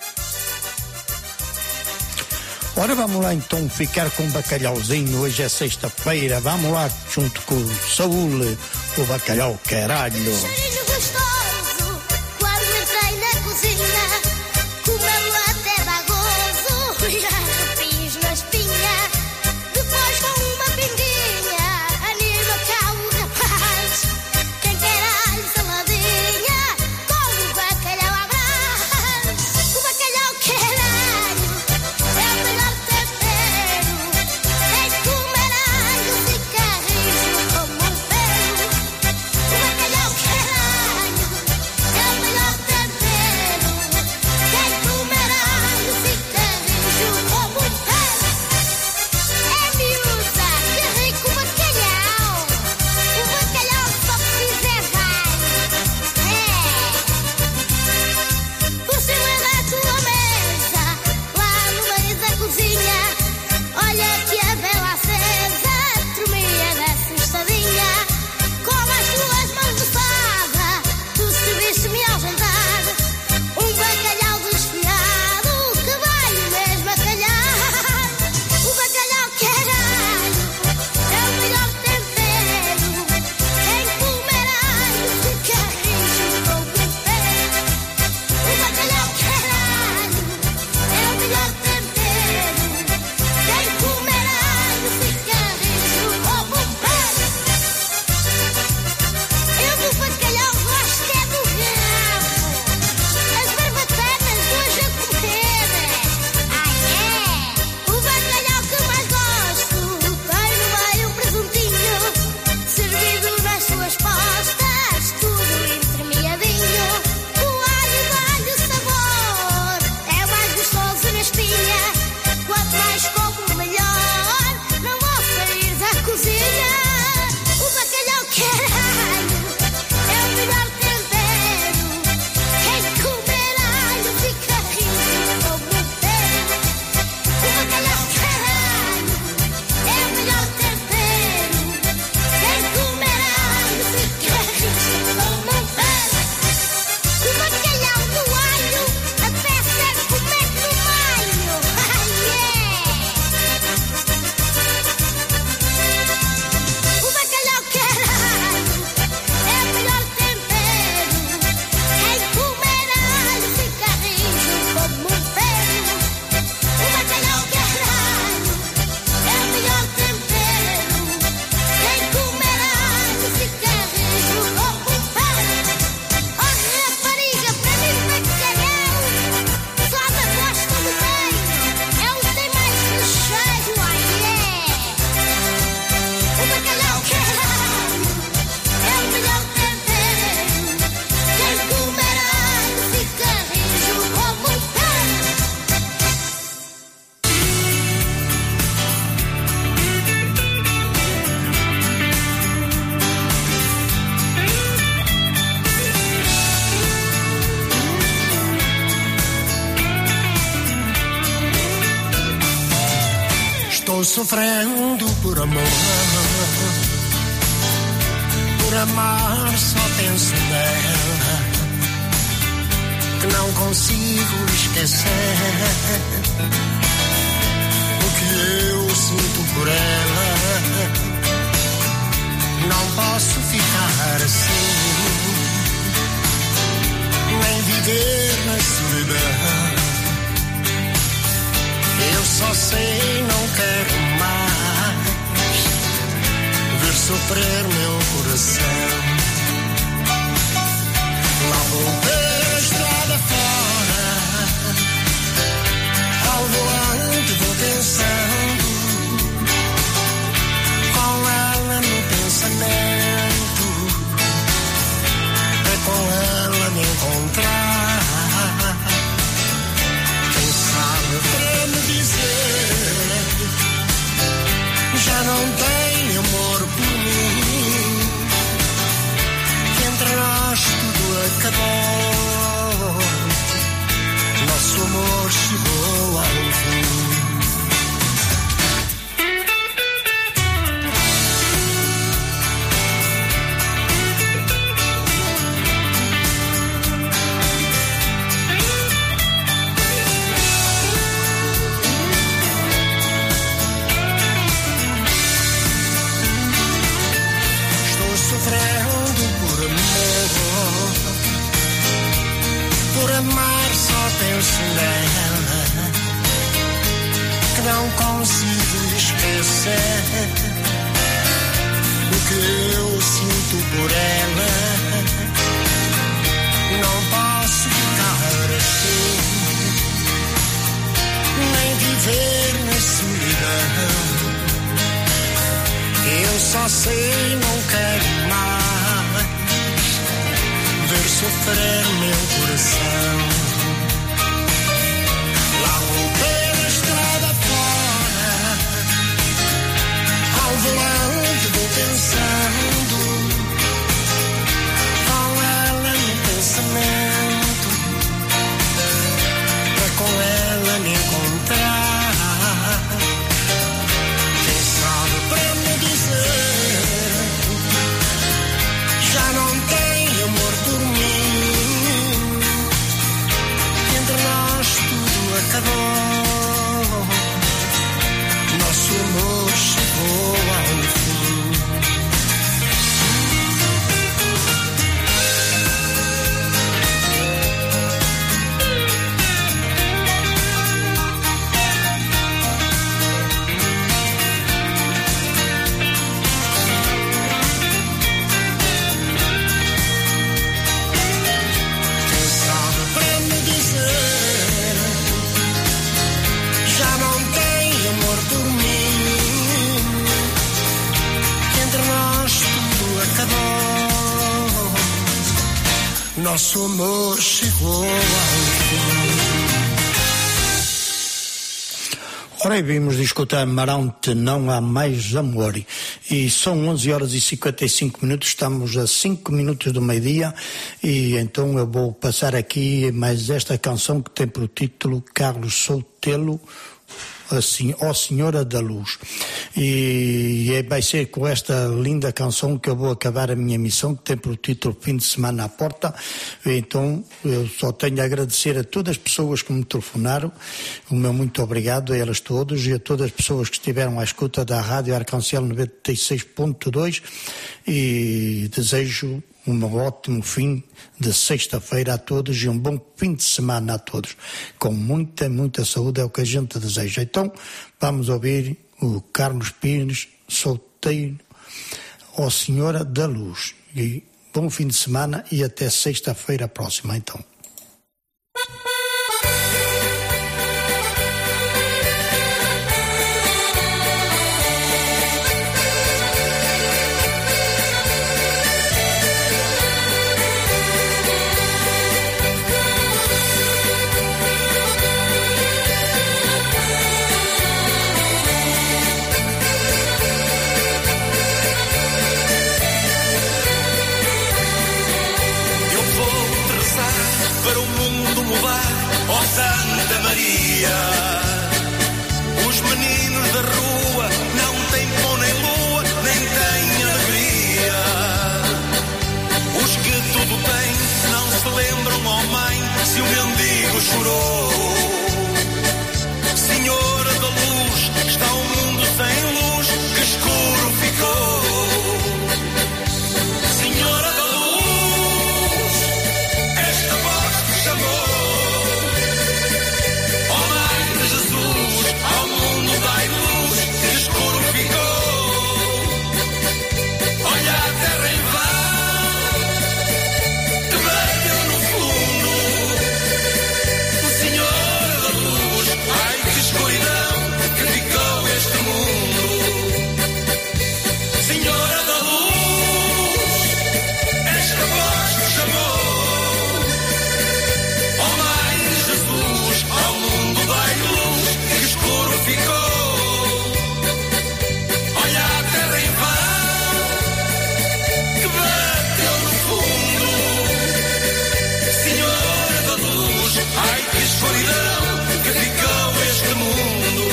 Ora, vamos lá então ficar com um bacalhauzinho. Hoje é sexta-feira, vamos lá junto com o Saúl, o bacalhau quer alho. Cheirinho gostoso, quando entrei na cozinha, comeu até dá gozo, e arrepios na espinha, depois com uma pinguinha, anima cá o rapaz, quem quer alho saladinha, com o bacalhau à brás, o bacalhau quer alho, é o melhor tempero, é comer alho e carrinho como um pelo. O bacalhau quer Estou sofrendo por amor, por amar só penso nela, que não consigo esquecer o que eu sinto por ela. Não posso ficar assim, nem viver na solidão. Eu só sei, não quero mais ver sofrer meu coração. Lá vou pela estrada fora, ao volante vou pensando, com ela no pensamento, é com ela me encontrar. Quem sabe pra me dizer, já não tem amor por mim, que entre nós tudo acabou, nosso amor chegou ao fim. Por amar só penso nela, que não consigo esquecer o que eu sinto por ela. Não posso ficar assim, nem viver na solidão. Eu só sei, não quero mais ver sofrer meu coração. Lá vou pela estrada fora, ao volante vou pensando, com ela no pensamento, é com ela me encontrar. Quem sabe pra me dizer, já não tem amor por mim, entre nós tudo acabou, nosso amor chegou ao fim. Nosso amor chegou ao fim. Ora, vimos de escutar Marante, Não Há Mais Amor. E são onze horas e cinquenta e cinco minutos, estamos a cinco minutos do meio-dia, e então eu vou passar aqui mais esta canção que tem por título Carlos Soutelo, assim, Ó Senhora da Luz. E, e vai ser com esta linda canção que eu vou acabar a minha missão, que tem por título Fim de Semana à Porta. Então eu só tenho a agradecer a todas as pessoas que me telefonaram, o meu muito obrigado a elas todas, e a todas as pessoas que estiveram à escuta da Rádio Arcanciel noventa e seis ponto dois, e desejo um ótimo fim de sexta-feira a todos e um bom fim de semana a todos. Com muita, muita saúde é o que a gente deseja. Então, vamos ouvir o Carlos Pires, Solteiro, Ó Senhora da Luz. E bom fim de semana e até sexta-feira próxima, então. Os meninos da rua chorou. Senhora da luz, está o mundo sem luz, que escuro ficou. Senhora da luz, esta voz te chamou. Ó Mãe de Jesus, ao mundo dai luz, que escuro ficou. Olha a terra em vão, que bateu no fundo. O Senhor da luz, ai que escuridão, que ficou este mundo. Senhora da luz, esta voz te chamou. Ó Mãe de Jesus, ao mundo dai luz, que escuro ficou. Olha a terra em vão, que bateu no fundo. Senhora da luz, ai que escuridão, que ficou este mundo.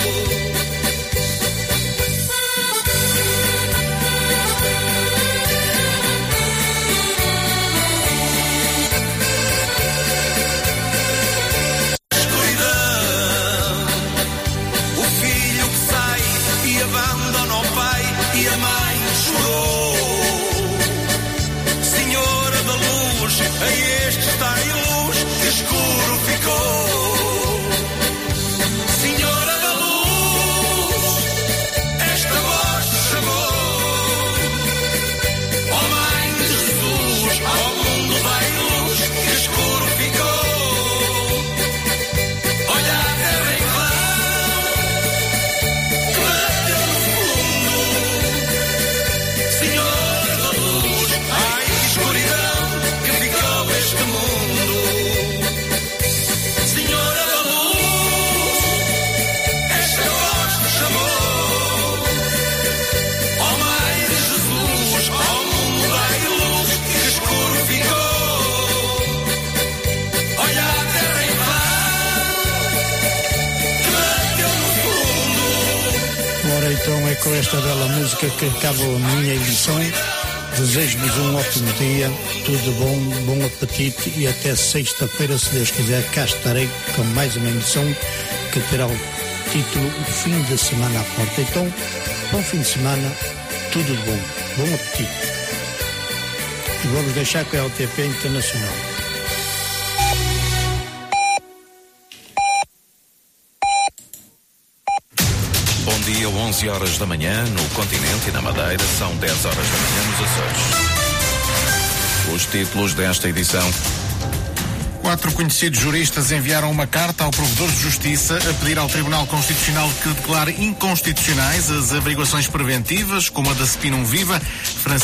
Escuridão, o filho que sai e abandona o pai e a mãe chorou. Senhora da luz, a este está em luz, que escuro ficou. Senhora da luz, esta voz te chamou. Ó Mãe de Jesus, ao mundo dai luz, que escuro ficou. Olha a terra em vão, que bateu no fundo. Senhora da luz, ai que escuridão, que ficou este mundo. Senhora da luz, esta voz te chamou. Ó Mãe de Jesus, ao mundo dai luz, que escuro ficou. Olha a terra em vão, que bateu no fundo. Ora, então é com esta bela música que acaba a minha edição. Desejo-vos um ótimo dia, tudo bom, bom apetite e até sexta-feira, se Deus quiser, cá estarei com mais uma emissão que terá o título O Fim de Semana à Porta. Então, bom fim de semana, tudo de bom, bom apetite. E vamos deixar com a L T P Internacional. Bom dia, onze horas da manhã no continente e na Madeira, são dez horas da manhã nos Açores. Os títulos desta edição. Quatro conhecidos juristas enviaram uma carta ao Provedor de Justiça a pedir ao Tribunal Constitucional que declare inconstitucionais as averiguações preventivas, como a da Spinum Viva.